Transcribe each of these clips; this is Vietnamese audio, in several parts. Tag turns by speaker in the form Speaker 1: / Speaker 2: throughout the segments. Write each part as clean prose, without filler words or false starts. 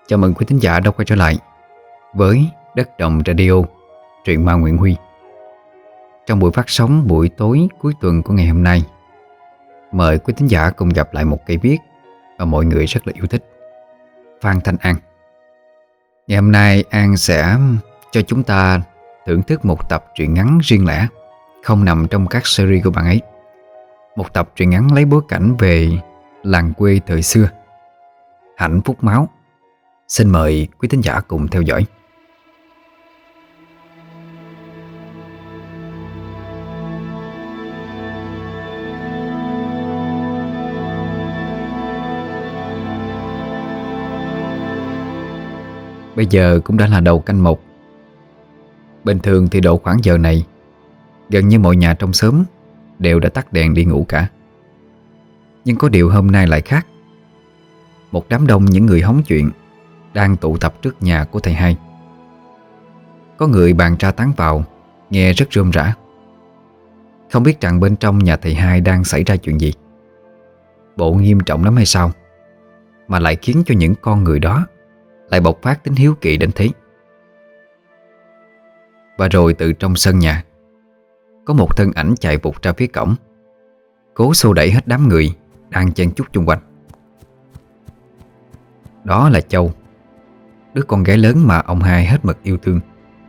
Speaker 1: Chào mừng quý thính giả đã quay trở lại với Đất Đồng Radio, truyện ma Nguyễn Huy. Trong buổi phát sóng buổi tối cuối tuần của ngày hôm nay, mời quý thính giả cùng gặp lại một cây viết mà mọi người rất là yêu thích, Phan Thanh An. Ngày hôm nay An sẽ cho chúng ta thưởng thức một tập truyện ngắn riêng lẻ, không nằm trong các series của bạn ấy. Một tập truyện ngắn lấy bối cảnh về làng quê thời xưa, Hạnh Phúc Máu. Xin mời quý thính giả cùng theo dõi. Bây giờ cũng đã là đầu canh một. Bình thường thì độ khoảng giờ này, gần như mọi nhà trong xóm đều đã tắt đèn đi ngủ cả. Nhưng có điều hôm nay lại khác. Một đám đông những người hóng chuyện đang tụ tập trước nhà của thầy hai. Có người bàn ra tán vào, nghe rất rôm rã. Không biết rằng bên trong nhà thầy hai đang xảy ra chuyện gì. Bộ nghiêm trọng lắm hay sao mà lại khiến cho những con người đó lại bộc phát tính hiếu kỳ đến thế. Và rồi từ trong sân nhà có một thân ảnh chạy vụt ra phía cổng, cố xô đẩy hết đám người đang chen chúc chung quanh. Đó là Châu, đứa con gái lớn mà ông hai hết mực yêu thương.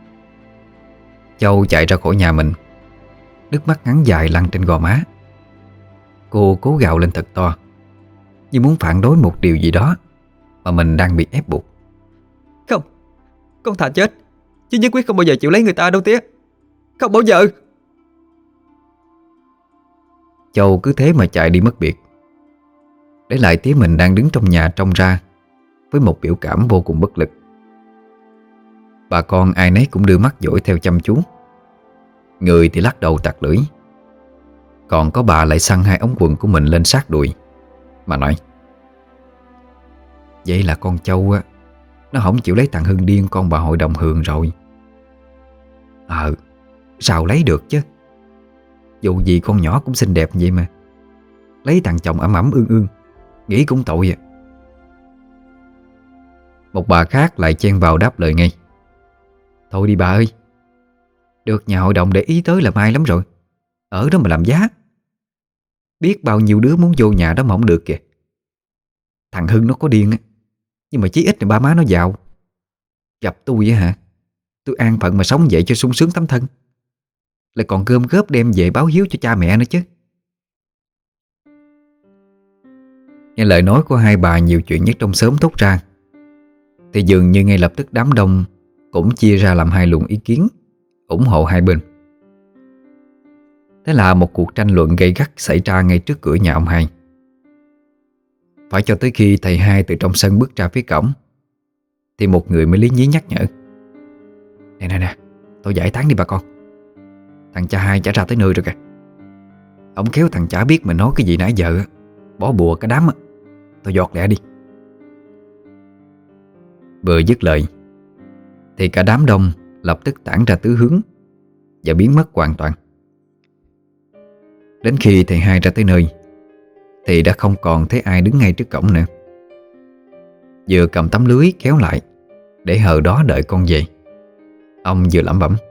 Speaker 1: Châu chạy ra khỏi nhà mình, nước mắt ngắn dài lăn trên gò má. Cô cố gào lên thật to, như muốn phản đối một điều gì đó mà mình đang bị ép buộc.
Speaker 2: Không, con thà chết, chứ nhất quyết không bao giờ chịu lấy người ta đâu tía. Không bao giờ.
Speaker 1: Châu cứ thế mà chạy đi mất biệt, để lại tía mình đang đứng trong nhà trông ra với một biểu cảm vô cùng bất lực. Bà con ai nấy cũng đưa mắt dõi theo chăm chú. Người thì lắc đầu tặc lưỡi, còn có bà lại xăng hai ống quần của mình lên sát đùi mà nói: vậy là con Châu á, nó không chịu lấy thằng Hưng điên con bà hội đồng Hường rồi. Sao lấy được chứ, dù gì con nhỏ cũng xinh đẹp vậy mà. Lấy thằng chồng ẩm ẩm ương ương, nghĩ cũng tội à. Một bà khác lại chen vào đáp lời ngay: thôi đi bà ơi, được nhà hội đồng để ý tới là may lắm rồi. Ở đó mà làm giá. Biết bao nhiêu đứa muốn vô nhà đó mà không được kìa. Thằng Hưng nó có điên á, nhưng mà chí ít là ba má nó giàu. Gặp tôi á hả, tôi an phận mà sống vậy cho sung sướng tấm thân, lại còn gom góp đem về báo hiếu cho cha mẹ nữa chứ. Nghe lời nói của hai bà nhiều chuyện nhất trong xóm thốt ra, thì dường như ngay lập tức đám đông cũng chia ra làm hai luồng ý kiến, ủng hộ hai bên. Thế là một cuộc tranh luận gay gắt xảy ra ngay trước cửa nhà ông hai. Phải cho tới khi thầy hai từ trong sân bước ra phía cổng thì một người mới lý nhí nhắc nhở: Nè, tôi giải tán đi bà con. Thằng cha hai chả ra tới nơi rồi kìa. Ông khéo thằng chả biết mình nói cái gì nãy giờ, bỏ bùa cả đám á. Tôi giọt lẹ đi. Vừa dứt lời thì cả đám đông lập tức tản ra tứ hướng và biến mất hoàn toàn. Đến khi thầy hai ra tới nơi thì đã không còn thấy ai đứng ngay trước cổng nữa. Vừa cầm tấm lưới kéo lại để hờ đó đợi con về, ông vừa lẩm bẩm: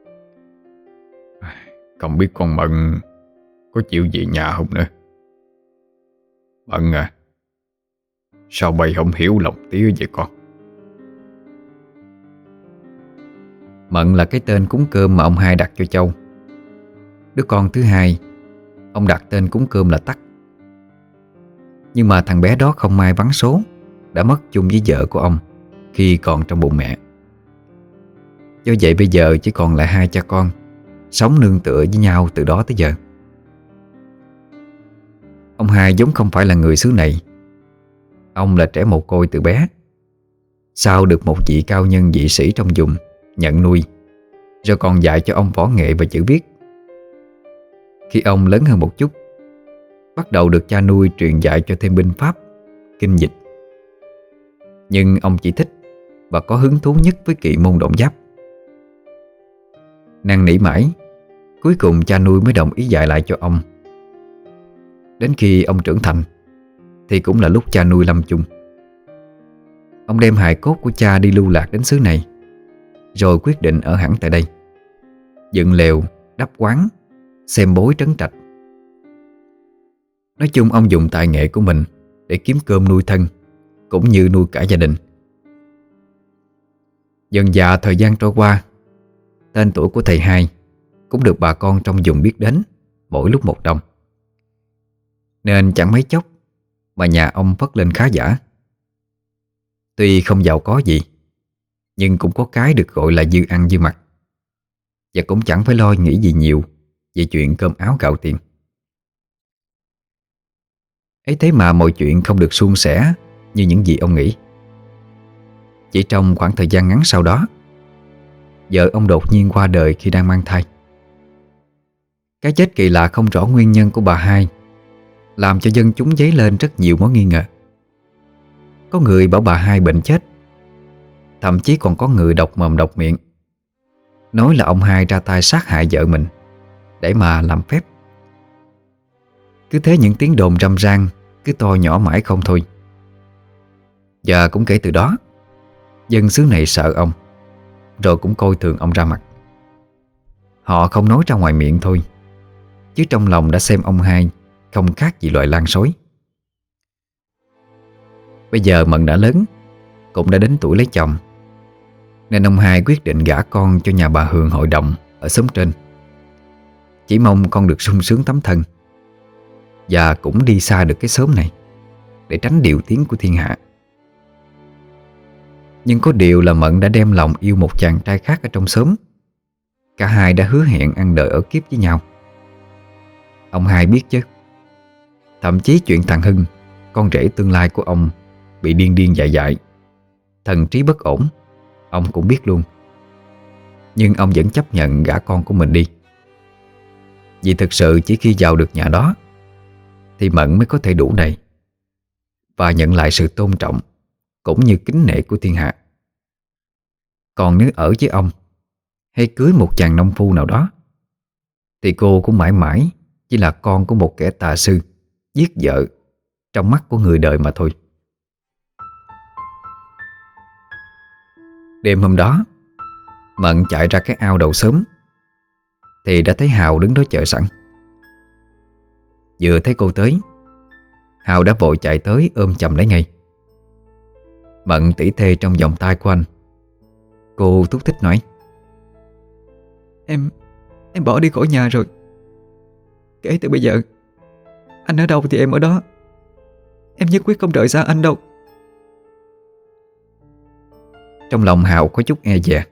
Speaker 1: không biết con Mận có chịu về nhà không nữa. Mận à, sao bay không hiểu lòng tía vậy con? Mận là cái tên cúng cơm mà ông hai đặt cho Châu. Đứa con thứ hai, ông đặt tên cúng cơm là Tắc. Nhưng mà thằng bé đó không may vắng số, đã mất chung với vợ của ông khi còn trong bụng mẹ. Do vậy bây giờ chỉ còn lại hai cha con sống nương tựa với nhau từ đó tới giờ. Ông hai vốn không phải là người xứ này. Ông là trẻ mồ côi từ bé, sau được một vị cao nhân vị sĩ trong vùng nhận nuôi, rồi còn dạy cho ông võ nghệ và chữ viết. Khi ông lớn hơn một chút, bắt đầu được cha nuôi truyền dạy cho thêm binh pháp, kinh dịch. Nhưng ông chỉ thích và có hứng thú nhất với kỵ môn động giáp. Năn nỉ mãi, cuối cùng cha nuôi mới đồng ý dạy lại cho ông. Đến khi ông trưởng thành thì cũng là lúc cha nuôi lâm chung. Ông đem hài cốt của cha đi lưu lạc đến xứ này, rồi quyết định ở hẳn tại đây, dựng lều, đắp quán, xem bói trấn trạch. Nói chung ông dùng tài nghệ của mình để kiếm cơm nuôi thân, cũng như nuôi cả gia đình. Dần dà thời gian trôi qua, tên tuổi của thầy hai cũng được bà con trong vùng biết đến mỗi lúc một đông, nên chẳng mấy chốc mà nhà ông phất lên khá giả. Tuy không giàu có gì, nhưng cũng có cái được gọi là dư ăn dư mặc, và cũng chẳng phải lo nghĩ gì nhiều về chuyện cơm áo gạo tiền. Ấy thế mà mọi chuyện không được suôn sẻ như những gì ông nghĩ. Chỉ trong khoảng thời gian ngắn sau đó, vợ ông đột nhiên qua đời khi đang mang thai. Cái chết kỳ lạ không rõ nguyên nhân của bà hai làm cho dân chúng dấy lên rất nhiều mối nghi ngờ. Có người bảo bà hai bệnh chết, thậm chí còn có người độc mồm độc miệng nói là ông hai ra tay sát hại vợ mình để mà làm phép. Cứ thế những tiếng đồn râm ran cứ to nhỏ mãi không thôi. Và cũng kể từ đó, dân xứ này sợ ông, rồi cũng coi thường ông ra mặt. Họ không nói ra ngoài miệng thôi, chứ trong lòng đã xem ông hai không khác gì loài lan sói. Bây giờ Mận đã lớn, cũng đã đến tuổi lấy chồng, nên ông hai quyết định gả con cho nhà bà Hường hội đồng ở xóm trên. Chỉ mong con được sung sướng tấm thân, và cũng đi xa được cái xóm này để tránh điều tiếng của thiên hạ. Nhưng có điều là Mận đã đem lòng yêu một chàng trai khác ở trong xóm. Cả hai đã hứa hẹn ăn đời ở kiếp với nhau. Ông hai biết chứ. Thậm chí chuyện thằng Hưng, con rể tương lai của ông, bị điên điên dại dại, thần trí bất ổn, ông cũng biết luôn. Nhưng ông vẫn chấp nhận gả con của mình đi. Vì thực sự chỉ khi vào được nhà đó thì Mận mới có thể đủ đầy và nhận lại sự tôn trọng cũng như kính nể của thiên hạ. Còn nếu ở với ông hay cưới một chàng nông phu nào đó thì cô cũng mãi mãi chỉ là con của một kẻ tà sư giết vợ trong mắt của người đời mà thôi. Đêm hôm đó, Mận chạy ra cái ao đầu xóm thì đã thấy Hào đứng đó chờ sẵn. Vừa thấy cô tới, Hào đã vội chạy tới ôm chầm lấy ngay. Mận tỉ thê trong vòng tay của anh. Cô thúc thích nói:
Speaker 2: Em bỏ đi khỏi nhà rồi. Kể từ bây giờ, anh ở đâu thì em ở đó. Em nhất quyết không rời xa anh đâu.
Speaker 1: Trong lòng Hào có chút e dè.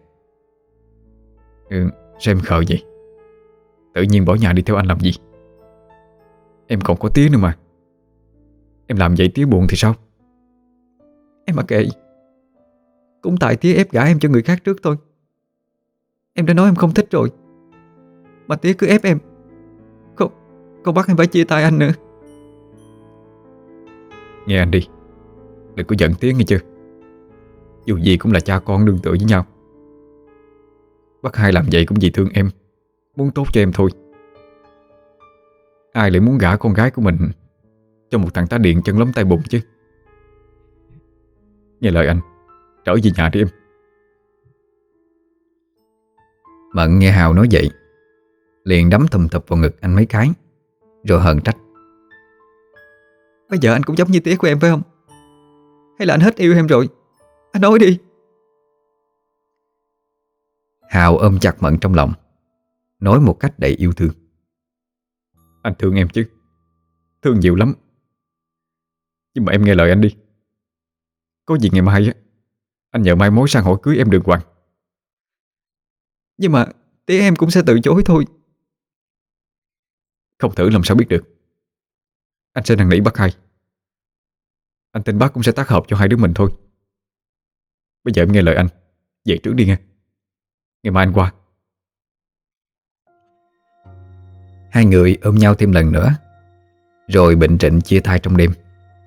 Speaker 1: Sao em khờ vậy? Tự nhiên bỏ nhà đi theo anh làm gì? Em còn có tía nữa mà. Em làm vậy tía buồn thì sao?
Speaker 2: Em mặc kệ. Cũng tại tía ép gả em cho người khác trước thôi. Em đã nói em không thích rồi, mà tía cứ ép em. Không bắt em phải chia tay anh nữa.
Speaker 1: Nghe anh đi, đừng có giận tía nghe chưa. Dù gì cũng là cha con nương tựa với nhau. Bác hai làm vậy cũng vì thương em, muốn tốt cho em thôi. Ai lại muốn gả con gái của mình cho một thằng tá điện chân lấm tay bùn chứ. Nghe lời anh, trở về nhà đi em. Mận nghe Hào nói vậy, liền đấm thùm thụp vào ngực anh mấy cái, rồi hờn trách:
Speaker 2: Bây giờ anh cũng giống như tía của em phải không? Hay là anh hết yêu em rồi? Anh nói đi.
Speaker 1: Hào ôm chặt Mận trong lòng, nói một cách đầy yêu thương: Anh thương em chứ, thương nhiều lắm. Nhưng mà em nghe lời anh đi. Có gì ngày mai á, anh nhờ mai mối sang hỏi cưới em đường hoàng.
Speaker 2: Nhưng mà tía em cũng sẽ từ chối thôi.
Speaker 1: Không thử làm sao biết được. Anh sẽ năn nỉ bác hai. Anh tin bác cũng sẽ tác hợp cho hai đứa mình thôi. Bây giờ em nghe lời anh, về trước đi nghe. Ngày mai anh qua. Hai người ôm nhau thêm lần nữa, rồi bệnh trịnh chia tay trong đêm.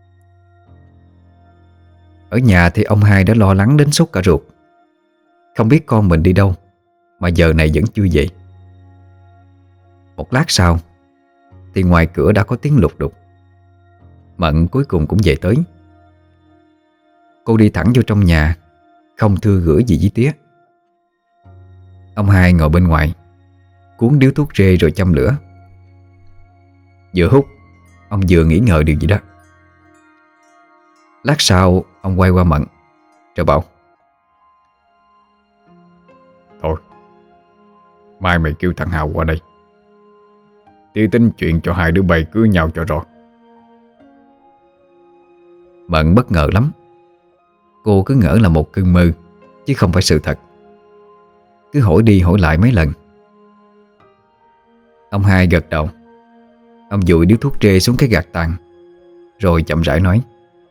Speaker 1: Ở nhà thì ông hai đã lo lắng đến sốt cả ruột. Không biết con mình đi đâu mà giờ này vẫn chưa về. Một lát sau thì ngoài cửa đã có tiếng lục đục. Mận cuối cùng cũng về tới. Cô đi thẳng vô trong nhà, không thưa gửi gì với tía. Ông hai ngồi bên ngoài, cuốn điếu thuốc rê rồi châm lửa. Vừa hút, ông vừa nghĩ ngợi điều gì đó. Lát sau ông quay qua Mận rồi bảo:
Speaker 3: Thôi, mai mày kêu thằng Hào qua đây, tía tính chuyện cho hai đứa bay cưới nhau cho rõ.
Speaker 1: Mận bất ngờ lắm. Cô cứ ngỡ là một cơn mơ, chứ không phải sự thật. Cứ hỏi đi hỏi lại mấy lần. Ông hai gật đầu. Ông dụi điếu thuốc rê xuống cái gạt tàn, rồi chậm rãi nói: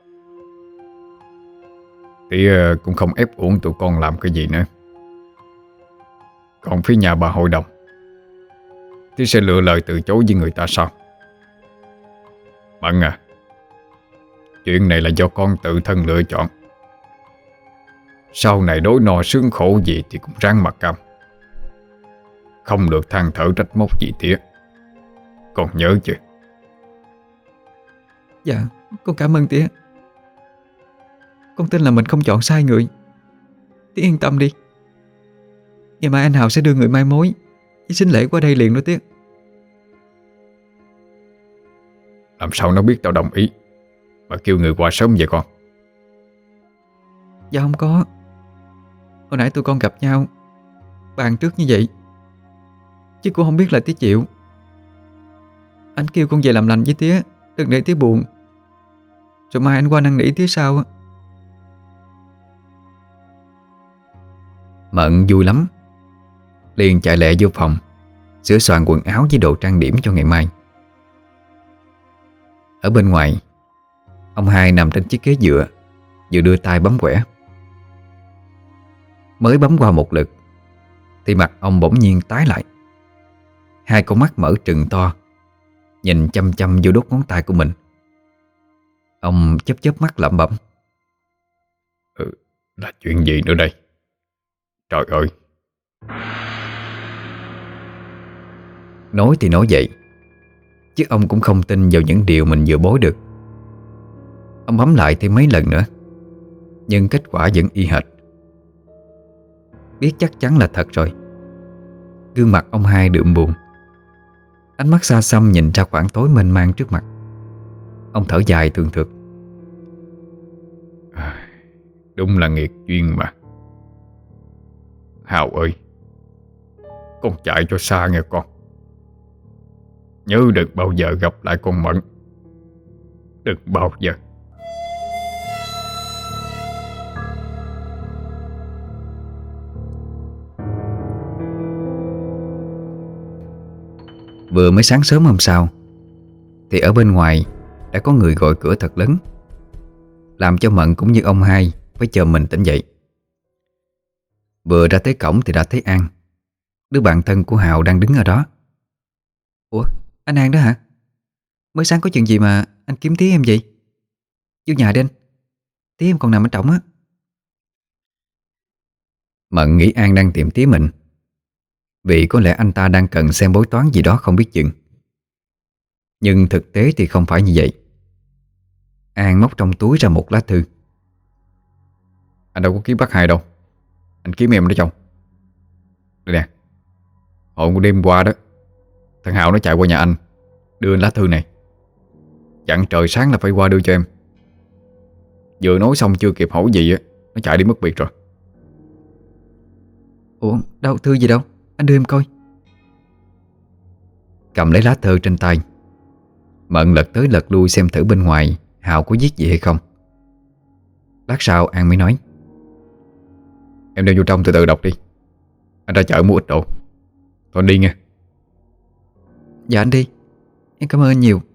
Speaker 3: Tía cũng không ép uổng tụi con làm cái gì nữa. Còn phía nhà bà hội đồng, tía sẽ lựa lời từ chối với người ta sao? Mận à, chuyện này là do con tự thân lựa chọn. Sau này đối no sướng khổ gì thì cũng ráng mà cam, không được than thở trách móc gì tía. Con nhớ chưa?
Speaker 2: Dạ, con cảm ơn tía. Con tin là mình không chọn sai người. Tía yên tâm đi. Ngày mai anh Hào sẽ đưa người mai mối với sính lễ qua đây liền đó tía.
Speaker 3: Làm sao nó biết tao đồng ý mà kêu người qua sớm vậy con?
Speaker 2: Dạ không có. Hồi nãy tụi con gặp nhau bàn trước như vậy, chứ cô không biết là tía chịu. Anh kêu con về làm lành với tía, đừng để tía buồn. Rồi mai anh qua năn nỉ tía sau á.
Speaker 1: Mận vui lắm, liền chạy lẹ vô phòng sửa soạn quần áo với đồ trang điểm cho ngày mai. Ở bên ngoài, ông hai nằm trên chiếc ghế dựa, vừa đưa tay bấm quẻ. Mới bấm qua một lượt thì mặt ông bỗng nhiên tái lại. Hai con mắt mở trừng to, nhìn chăm chăm vô đốt ngón tay của mình. Ông chớp chớp mắt lẩm bẩm:
Speaker 3: Là chuyện gì nữa đây? Trời ơi!
Speaker 1: Nói thì nói vậy, chứ ông cũng không tin vào những điều mình vừa bối được. Ông bấm lại thêm mấy lần nữa, nhưng kết quả vẫn y hệt. Biết chắc chắn là thật rồi. Gương mặt ông hai đượm buồn, ánh mắt xa xăm nhìn ra khoảng tối mênh mang trước mặt. Ông thở dài thường thượt:
Speaker 3: Đúng là nghiệt duyên mà. Hào ơi, con chạy cho xa nghe con. Nhớ đừng bao giờ gặp lại con Mận. Đừng bao giờ.
Speaker 1: Vừa mới sáng sớm hôm sau thì ở bên ngoài đã có người gọi cửa thật lớn, làm cho Mận cũng như ông hai phải chờ mình tỉnh dậy. Vừa ra tới cổng thì đã thấy An, đứa bạn thân của Hào, đang đứng ở đó.
Speaker 2: Ủa, anh An đó hả? Mới sáng có chuyện gì mà anh kiếm tía em vậy? Vô nhà đi anh, tía em còn nằm ở trỏng á.
Speaker 1: Mận nghĩ An đang tìm tía mình, vì có lẽ anh ta đang cần xem bói toán gì đó không biết chừng. Nhưng thực tế thì không phải như vậy. An móc trong túi ra một lá thư.
Speaker 3: Anh đâu có kiếm bác hai đâu. Anh kiếm em đó chồng. Đây nè. Hồi một đêm qua đó, thằng Hào nó chạy qua nhà anh, đưa lá thư này. Dặn trời sáng là phải qua đưa cho em. Vừa nói xong chưa kịp hỏi gì á, nó chạy đi mất biệt rồi.
Speaker 2: Ủa, đâu, thư gì đâu, anh đưa em coi.
Speaker 1: Cầm lấy lá thư trên tay, Mận lật tới lật lui xem thử bên ngoài Hào có viết gì hay không. Lát sau An mới nói:
Speaker 3: Em đem vô trong từ từ đọc đi. Anh ra chợ mua ít đồ. Thôi anh đi nghe.
Speaker 2: Dạ anh đi, em cảm ơn anh nhiều.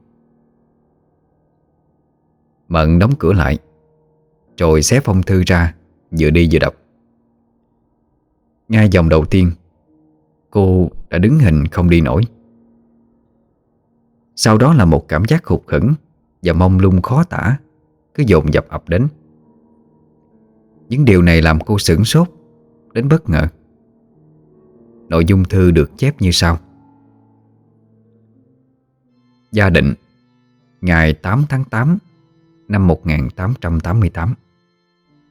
Speaker 1: Mận đóng cửa lại, rồi xé phong thư ra, vừa đi vừa đọc. Ngay dòng đầu tiên, cô đã đứng hình không đi nổi. Sau đó là một cảm giác hụt hẫng và mông lung khó tả cứ dồn dập ập đến. Những điều này làm cô sửng sốt đến bất ngờ. Nội dung thư được chép như sau: Gia định, ngày 8 tháng 8 năm 1888.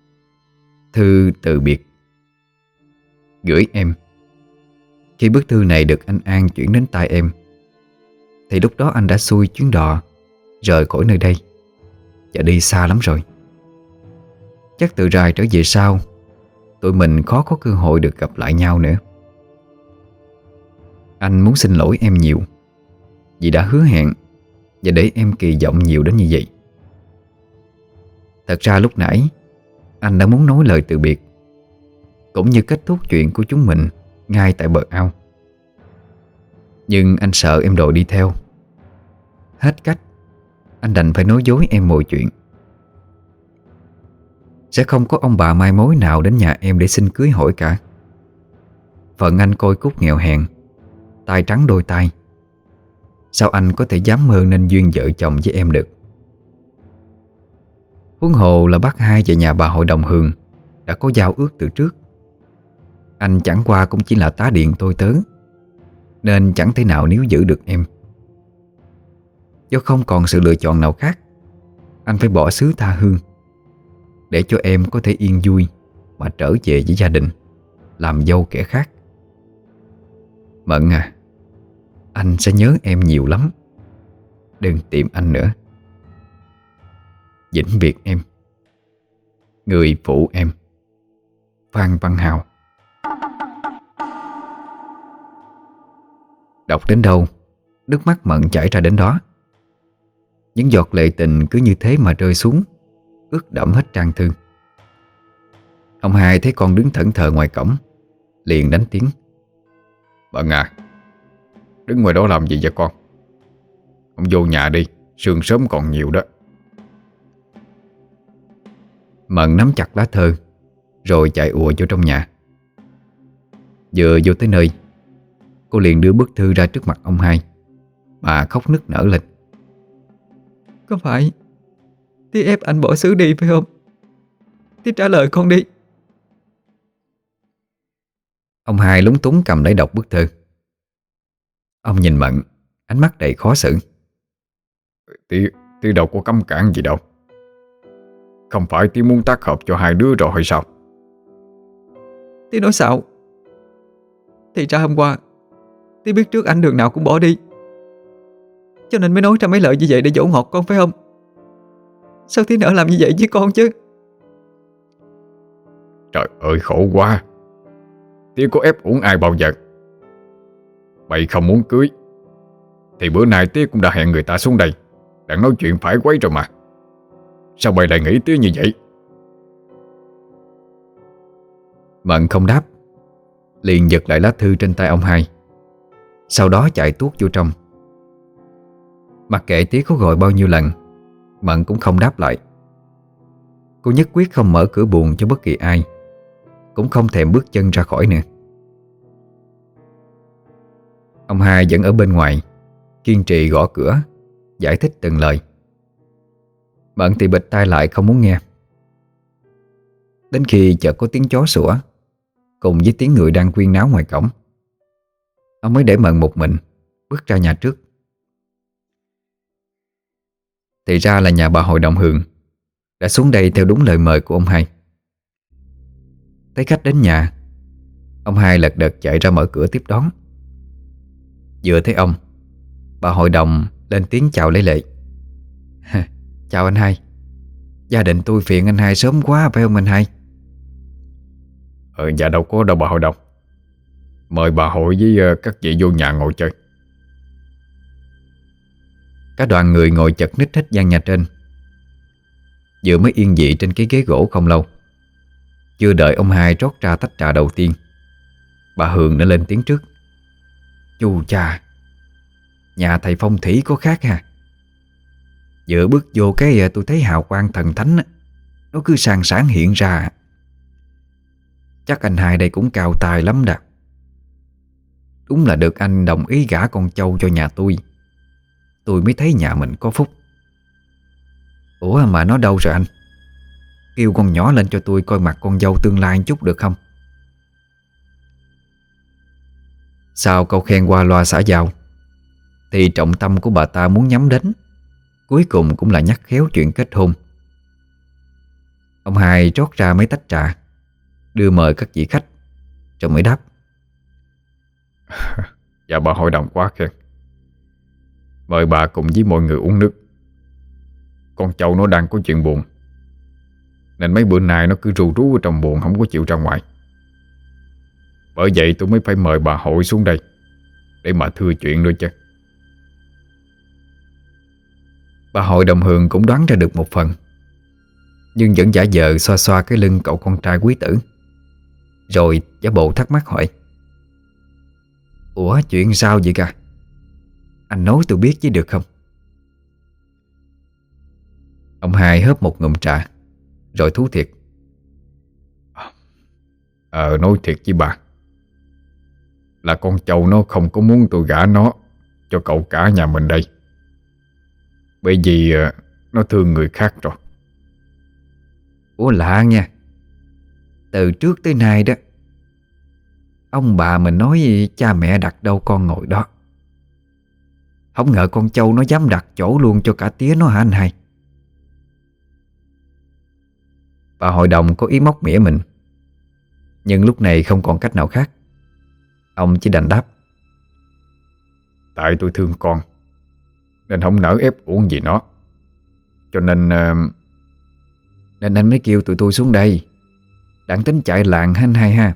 Speaker 1: Thư từ biệt. Gửi em. Khi bức thư này được anh An chuyển đến tay em thì lúc đó anh đã xuôi chuyến đò rời khỏi nơi đây và đi xa lắm rồi. Chắc từ rày trở về sau tụi mình khó có cơ hội được gặp lại nhau nữa. Anh muốn xin lỗi em nhiều vì đã hứa hẹn và để em kỳ vọng nhiều đến như vậy. Thật ra lúc nãy anh đã muốn nói lời từ biệt cũng như kết thúc chuyện của chúng mình ngay tại bờ ao. Nhưng anh sợ em đòi đi theo. Hết cách, anh đành phải nói dối em mọi chuyện. Sẽ không có ông bà mai mối nào đến nhà em để xin cưới hỏi cả. Phận anh côi cút nghèo hèn, tay trắng đôi tay. Sao anh có thể dám mơ nên duyên vợ chồng với em được? Huống hồ là bác hai và nhà bà hội đồng Hường đã có giao ước từ trước. Anh chẳng qua cũng chỉ là tá điện tôi tớ, nên chẳng thể nào níu giữ được em. Do không còn sự lựa chọn nào khác, anh phải bỏ xứ tha hương để cho em có thể yên vui mà trở về với gia đình, làm dâu kẻ khác. Mận à, anh sẽ nhớ em nhiều lắm. Đừng tìm anh nữa. Vĩnh biệt em. Người phụ em, Phan Văn Hào. Đọc đến đâu, nước mắt Mận chảy ra đến đó. Những giọt lệ tình cứ như thế mà rơi xuống, ướt đẫm hết trang thư. Ông hai thấy con đứng thẫn thờ ngoài cổng, liền đánh tiếng.
Speaker 3: Mận à, đứng ngoài đó làm gì vậy con? Ông vô nhà đi, sương sớm còn nhiều đó.
Speaker 1: Mận nắm chặt lá thơ rồi chạy ùa vô trong nhà. Vừa vô tới nơi, cô liền đưa bức thư ra trước mặt ông hai mà khóc nức nở lên.
Speaker 2: Có phải Tí ép anh bỏ xứ đi phải không? Tí trả lời con đi.
Speaker 1: Ông hai lúng túng cầm lấy đọc bức thư. Ông nhìn Mận, ánh mắt đầy khó xử.
Speaker 3: Tí đâu có cấm cản gì đâu. Không phải Tí muốn tác hợp cho hai đứa rồi hay sao?
Speaker 2: Tí nói xạo. Thì ra hôm qua Tí biết trước anh đường nào cũng bỏ đi, cho nên mới nói ra mấy lời như vậy để dỗ ngọt con phải không? Sao Tí nỡ làm như vậy với con chứ?
Speaker 3: Trời ơi khổ quá. Tí có ép uổng ai bao giờ. Mày không muốn cưới thì bữa nay Tí cũng đã hẹn người ta xuống đây, đang nói chuyện phải quấy rồi mà. Sao mày lại nghĩ Tí như vậy?
Speaker 1: Mận không đáp, liền giật lại lá thư trên tay ông hai, sau đó chạy tuốt vô trong. Mặc kệ Tía có gọi bao nhiêu lần, Mận cũng không đáp lại. Cô nhất quyết không mở cửa buồng cho bất kỳ ai, cũng không thèm bước chân ra khỏi nữa. Ông hai vẫn ở bên ngoài, kiên trì gõ cửa, giải thích từng lời. Mận thì bịt tai lại không muốn nghe. Đến khi chợt có tiếng chó sủa cùng với tiếng người đang quyên náo ngoài cổng, ông mới để Mận một mình bước ra nhà trước. Thì ra là nhà bà hội đồng Hường đã xuống đây theo đúng lời mời của ông hai. Thấy khách đến nhà, ông hai lật đật chạy ra mở cửa tiếp đón. Vừa thấy ông, bà hội đồng lên tiếng chào lấy lệ. Chào anh hai. Gia đình tôi phiền anh hai sớm quá phải không anh hai?
Speaker 3: Dạ đâu có đâu bà hội đồng. Mời bà hội với các vị vô nhà ngồi chơi.
Speaker 1: Cả đoàn người ngồi chật ních hết gian nhà trên. Vừa mới yên vị trên cái ghế gỗ không lâu, chưa đợi ông hai rót ra tách trà đầu tiên, bà Hường đã lên tiếng trước. Chú cha, nhà thầy phong thủy có khác ha. Vừa bước vô cái tôi thấy hào quang thần thánh á, nó cứ sang sảng hiện ra. Chắc anh hai đây cũng cao tài lắm đà. Đúng là được anh đồng ý gả con trâu cho nhà tôi mới thấy nhà mình có phúc. Ủa mà nó đâu rồi anh? Kêu con nhỏ lên cho tôi coi mặt con dâu tương lai chút được không? Sau câu khen qua loa xã giao thì trọng tâm của bà ta muốn nhắm đến cuối cùng cũng là nhắc khéo chuyện kết hôn. Ông hai rót ra mấy tách trà đưa mời các vị khách, rồi mới đáp.
Speaker 3: Dạ bà hội đồng quá khen. Mời bà cùng với mọi người uống nước. Con Châu nó đang có chuyện buồn, nên mấy bữa nay nó cứ ru rú ở trong buồn, không có chịu ra ngoài. Bởi vậy tôi mới phải mời bà hội xuống đây để mà thưa chuyện nữa chứ.
Speaker 1: Bà hội đồng Hường cũng đoán ra được một phần, nhưng vẫn giả vờ xoa xoa cái lưng cậu con trai quý tử, rồi giả bộ thắc mắc hỏi. Ủa chuyện sao vậy cả? Anh nói tôi biết chứ được không? Ông hai hớp một ngụm trà, rồi thú thiệt.
Speaker 3: Nói thiệt với bà là con Châu nó không có muốn tôi gả nó cho cậu cả nhà mình đây, bởi vì nó thương người khác rồi.
Speaker 1: Ủa lạ nha. Từ trước tới nay đó, ông bà mình nói cha mẹ đặt đâu con ngồi đó. Không ngờ con Châu nó dám đặt chỗ luôn cho cả tía nó hả anh hai? Bà hội đồng có ý móc mỉa mình, nhưng lúc này không còn cách nào khác. Ông chỉ đành đáp.
Speaker 3: Tại tôi thương con nên không nỡ ép uổng gì nó, cho nên
Speaker 1: anh mới kêu tụi tôi xuống đây, đặng tính chạy làng anh hai ha.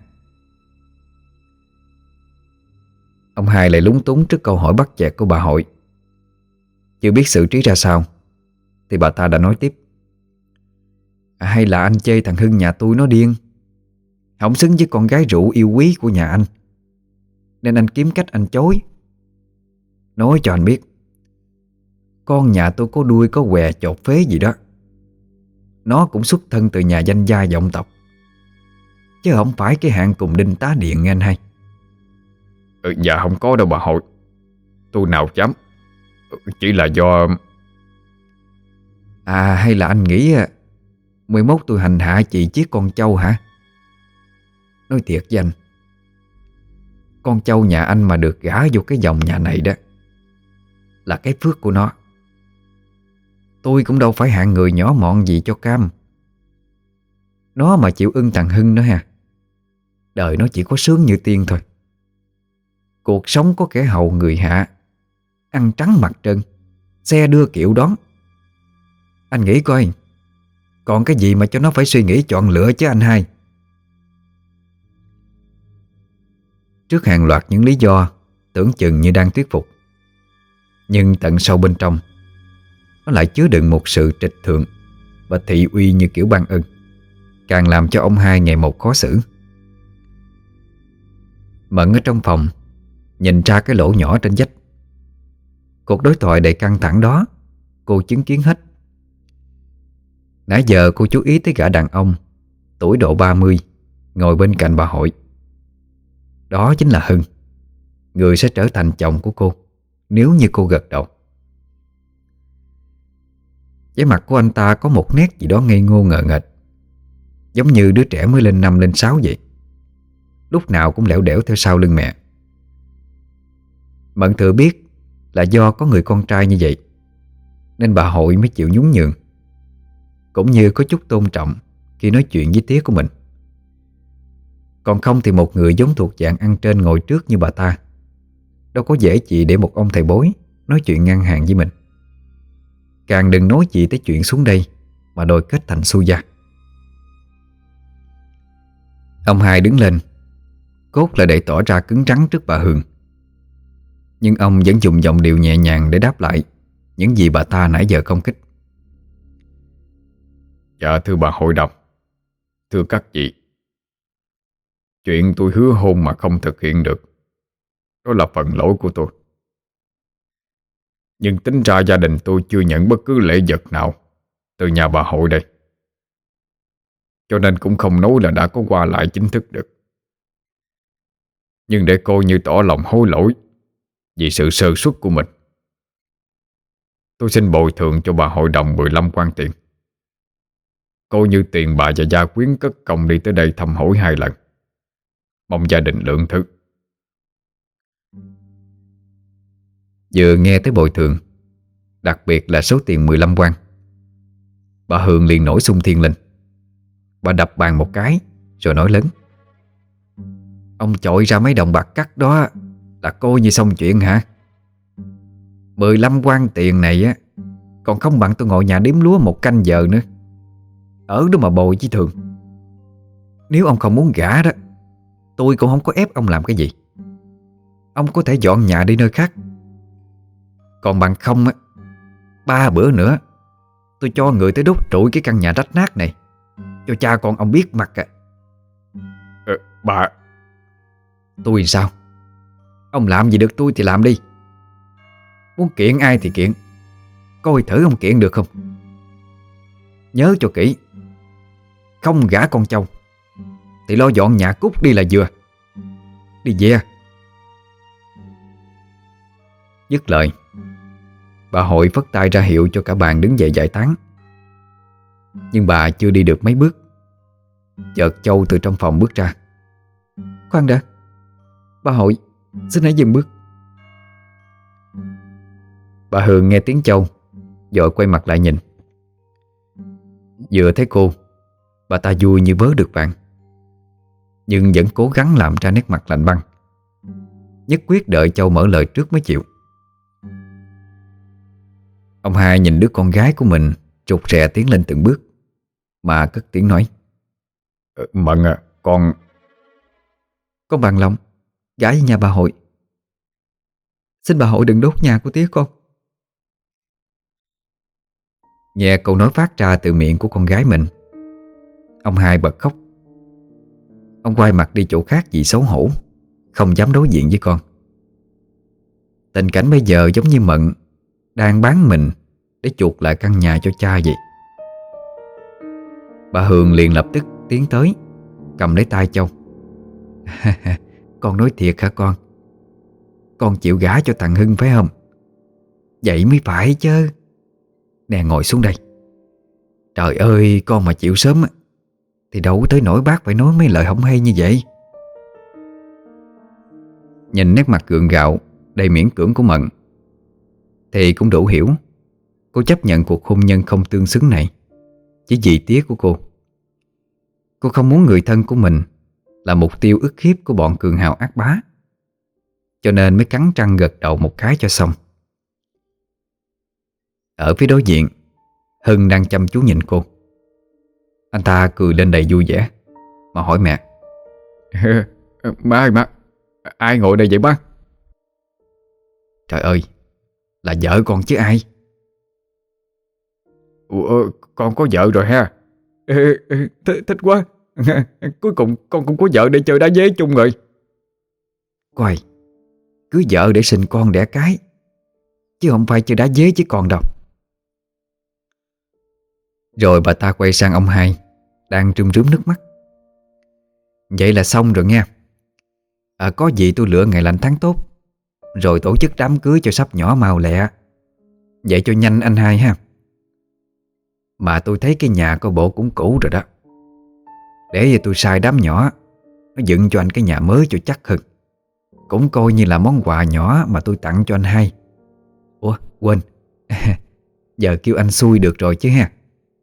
Speaker 1: Ông hai lại lúng túng trước câu hỏi bắt chẹt của bà hội. Chưa biết xử trí ra sao, thì bà ta đã nói tiếp. Hay là anh chê thằng Hưng nhà tôi nó điên, không xứng với con gái rượu yêu quý của nhà anh, nên anh kiếm cách anh chối. Nói cho anh biết, con nhà tôi có đuôi có què chột phế gì đó, nó cũng xuất thân từ nhà danh gia vọng tộc, chứ không phải cái hạng cùng đinh tá điện nghe anh hai.
Speaker 3: Dạ không có đâu bà hội, tôi nào dám. Chỉ là do...
Speaker 1: Hay là anh nghĩ 11 tôi hành hạ chị chiếc con Châu hả? Nói thiệt với anh, con Châu nhà anh mà được gả vô cái dòng nhà này đó là cái phước của nó. Tôi cũng đâu phải hạng người nhỏ mọn gì cho cam. Nó mà chịu ưng thằng Hưng nữa ha, đời nó chỉ có sướng như tiên thôi. Cuộc sống có kẻ hầu người hạ, ăn trắng mặt trơn, xe đưa kiệu đón. Anh nghĩ coi, còn cái gì mà cho nó phải suy nghĩ chọn lựa chứ anh hai. Trước hàng loạt những lý do tưởng chừng như đang thuyết phục, nhưng tận sâu bên trong nó lại chứa đựng một sự trịch thượng và thị uy như kiểu ban ân, càng làm cho ông hai ngày một khó xử. Mận ở trong phòng nhìn ra cái lỗ nhỏ trên vách. Cuộc đối thoại đầy căng thẳng đó cô chứng kiến hết. Nãy giờ cô chú ý tới gã đàn ông tuổi độ 30 ngồi bên cạnh bà hội. Đó chính là Hưng, người sẽ trở thành chồng của cô nếu như cô gật đầu. Vẻ mặt của anh ta có một nét gì đó ngây ngô ngờ nghệch, giống như đứa trẻ mới lên 5 lên 6 vậy, lúc nào cũng lẻo đẻo theo sau lưng mẹ. Mận thừa biết là do có người con trai như vậy nên bà hội mới chịu nhún nhường, cũng như có chút tôn trọng khi nói chuyện với tía của mình. Còn không thì một người giống thuộc dạng ăn trên ngồi trước như bà ta đâu có dễ gì để một ông thầy bối nói chuyện ngang hàng với mình. Càng đừng nói gì tới chuyện xuống đây mà đòi kết thành xu gia. Ông hai đứng lên, cốt là để tỏ ra cứng rắn trước bà Hường, nhưng ông vẫn dùng giọng điệu nhẹ nhàng để đáp lại những gì bà ta nãy giờ công kích.
Speaker 3: Dạ thưa bà hội đồng, thưa các vị, chuyện tôi hứa hôn mà không thực hiện được, đó là phần lỗi của tôi. Nhưng tính ra gia đình tôi chưa nhận bất cứ lễ vật nào từ nhà bà hội đây, cho nên cũng không nói là đã có qua lại chính thức được. Nhưng để coi như tỏ lòng hối lỗi vì sự sơ suất của mình, tôi xin bồi thường cho bà hội đồng 15 quan tiền, coi như tiền bà và gia quyến cất công đi tới đây thăm hỏi 2 lần. Mong gia đình lượng thứ.
Speaker 1: Vừa nghe tới bồi thường, đặc biệt là số tiền 15 quan, bà Hường liền nổi xung thiên lên. Bà đập bàn một cái, rồi nói lớn: Ông chọi ra mấy đồng bạc cắt đó là coi như xong chuyện hả? 15 quan tiền này á còn không bằng tôi ngồi nhà đếm lúa 1 canh giờ nữa. Ở đó mà bồi chứ thường. Nếu ông không muốn gả đó, tôi cũng không có ép ông làm cái gì. Ông có thể dọn nhà đi nơi khác. Còn bằng không á, 3 bữa nữa tôi cho người tới đốt trụi cái căn nhà rách nát này, cho cha con ông biết mặt à.
Speaker 3: Bà...
Speaker 1: Tôi sao? Ông làm gì được tôi thì làm đi. Muốn kiện ai thì kiện. Coi thử ông kiện được không. Nhớ cho kỹ, không gả con Châu thì lo dọn nhà cút đi là vừa. Đi về. Dứt lời, bà Hội phất tay ra hiệu cho cả bàn đứng dậy giải tán. Nhưng bà chưa đi được mấy bước, chợt Châu từ trong phòng bước ra.
Speaker 2: Khoan đã, bà Hội, xin hãy dừng bước.
Speaker 1: Bà Hường nghe tiếng Châu vội quay mặt lại nhìn. Vừa thấy cô, bà ta vui như vớ được vàng, nhưng vẫn cố gắng làm ra nét mặt lạnh băng, nhất quyết đợi Châu mở lời trước mới chịu. Ông hai nhìn đứa con gái của mình rụt rè tiến lên từng bước, mà cất tiếng nói:
Speaker 3: Mận à, con
Speaker 2: bằng lòng gả với nhà bà Hội. Xin bà Hội đừng đốt nhà của tía con.
Speaker 1: Nghe câu nói phát ra từ miệng của con gái mình, ông hai bật khóc. Ông quay mặt đi chỗ khác vì xấu hổ, không dám đối diện với con. Tình cảnh bây giờ giống như Mận đang bán mình để chuộc lại căn nhà cho cha vậy. Bà Hường liền lập tức tiến tới, cầm lấy tay Châu. Con nói thiệt hả con? Con chịu gả cho thằng Hưng phải không? Vậy mới phải chứ. Nè, ngồi xuống đây. Trời ơi, con mà chịu sớm á thì đâu có tới nỗi bác phải nói mấy lời không hay như vậy. Nhìn nét mặt gượng gạo đầy miễn cưỡng của Mận thì cũng đủ hiểu cô chấp nhận cuộc hôn nhân không tương xứng này chỉ vì tía của cô. Cô không muốn người thân của mình là mục tiêu ức hiếp của bọn cường hào ác bá, cho nên mới cắn răng gật đầu một cái cho xong. Ở phía đối diện, Hưng đang chăm chú nhìn cô. Anh ta cười lên đầy vui vẻ mà hỏi mẹ:
Speaker 3: Má ơi má, ai ngồi đây vậy bác?
Speaker 1: Trời ơi, là vợ con chứ ai.
Speaker 3: Ủa, con có vợ rồi ha? Thích quá. Cuối cùng con cũng có vợ để chơi đá dế chung rồi.
Speaker 1: Coi, cưới vợ để sinh con đẻ cái, chứ không phải chơi đá dế chứ còn đâu. Rồi bà ta quay sang ông hai đang rơm rớm nước mắt. Vậy là xong rồi nha. Có gì tôi lựa ngày lành tháng tốt, rồi tổ chức đám cưới cho sắp nhỏ mau lẹ. Vậy cho nhanh anh hai ha. Mà tôi thấy cái nhà coi bộ cũng cũ rồi đó. Để tôi sai đám nhỏ nó dựng cho anh cái nhà mới cho chắc hơn. Cũng coi như là món quà nhỏ mà tôi tặng cho anh hai. Ủa quên, giờ kêu anh Xui được rồi chứ ha.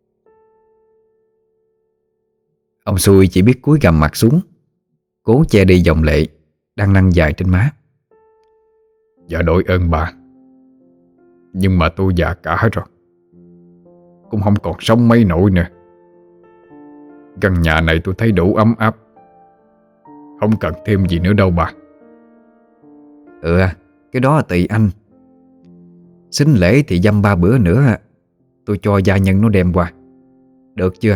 Speaker 1: Ông Xui chỉ biết cúi gằm mặt xuống, cố che đi dòng lệ đang lăn dài trên má.
Speaker 3: Dạ đội ơn bà, nhưng mà tôi già cả rồi, cũng không còn sống mấy nổi nữa. Căn nhà này tôi thấy đủ ấm áp, không cần thêm gì nữa đâu bà.
Speaker 1: Cái đó là tùy anh. Sính lễ thì dăm 3 bữa nữa tôi cho gia nhân nó đem qua, được chưa?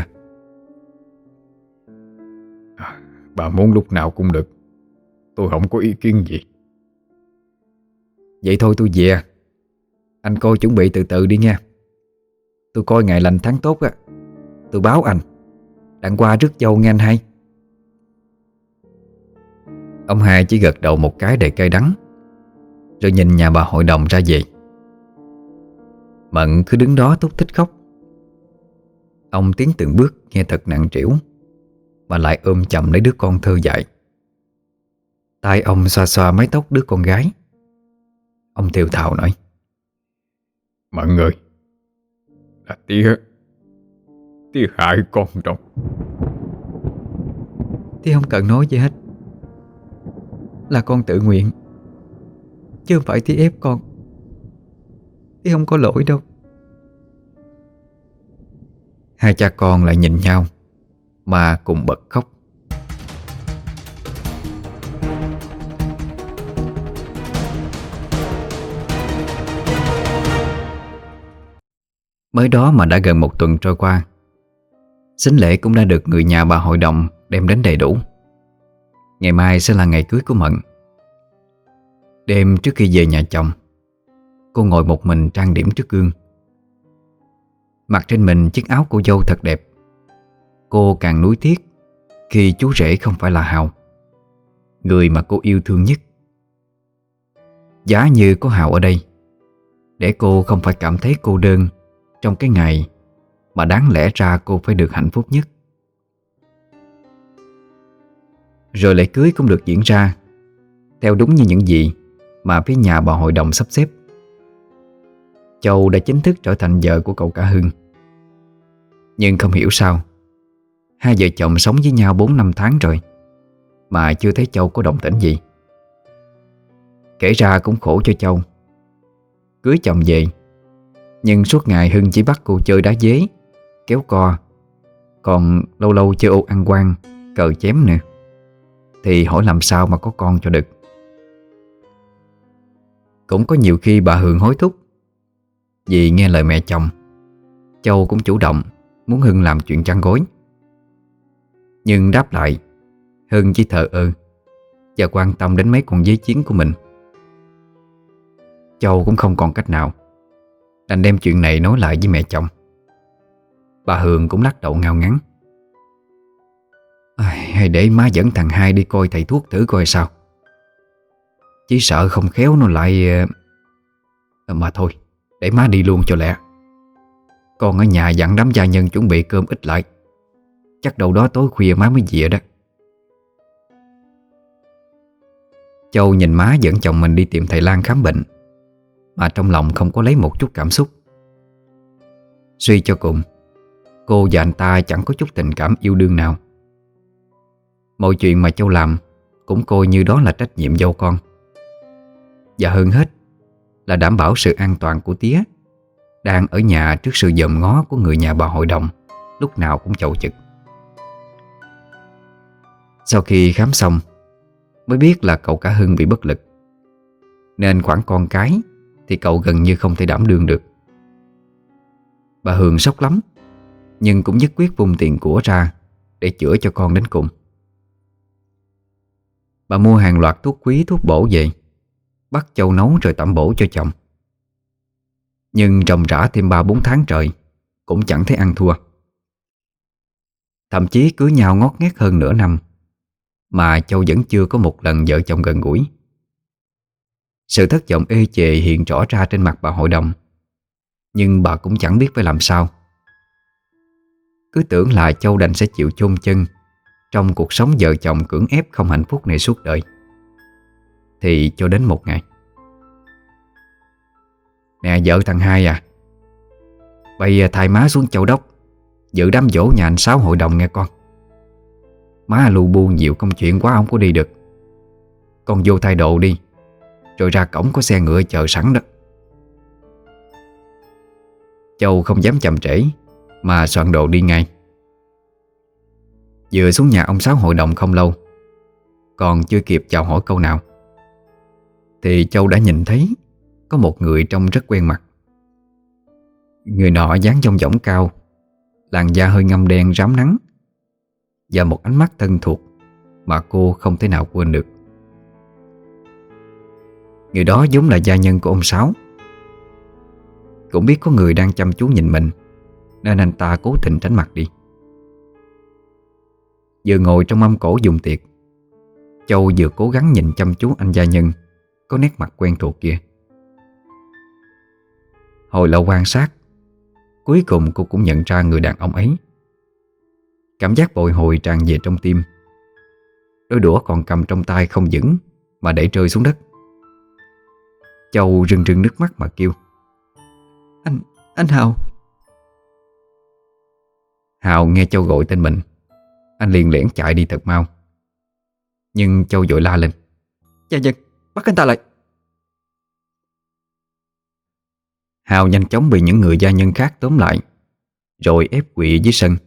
Speaker 3: Bà muốn lúc nào cũng được, tôi không có ý kiến gì.
Speaker 1: Vậy thôi tôi về. Anh coi chuẩn bị từ từ đi nha. Tôi coi ngày lành tháng tốt á, tôi báo anh. Đặng qua rước dâu nghe anh hai. Ông hai chỉ gật đầu một cái đầy cay đắng, rồi nhìn nhà bà hội đồng ra về. Mận cứ đứng đó thút thít khóc. Ông tiến từng bước nghe thật nặng trĩu, mà lại ôm chầm lấy đứa con thơ dại. Tay ông xoa xoa mái tóc đứa con gái. Ông thều thào nói:
Speaker 3: Mận ơi, là tía hại con rồi.
Speaker 2: Tía không cần nói gì hết. Là con tự nguyện, chứ không phải Tía ép con. Tía không có lỗi đâu.
Speaker 1: Hai cha con lại nhìn nhau mà cùng bật khóc. Mới đó mà đã gần một tuần trôi qua. Sính lễ cũng đã được người nhà bà hội đồng đem đến đầy đủ. Ngày mai sẽ là ngày cưới của Mận. Đêm trước khi về nhà chồng, cô ngồi một mình trang điểm trước gương. Mặc trên mình chiếc áo cô dâu thật đẹp. Cô càng nuối tiếc khi chú rể không phải là Hào, người mà cô yêu thương nhất. Giá như có Hào ở đây, để cô không phải cảm thấy cô đơn trong cái ngày mà đáng lẽ ra cô phải được hạnh phúc nhất. Rồi lễ cưới cũng được diễn ra theo đúng như những gì mà phía nhà bà hội đồng sắp xếp. Châu đã chính thức trở thành vợ của cậu cả Hưng. Nhưng không hiểu sao, hai vợ chồng sống với nhau 4 năm tháng rồi mà chưa thấy Châu có động tĩnh gì. Kể ra cũng khổ cho Châu. Cưới chồng về, nhưng suốt ngày Hưng chỉ bắt cô chơi đá dế, kéo co, còn lâu lâu chơi ô ăn quan, cờ chém nữa. Thì hỏi làm sao mà có con cho được. Cũng có nhiều khi bà Hường hối thúc. Vì nghe lời mẹ chồng, Châu cũng chủ động muốn Hưng làm chuyện chăn gối. Nhưng đáp lại, Hưng chỉ thờ ơ và quan tâm đến mấy con dế chiến của mình. Châu cũng không còn cách nào, đành đem chuyện này nói lại với mẹ chồng. Bà Hường cũng lắc đầu ngao ngán. Hay để má dẫn thằng Hai đi coi thầy thuốc thử coi sao. Chỉ sợ không khéo nó lại... Mà thôi, để má đi luôn cho lẹ. Con ở nhà dặn đám gia nhân chuẩn bị cơm ít lại. Chắc đâu đó tối khuya má mới về đó. Châu nhìn má dẫn chồng mình đi tìm thầy Lan khám bệnh, mà trong lòng không có lấy một chút cảm xúc. Suy cho cùng, cô và anh ta chẳng có chút tình cảm yêu đương nào. Mọi chuyện mà Châu làm cũng coi như đó là trách nhiệm dâu con. Và hơn hết là đảm bảo sự an toàn của tía đang ở nhà trước sự dòm ngó của người nhà bà hội đồng lúc nào cũng chầu chực. Sau khi khám xong mới biết là cậu cả Hưng bị bất lực, nên khoản con cái thì cậu gần như không thể đảm đương được. Bà Hường sốc lắm, nhưng cũng nhất quyết vung tiền của ra để chữa cho con đến cùng. Bà mua hàng loạt thuốc quý thuốc bổ về, bắt Châu nấu rồi tẩm bổ cho chồng. Nhưng ròng rã thêm 3-4 tháng trời cũng chẳng thấy ăn thua. Thậm chí cưới nhau ngót nghét hơn nửa năm mà Châu vẫn chưa có một lần vợ chồng gần gũi. Sự thất vọng ê chề hiện rõ ra trên mặt bà hội đồng, nhưng bà cũng chẳng biết phải làm sao. Cứ tưởng là Châu đành sẽ chịu chôn chân trong cuộc sống vợ chồng cưỡng ép không hạnh phúc này suốt đời. Thì cho đến một ngày: Nè vợ thằng Hai à, bây thay má xuống Châu Đốc dự đám giỗ nhà anh Sáu hội đồng nghe con. Má lu bu nhiều công chuyện quá không có đi được. Con vô thay đồ đi, rồi ra cổng có xe ngựa chờ sẵn đó. Châu không dám chậm trễ mà soạn đồ đi ngay. Vừa xuống nhà ông Sáu hội đồng không lâu, còn chưa kịp chào hỏi câu nào, thì Châu đã nhìn thấy có một người trông rất quen mặt. Người nọ dáng dong dỏng cao, làn da hơi ngăm đen rám nắng, và một ánh mắt thân thuộc mà cô không thể nào quên được. Người đó vốn là gia nhân của ông Sáu. Cũng biết có người đang chăm chú nhìn mình, nên anh ta cố tình tránh mặt đi. Vừa ngồi trong mâm cỗ dùng tiệc, Châu vừa cố gắng nhìn chăm chú anh gia nhân có nét mặt quen thuộc kia. Hồi lâu quan sát, cuối cùng cô cũng nhận ra người đàn ông ấy. Cảm giác bồi hồi tràn về trong tim. Đôi đũa còn cầm trong tay không vững mà để rơi xuống đất. Châu rưng rưng nước mắt mà kêu:
Speaker 2: Anh Hào.
Speaker 1: Hào nghe Châu gọi tên mình, anh liền lẻn chạy đi thật mau, Nhưng Châu vội la lên:
Speaker 2: Gia nhân, bắt anh ta lại.
Speaker 1: Hào nhanh chóng bị những người gia nhân khác tóm lại, rồi ép quỵ dưới sân.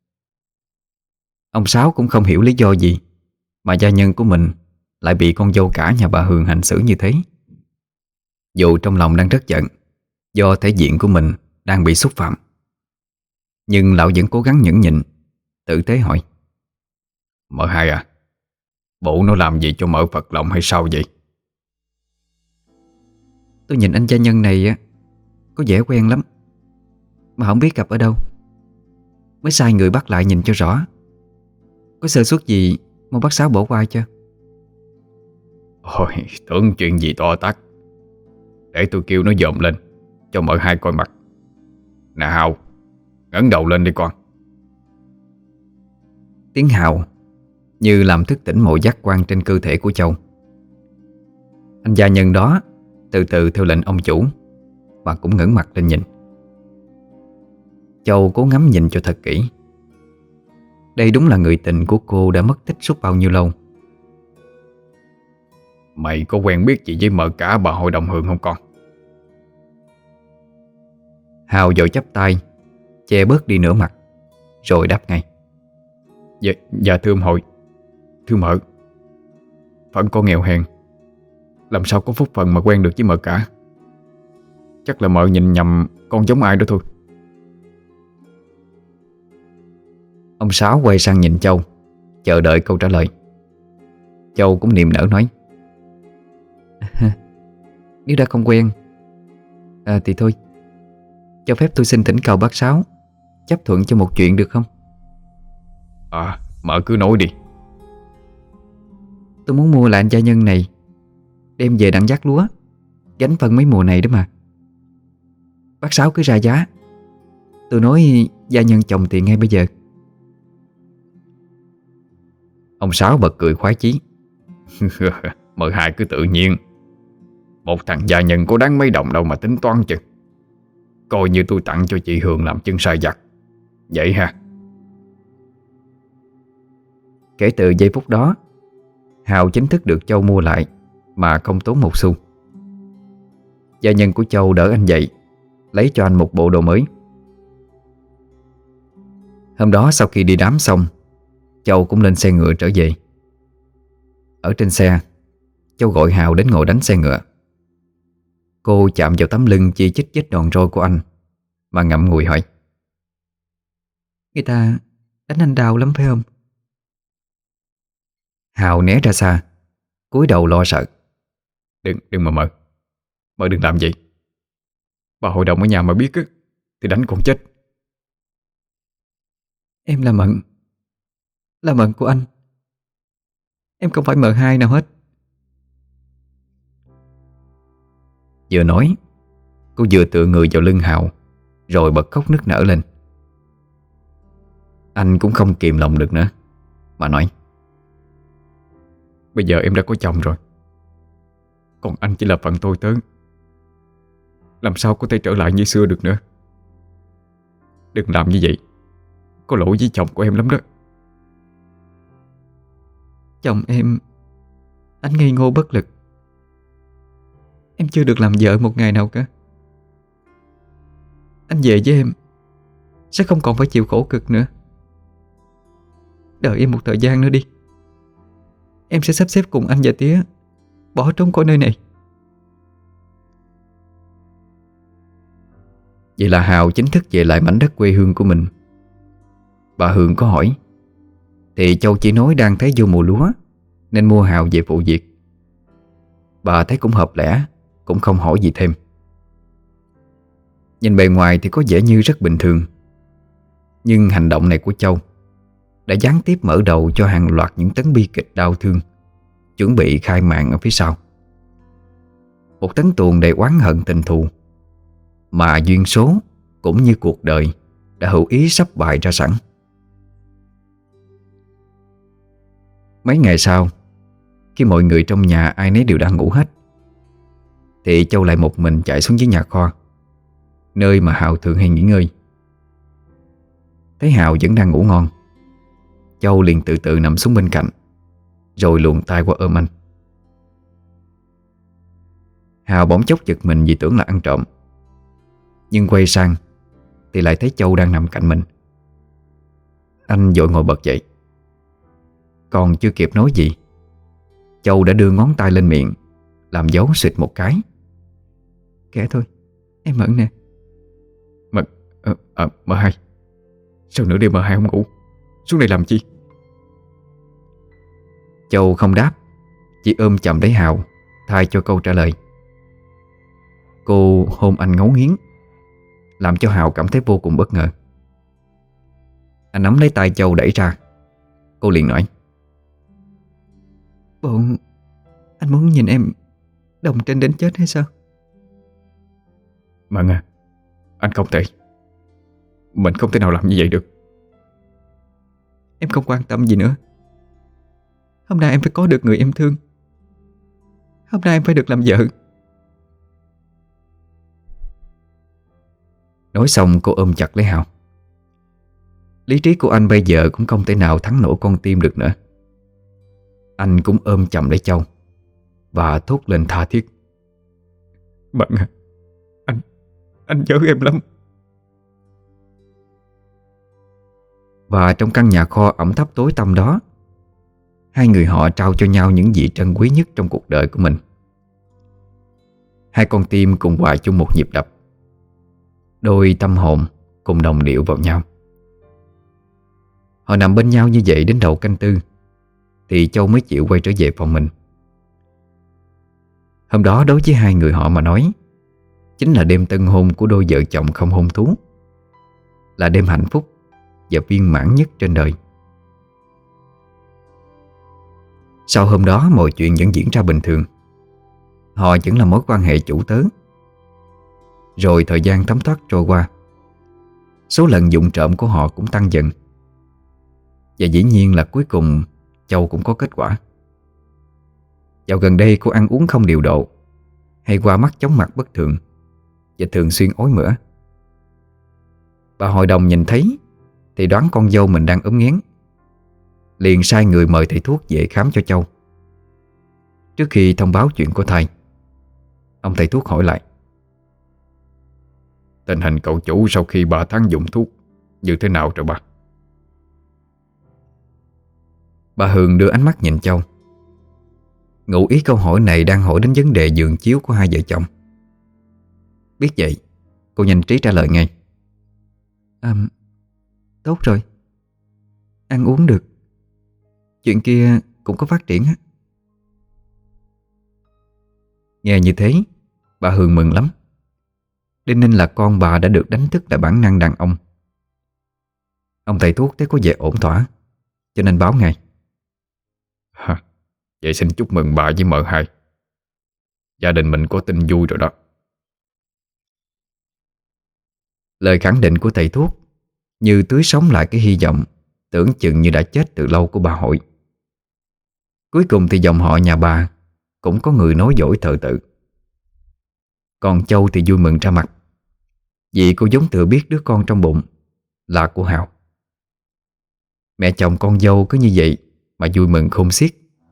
Speaker 1: Ông Sáu cũng không hiểu lý do gì mà gia nhân của mình lại bị con dâu cả nhà bà Hường hành xử như thế. Dù trong lòng đang rất giận do thể diện của mình đang bị xúc phạm, nhưng lão vẫn cố gắng nhẫn nhịn, tử tế hỏi:
Speaker 3: Mợ hai à, bộ nó làm gì cho mợ phật lòng hay sao vậy?
Speaker 2: Tôi nhìn anh gia nhân này á, có vẻ quen lắm, mà không biết gặp ở đâu, mới sai người bắt lại nhìn cho rõ. Có sơ suất gì mong bác Sáu bỏ qua cho.
Speaker 3: Ôi, tưởng chuyện gì to tát. Để tôi kêu nó dòm lên cho mợ hai coi mặt. Nè Hào, ngẩng đầu lên đi con.
Speaker 1: Tiếng Hào như làm thức tỉnh mọi giác quan trên cơ thể của Châu. Anh gia nhân đó từ từ theo lệnh ông chủ mà cũng ngẩng mặt lên nhìn. Châu cố ngắm nhìn cho thật kỹ. Đây đúng là người tình của cô đã mất tích suốt bao nhiêu lâu.
Speaker 3: Mày có quen biết gì với mợ cả bà hội đồng Hường không con?
Speaker 1: Hào vội chắp tay che bớt đi nửa mặt, rồi đáp ngay:
Speaker 3: Dạ thưa ông hội, thưa mợ, phận con nghèo hèn, làm sao có phúc phận mà quen được với mợ cả. Chắc là mợ nhìn nhầm con giống ai đó thôi.
Speaker 1: Ông Sáu quay sang nhìn Châu, chờ đợi câu trả lời. Châu cũng niềm nở nói:
Speaker 2: Nếu đã không quen thì thôi, cho phép tôi xin thỉnh cầu bác Sáu chấp thuận cho một chuyện được không?
Speaker 3: Mợ cứ nói đi.
Speaker 2: Tôi muốn mua lại anh gia nhân này, đem về đặng vác lúa, gánh phân mấy mùa này đó mà. Bác Sáu cứ ra giá, tôi nói gia nhân chồng tiền ngay bây giờ.
Speaker 1: Ông Sáu bật cười khoái chí:
Speaker 3: Mợ hai cứ tự nhiên. Một thằng gia nhân có đáng mấy đồng đâu mà tính toán chừng. Coi như tôi tặng cho chị Hường làm chân sai vặt vậy ha.
Speaker 1: Kể từ giây phút đó, Hào chính thức được Châu mua lại mà không tốn một xu. Gia nhân của Châu đỡ anh dậy, lấy cho anh một bộ đồ mới. Hôm đó sau khi đi đám xong, Châu cũng lên xe ngựa trở về. Ở trên xe, Châu gọi Hào đến ngồi đánh xe ngựa. Cô chạm vào tấm lưng chi chít vết đòn roi của anh mà ngậm ngùi hỏi:
Speaker 2: Người ta đánh anh đau lắm phải không?
Speaker 1: Hào né ra xa, cúi đầu lo sợ:
Speaker 3: Đừng mà mợ. Mợ đừng làm gì. Bà hội đồng ở nhà mà biết á, thì đánh con chết.
Speaker 2: Em là Mận, là Mận của anh. Em không phải M2 nào hết.
Speaker 1: Vừa nói, cô vừa tựa người vào lưng Hào, rồi bật khóc nức nở lên. Anh cũng không kìm lòng được nữa mà nói:
Speaker 3: Bây giờ em đã có chồng rồi, còn anh chỉ là phận tôi tớ, làm sao có thể trở lại như xưa được nữa. Đừng làm như vậy, có lỗi với chồng của em lắm đó.
Speaker 2: Chồng em, anh ngây ngô bất lực. Em chưa được làm vợ một ngày nào cả. Anh về với em sẽ không còn phải chịu khổ cực nữa. Đợi em một thời gian nữa đi, em sẽ sắp xếp cùng anh và tía bỏ trốn khỏi nơi này.
Speaker 1: Vậy là Hào chính thức về lại mảnh đất quê hương của mình. Bà Hường có hỏi thì Châu chỉ nói đang thấy vô mùa lúa nên mua Hào về phụ việc. Bà thấy cũng hợp lẽ, cũng không hỏi gì thêm. Nhìn bề ngoài thì có vẻ như rất bình thường, nhưng hành động này của Châu đã gián tiếp mở đầu cho hàng loạt những tấn bi kịch đau thương chuẩn bị khai màn ở phía sau. Một tấn tuồng đầy oán hận tình thù mà duyên số cũng như cuộc đời đã hữu ý sắp bày ra sẵn. Mấy ngày sau, khi mọi người trong nhà ai nấy đều đang ngủ hết, thì Châu lại một mình chạy xuống dưới nhà kho, nơi mà Hào thường hay nghỉ ngơi. Thấy Hào vẫn đang ngủ ngon, Châu liền từ từ nằm xuống bên cạnh, rồi luồn tay qua ôm anh. Hào bỗng chốc giật mình vì tưởng là ăn trộm, nhưng quay sang thì lại thấy Châu đang nằm cạnh mình. Anh vội ngồi bật dậy. Còn chưa kịp nói gì, Châu đã đưa ngón tay lên miệng, làm dấu xịt một cái.
Speaker 2: Kệ thôi, em Mận nè.
Speaker 3: M2. Sao nửa đêm M2 không ngủ? Xuống đây làm chi?
Speaker 1: Châu không đáp, chỉ ôm chầm lấy Hào thay cho câu trả lời. Cô hôn anh ngấu nghiến, làm cho Hào cảm thấy vô cùng bất ngờ. Anh nắm lấy tay Châu đẩy ra. Cô liền nói:
Speaker 2: Bộ anh muốn nhìn em đồng trên đến chết hay sao?
Speaker 3: Mận à, anh không thể. Mình không thể nào làm như vậy được.
Speaker 2: Em không quan tâm gì nữa. Hôm nay em phải có được người em thương. Hôm nay em phải được làm vợ.
Speaker 1: Nói xong cô ôm chặt lấy Hào. Lý trí của anh bây giờ cũng không thể nào thắng nổi con tim được nữa. Anh cũng ôm chầm lấy Châu và thốt lên tha thiết:
Speaker 3: Mận à, anh nhớ em lắm.
Speaker 1: Và trong căn nhà kho ẩm thấp tối tăm đó, hai người họ trao cho nhau những gì trân quý nhất trong cuộc đời của mình. Hai con tim cùng hòa chung một nhịp đập, đôi tâm hồn cùng đồng điệu vào nhau. Họ nằm bên nhau như vậy đến đầu canh tư thì Châu mới chịu quay trở về phòng mình. Hôm đó đối với hai người họ mà nói, chính là đêm tân hôn của đôi vợ chồng không hôn thú, là đêm hạnh phúc và viên mãn nhất trên đời. Sau hôm đó mọi chuyện vẫn diễn ra bình thường. Họ vẫn là mối quan hệ chủ tớ. Rồi thời gian thấm thoát trôi qua, số lần vụng trộm của họ cũng tăng dần. Và dĩ nhiên là cuối cùng Châu cũng có kết quả. Dạo gần đây cô ăn uống không điều độ, hay qua mắt chóng mặt bất thường, và thường xuyên ói mửa. Bà hội đồng nhìn thấy thì đoán con dâu mình đang ốm nghén, liền sai người mời thầy thuốc về khám cho Châu. Trước khi thông báo chuyện của thai, ông thầy thuốc hỏi lại:
Speaker 3: Tình hình cậu chủ sau khi 3 tháng dùng thuốc như thế nào rồi bà?
Speaker 1: Bà Hường đưa ánh mắt nhìn Châu. Ngụ ý câu hỏi này đang hỏi đến vấn đề giường chiếu của hai vợ chồng. Biết vậy, cô nhanh trí trả lời ngay:
Speaker 2: Tốt rồi. Ăn uống được. Chuyện kia cũng có phát triển á.
Speaker 1: Nghe như thế, bà Hường mừng lắm. Đinh Ninh là con bà đã được đánh thức lại bản năng đàn ông. Ông thầy thuốc thấy có vẻ ổn thỏa, cho nên báo ngay:
Speaker 3: Vậy xin chúc mừng bà với M2. Gia đình mình có tin vui rồi đó.
Speaker 1: Lời khẳng định của thầy thuốc như tưới sống lại cái hy vọng tưởng chừng như đã chết từ lâu của bà Hội. Cuối cùng thì dòng họ nhà bà cũng có người nói dối thờ tự. Còn Châu thì vui mừng ra mặt, vì cô giống thừa biết đứa con trong bụng là của Hào. Mẹ chồng con dâu cứ như vậy mà vui mừng khôn xiết.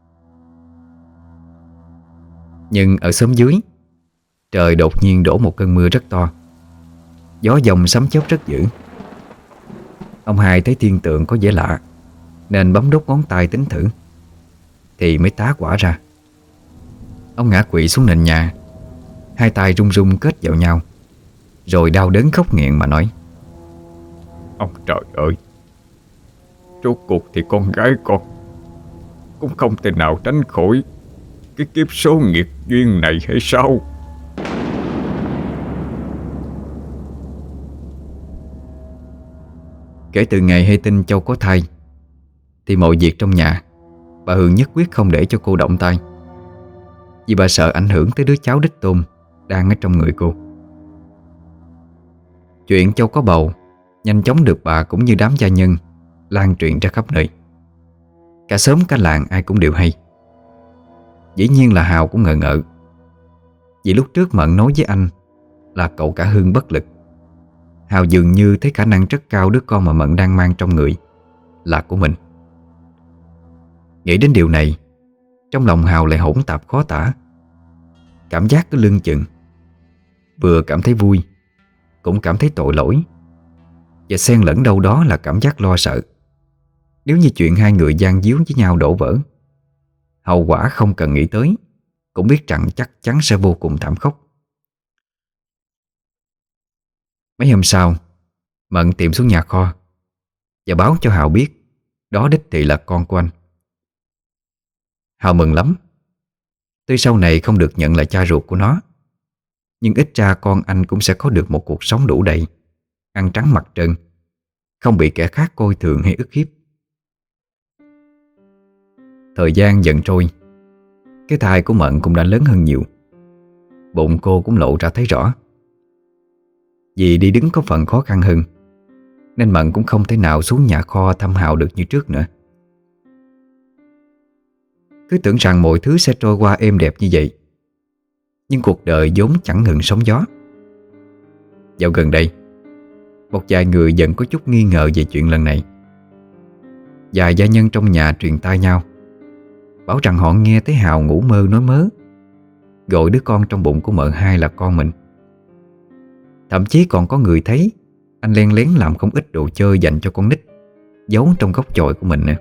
Speaker 1: Nhưng ở xóm dưới, trời đột nhiên đổ một cơn mưa rất to. Gió dòng sấm chớp rất dữ. Ông Hai thấy thiên tượng có vẻ lạ, nên bấm đốt ngón tay tính thử, thì mới tá quả ra. Ông ngã quỵ xuống nền nhà, hai tay run run kết vào nhau, rồi đau đớn khóc nghẹn mà nói:
Speaker 3: Ông trời ơi, rốt cuộc thì con gái con cũng không thể nào tránh khỏi cái kiếp số nghiệt duyên này hay sao?
Speaker 1: Kể từ ngày hay tin Châu có thai, thì mọi việc trong nhà bà Hường nhất quyết không để cho cô động tay, vì bà sợ ảnh hưởng tới đứa cháu đích tôn đang ở trong người cô. Chuyện Châu có bầu nhanh chóng được bà cũng như đám gia nhân lan truyền ra khắp nơi. Cả xóm cả làng ai cũng đều hay. Dĩ nhiên là Hào cũng ngờ ngợ, vì lúc trước Mận nói với anh là cậu cả Hưng bất lực. Hào dường như thấy khả năng rất cao đứa con mà Mận đang mang trong người là của mình. Nghĩ đến điều này, Trong lòng Hào lại hỗn tạp khó tả. Cảm giác cứ lưng chừng, vừa cảm thấy vui, cũng cảm thấy tội lỗi, và xen lẫn đâu đó là cảm giác lo sợ. Nếu như chuyện hai người gian díu với nhau đổ vỡ, hậu quả không cần nghĩ tới cũng biết rằng chắc chắn sẽ vô cùng thảm khốc. Mấy hôm sau, Mận tìm xuống nhà kho và báo cho Hào biết đó đích thị là con của anh. Hào mừng lắm. Tuy sau này không được nhận là cha ruột của nó, nhưng ít ra con anh cũng sẽ có được một cuộc sống đủ đầy, ăn trắng mặc trơn, không bị kẻ khác coi thường hay ức hiếp. Thời gian dần trôi, cái thai của Mận cũng đã lớn hơn nhiều. Bụng cô cũng lộ ra thấy rõ. Vì đi đứng có phần khó khăn hơn, nên Mận cũng không thể nào xuống nhà kho thăm Hào được như trước nữa. Cứ tưởng rằng mọi thứ sẽ trôi qua êm đẹp như vậy, nhưng cuộc đời vốn chẳng ngừng sóng gió. Dạo gần đây, một vài người dần có chút nghi ngờ về chuyện lần này. Vài gia nhân trong nhà truyền tai nhau, bảo rằng họ nghe thấy Hào ngủ mơ nói mớ, gọi đứa con trong bụng của Mợ Hai là con mình. Thậm chí còn có người thấy anh len lén làm không ít đồ chơi dành cho con nít, giấu trong góc chòi của mình nữa.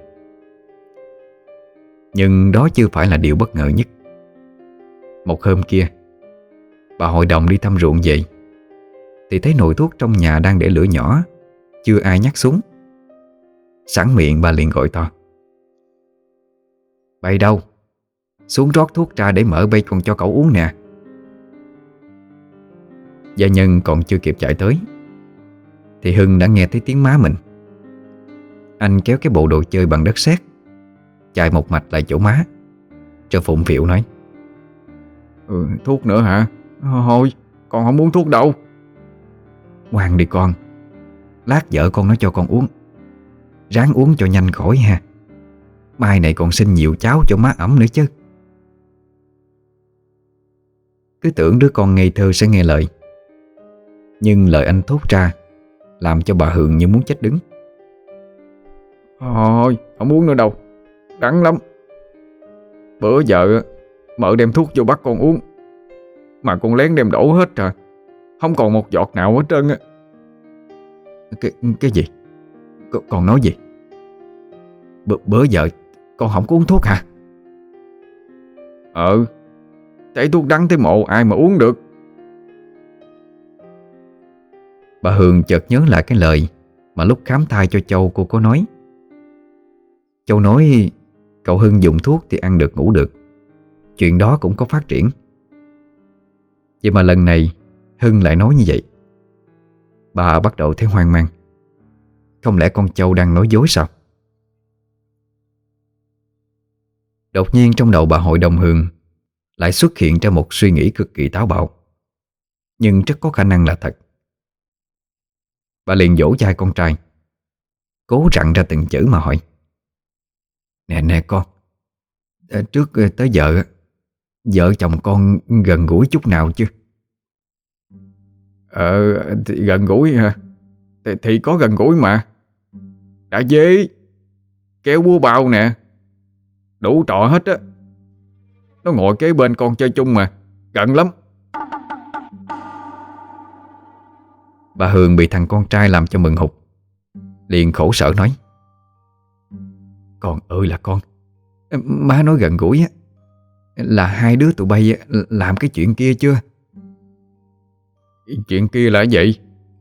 Speaker 1: Nhưng đó chưa phải là điều bất ngờ nhất. Một hôm kia, bà hội đồng đi thăm ruộng về, thì thấy nồi thuốc trong nhà đang để lửa nhỏ, chưa ai nhắc xuống. Sẵn miệng bà liền gọi to: "Bày đâu? Xuống rót thuốc ra để Mợ bây còn cho cậu uống nè." Gia nhân còn chưa kịp chạy tới thì Hưng đã nghe thấy tiếng má mình. Anh kéo cái bộ đồ chơi bằng đất sét chạy một mạch lại chỗ má, cho phụng phịu nói:
Speaker 3: Thuốc nữa hả? Thôi, con không uống thuốc đâu.
Speaker 1: "Ngoan đi con, lát vợ con nó cho con uống. Ráng uống cho nhanh khỏi ha. Mai này còn xin nhiều cháo cho má ẩm nữa chứ." Cứ tưởng đứa con ngây thơ sẽ nghe lời, nhưng lời anh thốt ra làm cho bà Hường như muốn chết đứng.
Speaker 3: Thôi, không uống nữa đâu, đắng lắm. Bữa giờ Mợ đem thuốc vô bắt con uống, mà con lén đem đổ hết rồi, không còn một giọt nào hết trơn á.
Speaker 1: Cái gì? Con nói gì? Bữa giờ con không có uống thuốc hả?
Speaker 3: Thấy thuốc đắng tới mộ ai mà uống được.
Speaker 1: Bà Hường chợt nhớ lại cái lời mà lúc khám thai cho Châu cô có nói. Châu nói cậu Hưng dùng thuốc thì ăn được ngủ được, chuyện đó cũng có phát triển. Vậy mà lần này Hưng lại nói như vậy. Bà bắt đầu thấy hoang mang. Không lẽ con Châu đang nói dối sao? Đột nhiên trong đầu bà hội đồng Hường lại xuất hiện ra một suy nghĩ cực kỳ táo bạo, nhưng rất có khả năng là thật. Bà liền dỗ dai con trai, cố rặn ra từng chữ mà hỏi: Nè con, trước tới giờ vợ chồng con gần gũi chút nào chưa?
Speaker 3: Thì gần gũi hả? Thì có gần gũi mà. Đã dê, kéo búa bao nè, đủ trọ hết á. Nó ngồi kế bên con chơi chung mà, gần lắm.
Speaker 1: Bà Hường bị thằng con trai làm cho mừng hụt, liền khổ sở nói: Con ơi là con, má nói gần gũi á là hai đứa tụi bay làm cái chuyện kia chưa?
Speaker 3: Chuyện kia là gì?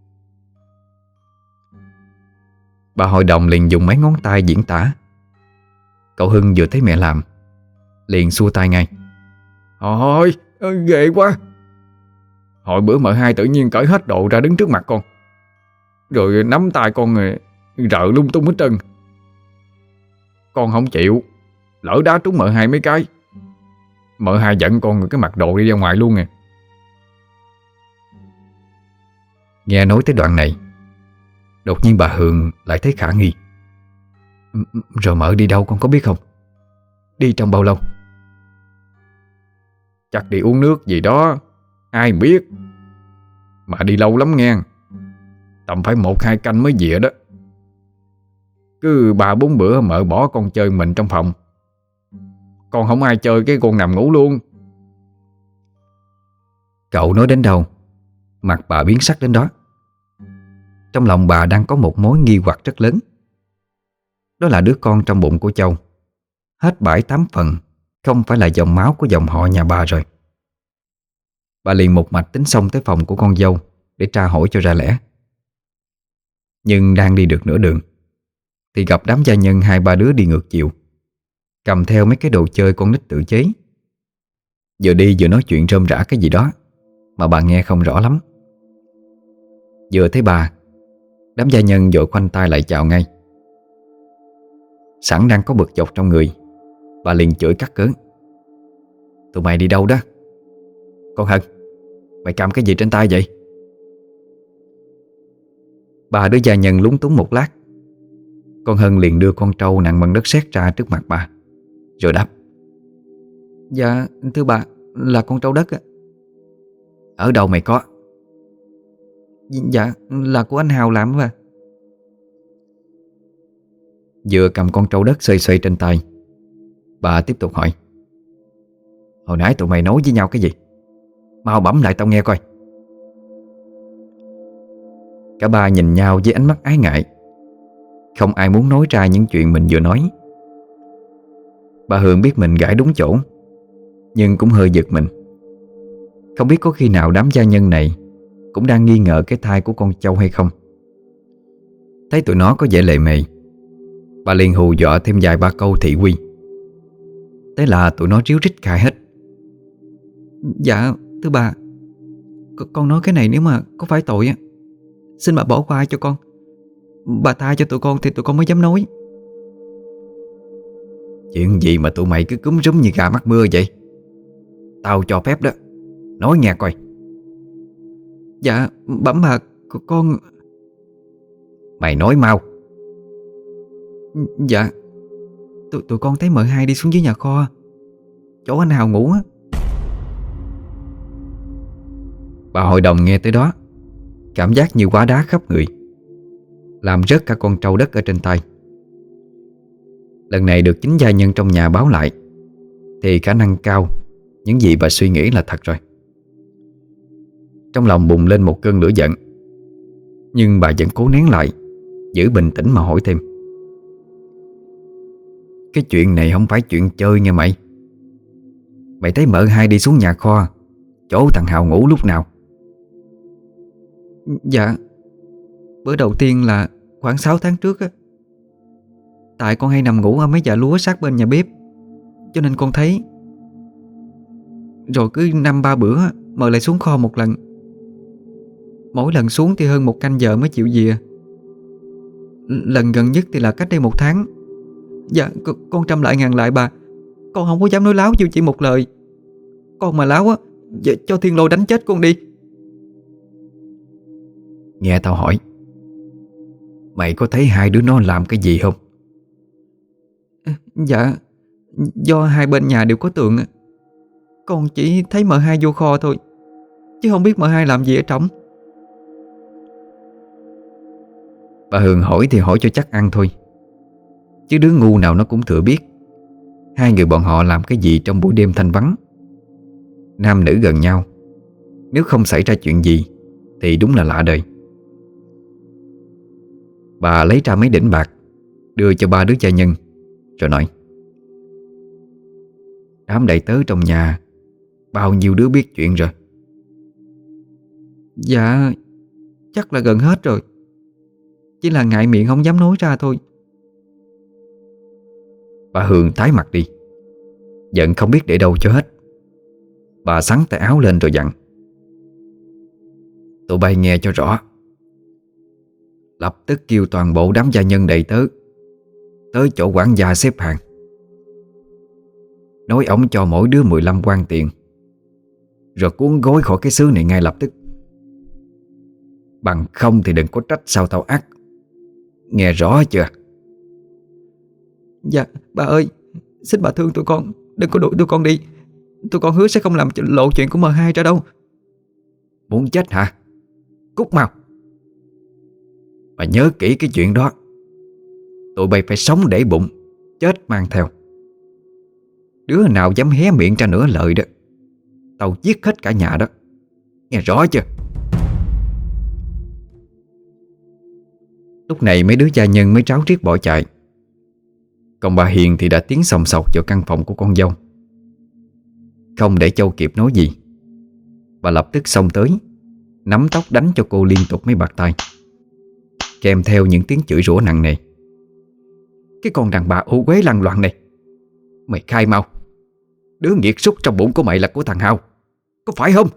Speaker 1: Bà hội đồng liền dùng mấy ngón tay diễn tả. Cậu Hưng vừa thấy mẹ làm liền xua tay ngay:
Speaker 3: Thôi, ghê quá. Hồi bữa Mợ Hai tự nhiên cởi hết đồ ra đứng trước mặt con, rồi nắm tay con rợ lung tung hết trơn. Con không chịu, lỡ đá trúng Mợ Hai mấy cái. Mợ Hai giận con rồi cái mặc đồ đi ra ngoài luôn nè.
Speaker 1: Nghe nói tới đoạn này, đột nhiên bà Hường lại thấy khả nghi. Rồi Mợ đi đâu con có biết không? Đi trong bao lâu?
Speaker 3: Chắc đi uống nước gì đó, ai biết. Mà đi lâu lắm nghe, tầm phải 1-2 canh mới về đó. Cứ 3-4 bữa Mợ bỏ con chơi mình trong phòng, Còn không ai chơi cái con nằm ngủ luôn.
Speaker 1: Cậu nói đến đâu, mặt bà biến sắc đến đó. Trong lòng bà đang có một mối nghi hoặc rất lớn. Đó là đứa con trong bụng của Châu hết 7-8 phần không phải là dòng máu của dòng họ nhà bà rồi. Bà liền một mạch tính xông tới phòng của con dâu để tra hỏi cho ra lẽ. Nhưng đang đi được nửa đường thì gặp đám gia nhân 2-3 đứa đi ngược chiều, cầm theo mấy cái đồ chơi con nít tự chế. Vừa đi vừa nói chuyện rôm rả cái gì đó mà bà nghe không rõ lắm. Vừa thấy bà, đám gia nhân vội khoanh tay lại chào ngay. Sẵn đang có bực dọc trong người, bà liền chửi cắt cớn: "Tụi mày đi đâu đó? Con Hân, mày cầm cái gì trên tay vậy?" Ba đứa gia nhân lúng túng một lát. Con Hân liền đưa con trâu nặng bằng đất sét ra trước mặt bà, rồi đáp:
Speaker 2: Dạ thưa bà, là con trâu đất á.
Speaker 1: "Ở đâu mày có?"
Speaker 2: Dạ là của anh Hào làm mà.
Speaker 1: Vừa cầm con trâu đất xoay xoay trên tay, bà tiếp tục hỏi: "Hồi nãy tụi mày nói với nhau cái gì? Mau bấm lại tao nghe coi." Cả ba nhìn nhau với ánh mắt ái ngại, không ai muốn nói ra những chuyện mình vừa nói. Bà Hường biết mình gãi đúng chỗ, nhưng cũng hơi giật mình. Không biết có khi nào đám gia nhân này cũng đang nghi ngờ cái thai của con Châu hay không. Thấy tụi nó có vẻ lề mề, bà liền hù dọa thêm vài ba câu thị uy. Thế là tụi nó ríu rít khai hết:
Speaker 2: Dạ thưa bà, con nói cái này nếu mà có phải tội á, xin bà bỏ qua cho con. Bà tha cho tụi con thì tụi con mới dám nói.
Speaker 1: "Chuyện gì mà tụi mày cứ cúm rúm như gà mắc mưa vậy? Tao cho phép đó, nói nghe coi."
Speaker 2: Dạ bẩm bà, con...
Speaker 1: "Mày nói mau."
Speaker 2: Dạ tụi con thấy mợ hai đi xuống dưới nhà kho, chỗ anh Hào ngủ á.
Speaker 1: Bà hội đồng nghe tới đó, cảm giác như hóa đá khắp người, làm rớt cả con trâu đất ở trên tay. Lần này được chính gia nhân trong nhà báo lại thì khả năng cao những gì bà suy nghĩ là thật rồi. Trong lòng bùng lên một cơn lửa giận, nhưng bà vẫn cố nén lại, giữ bình tĩnh mà hỏi thêm: "Cái chuyện này không phải chuyện chơi nha mày. Mày thấy mợ hai đi xuống nhà kho chỗ thằng Hào ngủ lúc nào?"
Speaker 2: Dạ bữa đầu tiên là khoảng 6 tháng trước á. Tại con hay nằm ngủ ở mấy dạ lúa sát bên nhà bếp, cho nên con thấy. Rồi cứ 5-3 bữa mợ lại xuống kho một lần. Mỗi lần xuống thì hơn 1 canh giờ mới chịu về. Lần gần nhất thì là cách đây 1 tháng. Dạ con trăm lại ngàn lại bà, con không có dám nói láo dù chỉ một lời. Con mà láo á, cho thiên lôi đánh chết con đi.
Speaker 1: "Nghe tao hỏi, mày có thấy hai đứa nó làm cái gì không?"
Speaker 2: Dạ do hai bên nhà đều có tường á, con chỉ thấy mợ hai vô kho thôi, chứ không biết mợ hai làm gì ở trỏng.
Speaker 1: Bà Hường hỏi thì hỏi cho chắc ăn thôi, chứ đứa ngu nào nó cũng thừa biết hai người bọn họ làm cái gì trong buổi đêm thanh vắng. Nam nữ gần nhau, nếu không xảy ra chuyện gì thì đúng là lạ đời. Bà lấy ra mấy đỉnh bạc đưa cho ba đứa gia nhân, rồi nói: "Đám đầy tớ trong nhà bao nhiêu đứa biết chuyện rồi?"
Speaker 2: Dạ chắc là gần hết rồi, chỉ là ngại miệng không dám nói ra thôi.
Speaker 1: Bà Hường tái mặt đi, giận không biết để đâu cho hết. Bà xắn tay áo lên rồi dặn: "Tụi bay nghe cho rõ. Lập tức kêu toàn bộ đám gia nhân đầy tớ tới chỗ quản gia xếp hàng, nói ổng cho mỗi đứa 15 quan tiền, rồi cuốn gói khỏi cái xứ này ngay lập tức. Bằng không thì đừng có trách sao tao ác. Nghe rõ chưa?"
Speaker 2: Dạ bà ơi, xin bà thương tụi con, đừng có đuổi tụi con đi. Tụi con hứa sẽ không làm lộ chuyện của M2 ra đâu.
Speaker 1: "Muốn chết hả? Cút mau. Mà nhớ kỹ cái chuyện đó. Tụi bay phải sống để bụng, chết mang theo."
Speaker 2: Đứa nào dám hé miệng ra nửa lời đó, tao giết hết cả nhà đó. Nghe rõ chưa?
Speaker 1: Lúc này mấy đứa gia nhân mới ráo riết bỏ chạy. Còn bà Hiền thì đã tiến sòng sọc vào căn phòng của con dâu. Không để Châu kịp nói gì, bà lập tức xông tới, nắm tóc đánh cho cô liên tục mấy bạt tay, kèm theo những tiếng chửi rủa nặng nề.
Speaker 2: Cái con đàn bà ô uế lăng loạn này, mày khai mau, đứa nghiệt súc trong bụng của mày là của thằng Hào, có phải không?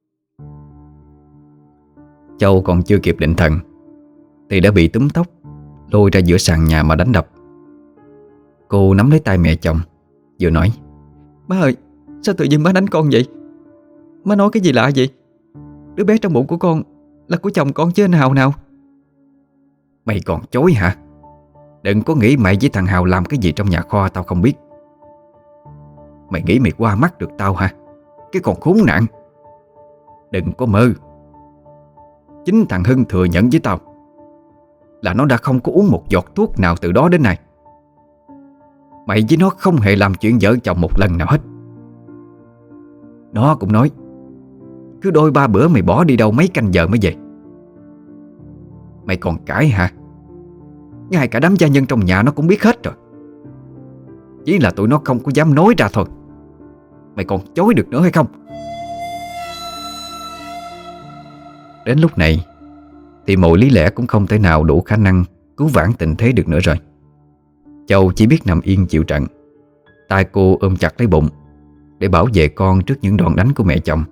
Speaker 1: Châu còn chưa kịp định thần thì đã bị túm tóc lôi ra giữa sàn nhà mà đánh đập. Cô nắm lấy tay mẹ chồng, vừa nói:
Speaker 2: Má ơi, sao tự nhiên má đánh con vậy? Má nói cái gì lạ vậy? Đứa bé trong bụng của con là của chồng con chứ anh Hào nào.
Speaker 1: Mày còn chối hả? Đừng có nghĩ mày với thằng Hào làm cái gì trong nhà kho tao không biết. Mày nghĩ mày qua mắt được tao hả? Cái con khốn nạn. Đừng có mơ. Chính thằng Hưng thừa nhận với tao là nó đã không có uống một giọt thuốc nào từ đó đến nay. Mày với nó không hề làm chuyện vợ chồng một lần nào hết. Nó cũng nói cứ đôi ba bữa mày bỏ đi đâu mấy canh giờ mới về. Mày còn cãi hả? Ngay cả đám gia nhân trong nhà nó cũng biết hết rồi. Chỉ là tụi nó không có dám nói ra thôi. Mày còn chối được nữa hay không? Đến lúc này thì mọi lý lẽ cũng không thể nào đủ khả năng cứu vãn tình thế được nữa rồi. Châu chỉ biết nằm yên chịu trận. Tay cô ôm chặt lấy bụng để bảo vệ con trước những đòn đánh của mẹ chồng.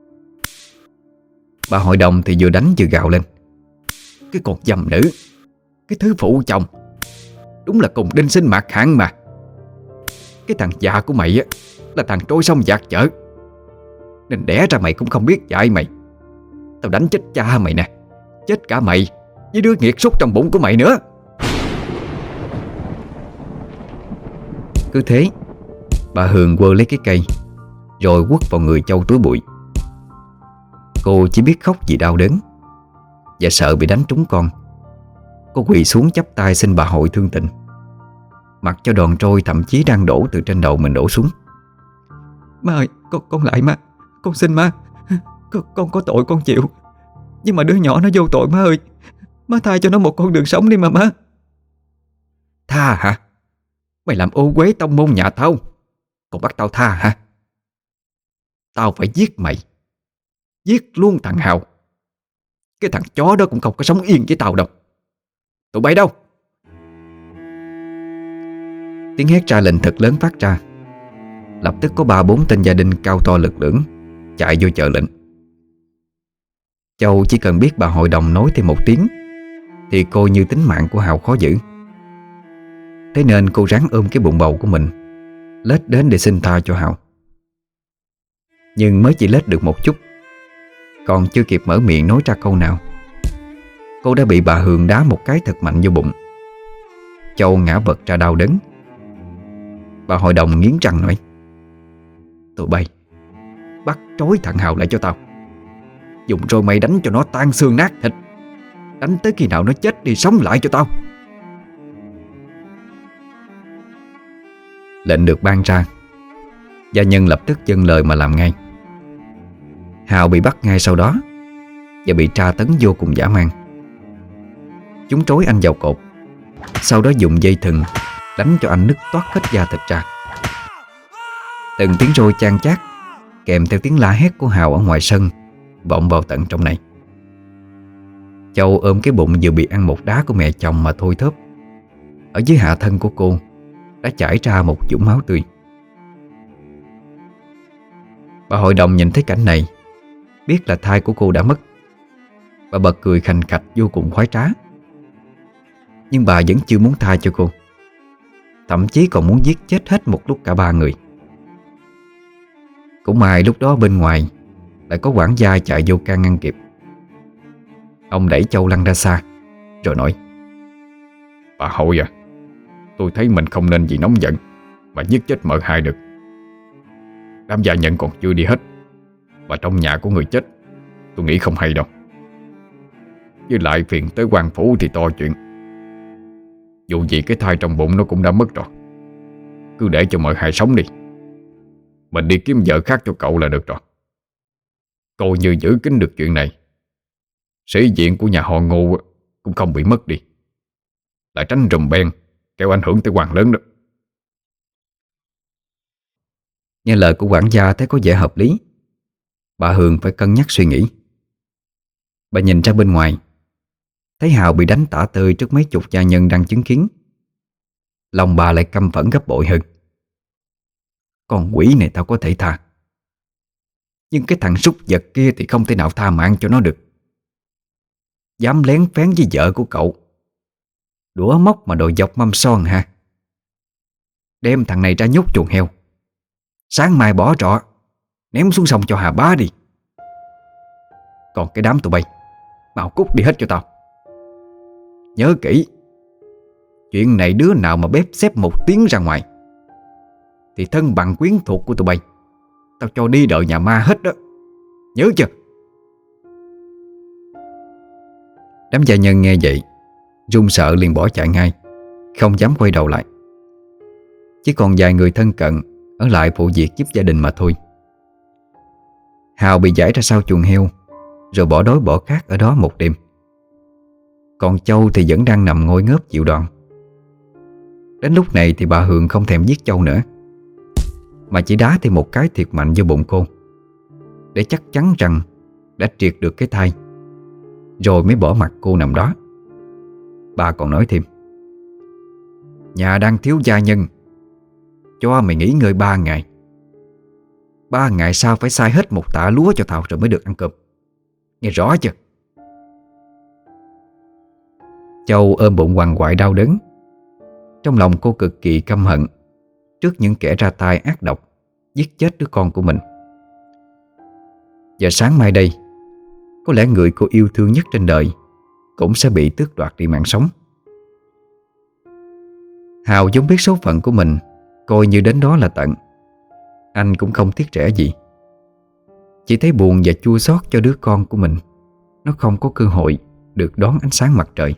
Speaker 1: Bà hội đồng thì vừa đánh vừa gào lên: Cái con dâm nữ, cái thứ phụ chồng, đúng là cùng đinh sinh mạc hạn mà. Cái thằng già của mày á là thằng trôi sông dạt chở, nên đẻ ra mày cũng không biết dạy mày. Tao đánh chết cha mày nè, chết cả mày với đứa nghiệt súc trong bụng của mày nữa. Cứ thế bà Hường quơ lấy cái cây rồi quất vào người Châu túi bụi. Cô chỉ biết khóc vì đau đớn và sợ bị đánh trúng con. Cô quỳ xuống chắp tay xin bà hội thương tình, mặc cho đòn trôi thậm chí đang đổ từ trên đầu mình đổ xuống.
Speaker 2: Má ơi, con lại má, con xin má. Con có tội con chịu, nhưng mà đứa nhỏ nó vô tội má ơi. Má tha cho nó một con đường sống đi mà má.
Speaker 1: Tha hả? Mày làm ô uế tông môn nhà tao, còn bắt tao tha hả? Tao phải giết mày, giết luôn thằng Hào. Cái thằng chó đó cũng không có sống yên với tao đâu. Tụi bay đâu? Tiếng hét ra lệnh thật lớn phát ra. Lập tức có 3-4 tên gia đình cao to lực lưỡng chạy vô chờ lệnh. Châu chỉ cần biết bà hội đồng nói thêm một tiếng thì cô như tính mạng của Hào khó giữ. Thế nên cô ráng ôm cái bụng bầu của mình, lết đến để xin tha cho Hào. Nhưng mới chỉ lết được một chút, còn chưa kịp mở miệng nói ra câu nào, cô đã bị bà Hường đá một cái thật mạnh vô bụng. Châu ngã vật ra đau đớn. Bà hội đồng nghiến răng nói: Tụi bay bắt trói thằng Hào lại cho tao, dùng roi mây đánh cho nó tan xương nát thịt, đánh tới khi nào nó chết đi sống lại cho tao. Lệnh được ban ra, gia nhân lập tức dâng lời mà làm ngay. Hào bị bắt ngay sau đó và bị tra tấn vô cùng dã man. Chúng trói anh vào cột, sau đó dùng dây thừng đánh cho anh nứt toát hết da thịt ra. Từng tiếng roi chan chát kèm theo tiếng la hét của Hào ở ngoài sân vọng vào tận trong này. Châu ôm cái bụng vừa bị ăn một đá của mẹ chồng mà thôi thóp. Ở dưới hạ thân của cô đã chảy ra một vũng máu tươi. Bà hội đồng nhìn thấy cảnh này, biết là thai của cô đã mất. Bà bật cười khành khạch vô cùng khoái trá. Nhưng bà vẫn chưa muốn tha cho cô, thậm chí còn muốn giết chết hết một lúc cả 3 người. Cũng may lúc đó bên ngoài lại có quản gia chạy vô can ngăn kịp. Ông đẩy Châu lăn ra xa rồi nói: Bà hội à, tôi thấy mình không nên vì nóng giận mà giết chết mợ hai được. Đám gia nhân còn chưa đi hết, và trong nhà của người chết tôi nghĩ không hay đâu. Với lại phiền tới quan phủ thì to chuyện. Dù gì cái thai trong bụng nó cũng đã mất rồi, cứ để cho mợ hai sống đi,
Speaker 3: mình đi kiếm vợ khác cho cậu là được rồi. Coi như giữ kín được chuyện này, sĩ diện của nhà họ Ngô cũng không bị mất đi, lại tránh rùm beng kéo ảnh hưởng tới quan lớn đó.
Speaker 1: Nghe lời của quản gia thấy có vẻ hợp lý, bà Hường phải cân nhắc suy nghĩ. Bà nhìn ra bên ngoài, thấy Hào bị đánh tả tơi trước mấy chục gia nhân đang chứng kiến. Lòng bà lại căm phẫn gấp bội hơn. Con quỷ này tao có thể tha, nhưng cái thằng súc vật kia thì không thể nào tha mạng cho nó được. Dám lén phén với vợ của cậu, đũa móc mà đòi dọc mâm son ha. Đem thằng này ra nhốt chuồng heo, sáng mai bỏ trọ ném xuống sông cho Hà Bá đi. Còn cái đám tụi bay, mau cút đi hết cho tao. Nhớ kỹ, chuyện này đứa nào mà bếp xếp một tiếng ra ngoài thì thân bằng quyến thuộc của tụi bay tao cho đi đợi nhà ma hết đó. Nhớ chưa? Đám gia nhân nghe vậy run sợ liền bỏ chạy ngay, không dám quay đầu lại. Chỉ còn vài người thân cận ở lại phụ việc giúp gia đình mà thôi. Hào bị giải ra sau chuồng heo, rồi bỏ đói bỏ khát ở đó một đêm. Còn Châu thì vẫn đang nằm ngồi ngớp chịu đòn. Đến lúc này thì bà Hường không thèm giết Châu nữa, mà chỉ đá thêm một cái thiệt mạnh vô bụng cô, để chắc chắn rằng đã triệt được cái thai, rồi mới bỏ mặc cô nằm đó. Bà còn nói thêm: nhà đang thiếu gia nhân, cho mày nghỉ ngơi 3 ngày. 3 ngày sau phải xay hết một tạ lúa cho tao rồi mới được ăn cơm. Nghe rõ chưa? Châu ôm bụng quằn quại đau đớn. Trong lòng cô cực kỳ căm hận trước những kẻ ra tay ác độc giết chết đứa con của mình. Và sáng mai đây, có lẽ người cô yêu thương nhất trên đời cũng sẽ bị tước đoạt đi mạng sống. Hào vốn biết số phận của mình coi như đến đó là tận. Anh cũng không tiếc rẻ gì, chỉ thấy buồn và chua xót cho đứa con của mình, nó không có cơ hội được đón ánh sáng mặt trời.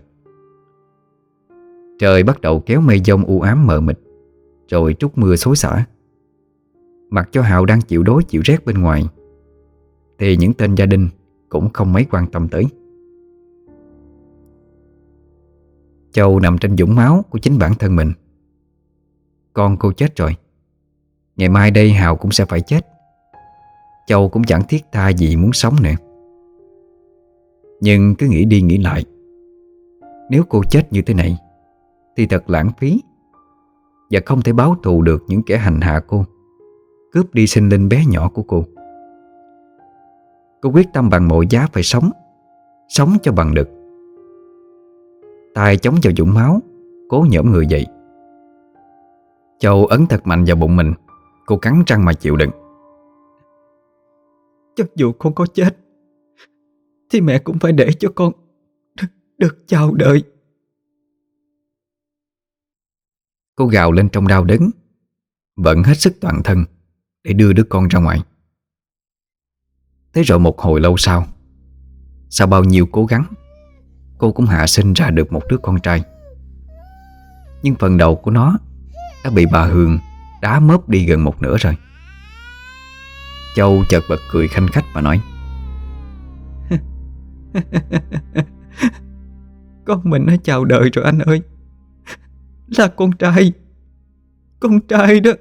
Speaker 1: Trời bắt đầu kéo mây giông u ám mờ mịt, rồi trút mưa xối xả. Mặc cho Hào đang chịu đói chịu rét bên ngoài, thì những tên gia đình cũng không mấy quan tâm tới. Châu nằm trên vũng máu của chính bản thân mình. Con cô chết rồi, ngày mai đây Hào cũng sẽ phải chết. Châu cũng chẳng thiết tha gì muốn sống nữa. Nhưng cứ nghĩ đi nghĩ lại, nếu cô chết như thế này thì thật lãng phí, và không thể báo thù được những kẻ hành hạ cô, cướp đi sinh linh bé nhỏ của cô. Cô quyết tâm bằng mọi giá phải sống, sống cho bằng được. Tay chống vào vũng máu, cố nhổm người dậy. Châu ấn thật mạnh vào bụng mình. Cô cắn răng mà chịu đựng.
Speaker 2: Cho dù con có chết thì mẹ cũng phải để cho con được chào đời.
Speaker 1: Cô gào lên trong đau đớn, vận hết sức toàn thân để đưa đứa con ra ngoài. Thế rồi một hồi lâu sau bao nhiêu cố gắng, cô cũng hạ sinh ra được một đứa con trai. Nhưng phần đầu của nó đã bị bà Hường đá mớp đi gần một nửa rồi. Châu chợt bật cười khanh khách mà nói:
Speaker 2: Con mình nó chào đời rồi anh ơi. Là con trai. Con trai đó.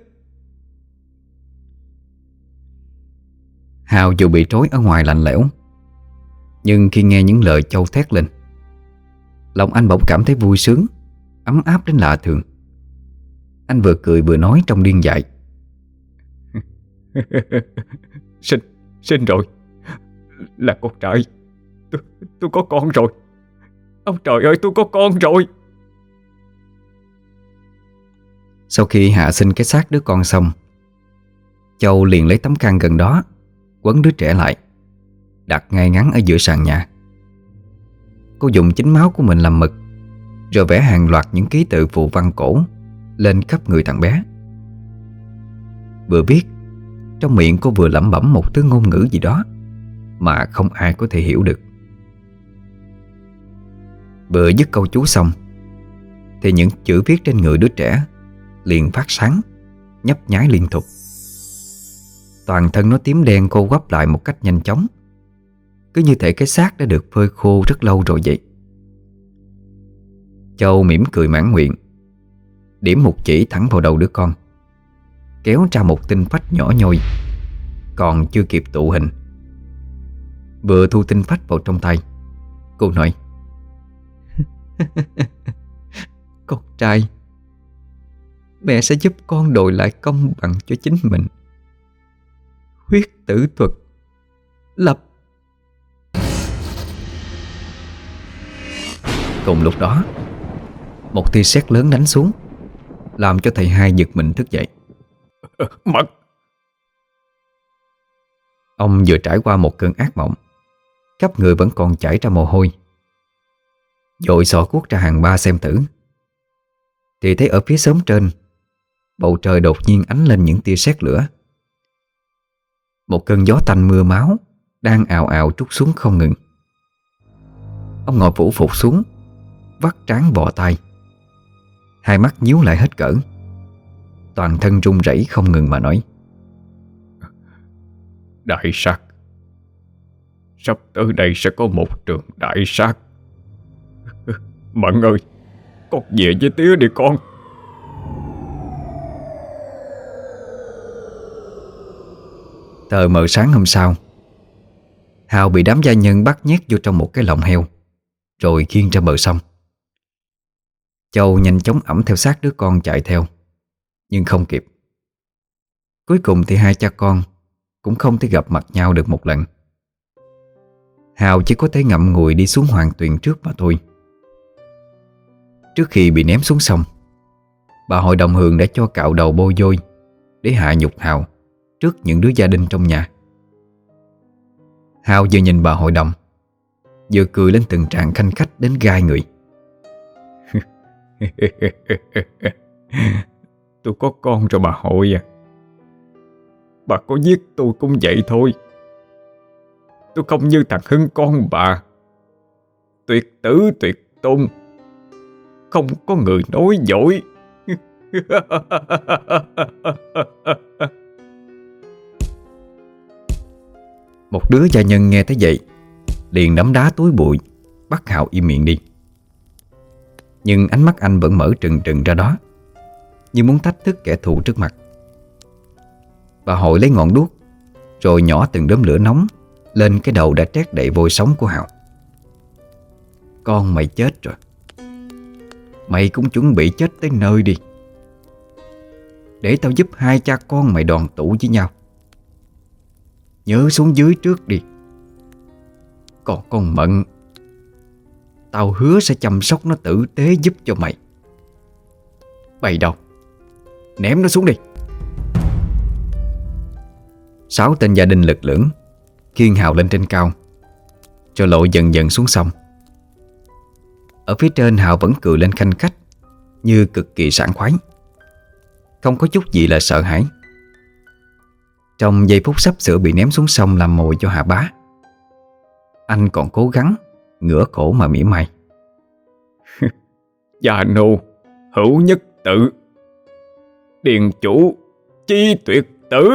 Speaker 1: Hào dù bị trói ở ngoài lạnh lẽo, nhưng khi nghe những lời Châu thét lên, lòng anh bỗng cảm thấy vui sướng, ấm áp đến lạ thường. Anh vừa cười vừa nói trong điên dại:
Speaker 2: Sinh rồi. Là con trai. Tôi có con rồi. Ông trời ơi, tôi có con rồi.
Speaker 1: Sau khi hạ sinh cái xác đứa con xong, Châu liền lấy tấm khăn gần đó quấn đứa trẻ lại, đặt ngay ngắn ở giữa sàn nhà. Cô dùng chính máu của mình làm mực, rồi vẽ hàng loạt những ký tự phù văn cổ lên khắp người thằng bé. Vừa viết, trong miệng cô vừa lẩm bẩm một thứ ngôn ngữ gì đó mà không ai có thể hiểu được. Vừa dứt câu chú xong thì những chữ viết trên người đứa trẻ liền phát sáng, nhấp nháy liên tục. Toàn thân nó tím đen khô quắp lại một cách nhanh chóng, cứ như thể cái xác đã được phơi khô rất lâu rồi vậy. Châu mỉm cười mãn nguyện, điểm một chỉ thẳng vào đầu đứa con, kéo ra một tinh phách nhỏ nhoi. Còn chưa kịp tụ hình, vừa thu tinh phách vào trong tay, cô nói:
Speaker 2: Con trai, mẹ sẽ giúp con đòi lại công bằng cho chính mình. Huyết tử thuật lập.
Speaker 1: Cùng lúc đó, một tia sét lớn đánh xuống, làm cho thầy hai giật mình thức dậy.
Speaker 3: Mật!
Speaker 1: Ông vừa trải qua một cơn ác mộng, khắp người vẫn còn chảy ra mồ hôi, vội xỏ cuốc ra hàng ba xem thử, thì thấy ở phía xóm trên, bầu trời đột nhiên ánh lên những tia sét lửa. Một cơn gió tanh mưa máu đang ào ào trút xuống không ngừng. Ông ngồi phủ phục xuống, vắt trán bò tay, hai mắt nhíu lại hết cỡ, toàn thân run rẩy không ngừng mà nói:
Speaker 3: Đại sát! Sắp tới đây sẽ có một trường đại sát. Mận ơi, con về với tía đi con.
Speaker 1: Tờ mờ sáng hôm sau, Hào bị đám gia nhân bắt nhét vô trong một cái lồng heo, rồi khiêng ra bờ sông. Châu nhanh chóng ẵm theo xác đứa con chạy theo, nhưng không kịp. Cuối cùng thì hai cha con cũng không thể gặp mặt nhau được một lần. Hào chỉ có thể ngậm ngùi đi xuống Hoàng Tuyền trước mà thôi. Trước khi bị ném xuống sông, bà hội đồng Hường đã cho cạo đầu bôi vôi để hạ nhục Hào trước những đứa gia đình trong nhà. Hào vừa nhìn bà hội đồng, vừa cười lên từng tràng khanh khách đến gai người.
Speaker 3: Tôi có con rồi bà hội à. Bà có giết tôi cũng vậy thôi. Tôi không như thằng Hưng con bà, tuyệt tử tuyệt tôn, không có người nói dối.
Speaker 1: Một đứa gia nhân nghe thấy vậy liền đấm đá túi bụi, bắt Hào im miệng đi. Nhưng ánh mắt anh vẫn mở trừng trừng ra đó, như muốn thách thức kẻ thù trước mặt. Bà hội lấy ngọn đuốc, rồi nhỏ từng đốm lửa nóng lên cái đầu đã trét đầy vôi sống của Hào. Con mày chết rồi, mày cũng chuẩn bị chết tới nơi đi, để tao giúp hai cha con mày đoàn tụ với nhau. Nhớ xuống dưới trước đi. Còn con Mận, tao hứa sẽ chăm sóc nó tử tế giúp cho mày. Bày đâu, ném nó xuống đi. 6 tên gia đình lực lưỡng khiêng Hào lên trên cao, rồi lội dần dần xuống sông. Ở phía trên, Hào vẫn cười lên khanh khách, như cực kỳ sảng khoái, không có chút gì là sợ hãi. Trong giây phút sắp sửa bị ném xuống sông làm mồi cho Hạ Bá, anh còn cố gắng ngửa cổ mà mỉa mai:
Speaker 3: Gia nô hữu nhất tự, điền chủ chi tuyệt tử.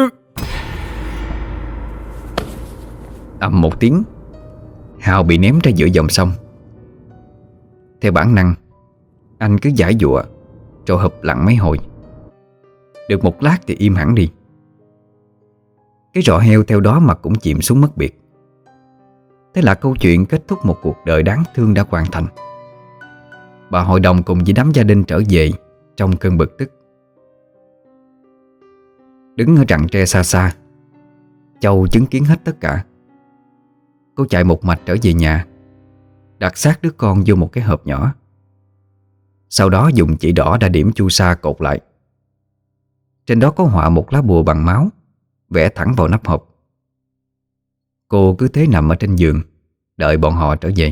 Speaker 1: Ầm một tiếng, Hào bị ném ra giữa dòng sông. Theo bản năng, anh cứ giãy giụa rồi hụp lặn mấy hồi. Được một lát thì im hẳn đi. Cái rọ heo theo đó mà cũng chìm xuống mất biệt. Thế là câu chuyện kết thúc một cuộc đời đáng thương đã hoàn thành. Bà hội đồng cùng với đám gia đình trở về trong cơn bực tức. Đứng ở rặng tre xa xa, Châu chứng kiến hết tất cả. Cô chạy một mạch trở về nhà, đặt xác đứa con vô một cái hộp nhỏ. Sau đó dùng chỉ đỏ đã điểm chu sa cột lại. Trên đó có họa một lá bùa bằng máu, vẽ thẳng vào nắp hộp. Cô cứ thế nằm ở trên giường, đợi bọn họ trở về.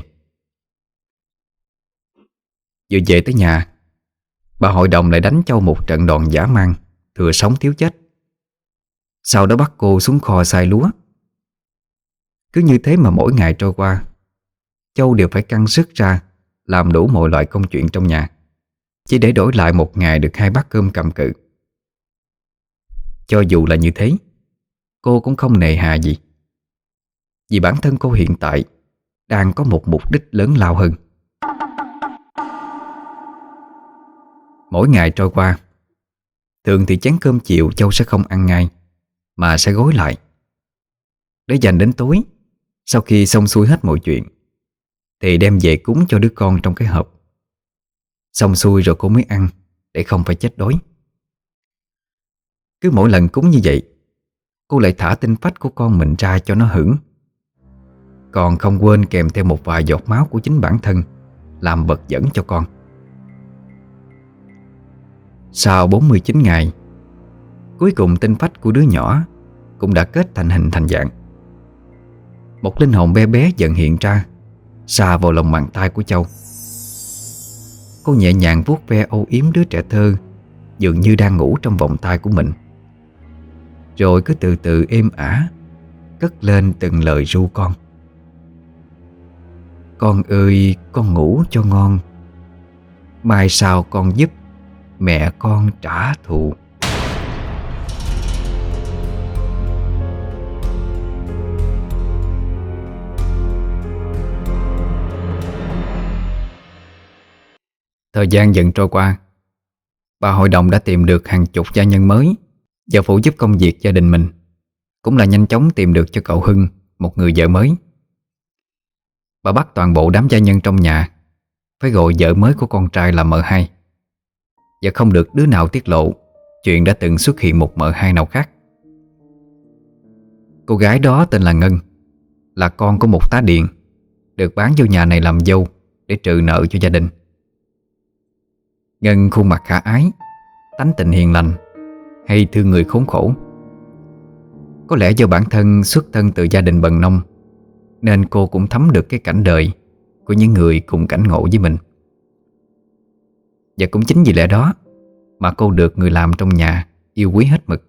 Speaker 1: Vừa về tới nhà, bà hội đồng lại đánh Châu một trận đòn dã man, thừa sống thiếu chết. Sau đó bắt cô xuống kho xay lúa. Cứ như thế mà mỗi ngày trôi qua, Châu đều phải căng sức ra làm đủ mọi loại công chuyện trong nhà, chỉ để đổi lại một ngày được 2 bát cơm cầm cự. Cho dù là như thế, cô cũng không nề hà gì, vì bản thân cô hiện tại đang có một mục đích lớn lao hơn. Mỗi ngày trôi qua, thường thì chén cơm chiều Châu sẽ không ăn ngay, mà sẽ gói lại để dành đến tối, sau khi xong xuôi hết mọi chuyện, thì đem về cúng cho đứa con trong cái hộp. Xong xuôi rồi cô mới ăn, để không phải chết đói. Cứ mỗi lần cúng như vậy, cô lại thả tinh phách của con mình ra cho nó hưởng, còn không quên kèm theo một vài giọt máu của chính bản thân, làm vật dẫn cho con. Sau 49 ngày, cuối cùng tinh phách của đứa nhỏ cũng đã kết thành hình thành dạng. Một linh hồn bé bé dần hiện ra, sa vào lòng bàn tay của Châu. Cô nhẹ nhàng vuốt ve âu yếm đứa trẻ thơ, dường như đang ngủ trong vòng tay của mình, rồi cứ từ từ êm ả cất lên từng lời ru con. Con ơi, con ngủ cho ngon, mai sau con giúp mẹ con trả thù. Thời gian dần trôi qua, bà hội đồng đã tìm được hàng chục gia nhân mới và phụ giúp công việc gia đình mình, cũng là nhanh chóng tìm được cho cậu Hưng một người vợ mới. Bà bắt toàn bộ đám gia nhân trong nhà phải gọi vợ mới của con trai là mợ hai, và không được đứa nào tiết lộ chuyện đã từng xuất hiện một mợ hai nào khác. Cô gái đó tên là Ngân, là con của một tá điện, được bán vô nhà này làm dâu để trừ nợ cho gia đình. Ngân khuôn mặt khả ái, tánh tình hiền lành, hay thương người khốn khổ. Có lẽ do bản thân xuất thân từ gia đình bần nông, nên cô cũng thấm được cái cảnh đời của những người cùng cảnh ngộ với mình. Và cũng chính vì lẽ đó mà cô được người làm trong nhà yêu quý hết mực.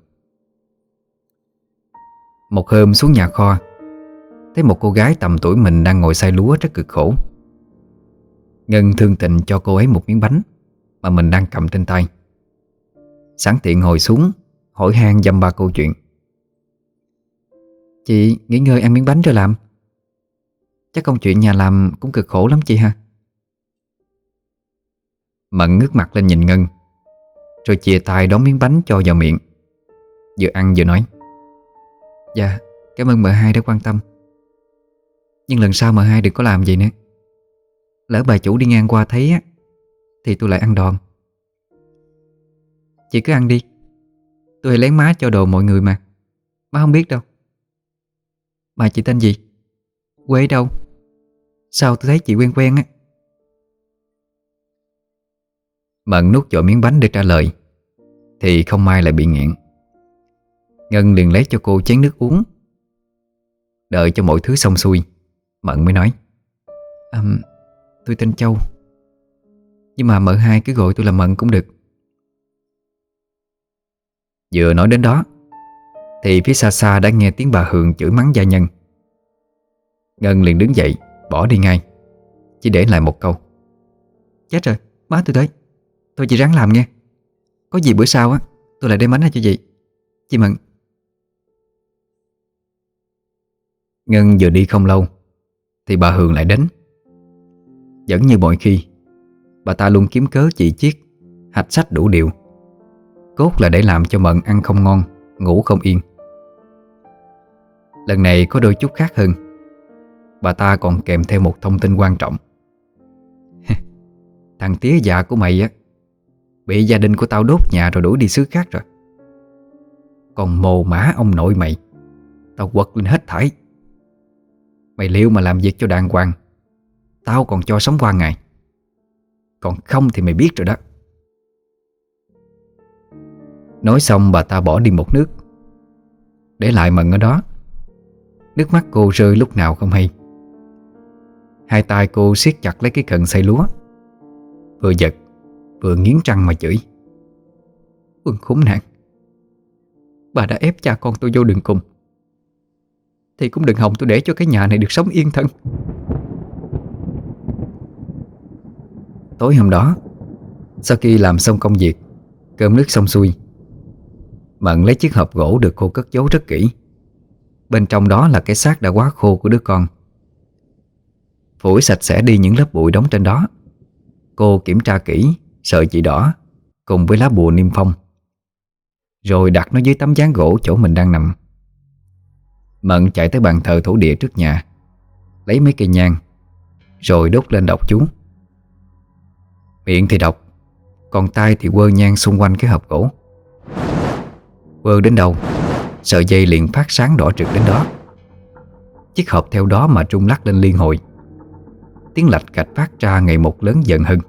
Speaker 1: Một hôm xuống nhà kho, thấy một cô gái tầm tuổi mình đang ngồi xay lúa rất cực khổ. Ngân thương tình cho cô ấy một miếng bánh mà mình đang cầm trên tay, sẵn tiện ngồi xuống hỏi han dăm ba câu chuyện. Chị nghỉ ngơi ăn miếng bánh rồi làm. Chắc công chuyện nhà làm cũng cực khổ lắm chị ha. Mận ngước mặt lên nhìn Ngân, rồi chìa tay đón miếng bánh cho vào miệng, vừa ăn vừa nói: Dạ, cảm ơn mợ hai đã quan tâm, nhưng lần sau mợ hai đừng có làm vậy nữa. Lỡ bà chủ đi ngang qua thấy á, thì tôi lại ăn đòn. Chị cứ ăn đi, tôi hay lén má cho đồ mọi người mà. Má không biết đâu. Mà chị tên gì? Quê ở đâu? Sao tôi thấy chị quen quen á? Mận nuốt vội miếng bánh để trả lời, thì không may lại bị nghẹn. Ngân liền lấy cho cô chén nước uống. Đợi cho mọi thứ xong xuôi, Mận mới nói: Tôi tên Châu, nhưng mà mợ hai cứ gọi tôi là Mận cũng được. Vừa nói đến đó thì phía xa xa đã nghe tiếng bà Hường chửi mắng gia nhân. Ngân liền đứng dậy bỏ đi ngay, chỉ để lại một câu: Chết rồi, má tôi tới. Thôi chị ráng làm nghe. Có gì bữa sau á tôi lại đem bánh ra cho chị Mận. Ngân vừa đi không lâu thì bà Hường lại đến. Vẫn như mọi khi, bà ta luôn kiếm cớ chỉ chiết, hạch sách đủ điều, cốt là để làm cho Mận ăn không ngon, ngủ không yên. Lần này có đôi chút khác hơn. Bà ta còn kèm theo một thông tin quan trọng. Thằng tía già của mày á bị gia đình của tao đốt nhà rồi đuổi đi xứ khác rồi. Còn mồ mã ông nội mày tao quật lên hết thảy. Mày liệu mà làm việc cho đàng hoàng, tao còn cho sống qua ngày. Còn không thì mày biết rồi đó. Nói xong bà ta bỏ đi một nước, để lại Mận ở đó. Nước mắt cô rơi lúc nào không hay. Hai tay cô siết chặt lấy cái cần xay lúa, vừa giật vừa nghiến răng mà chửi: Quân khốn nạn, bà đã ép cha con tôi vô đường cùng, thì cũng đừng hòng tôi để cho cái nhà này được sống yên thân. Tối hôm đó, sau khi làm xong công việc, cơm nước xong xuôi, Mận lấy chiếc hộp gỗ được cô cất giấu rất kỹ, Bên trong đó là cái xác đã quá khô của đứa con. Phủi sạch sẽ đi những lớp bụi đóng trên đó, cô kiểm tra kỹ sợi chỉ đỏ cùng với lá bùa niêm phong, rồi đặt nó dưới tấm ván gỗ chỗ mình đang nằm. Mận chạy tới bàn thờ thổ địa trước nhà, lấy mấy cây nhang, rồi đốt lên đọc chú. Miệng thì đọc, còn tay thì quơ nhang xung quanh cái hộp gỗ. Quơ đến đâu, sợi dây liền phát sáng đỏ rực đến đó. Chiếc hộp theo đó mà rung lắc lên liên hồi. Tiếng lạch cạch phát ra ngày một lớn dần hơn.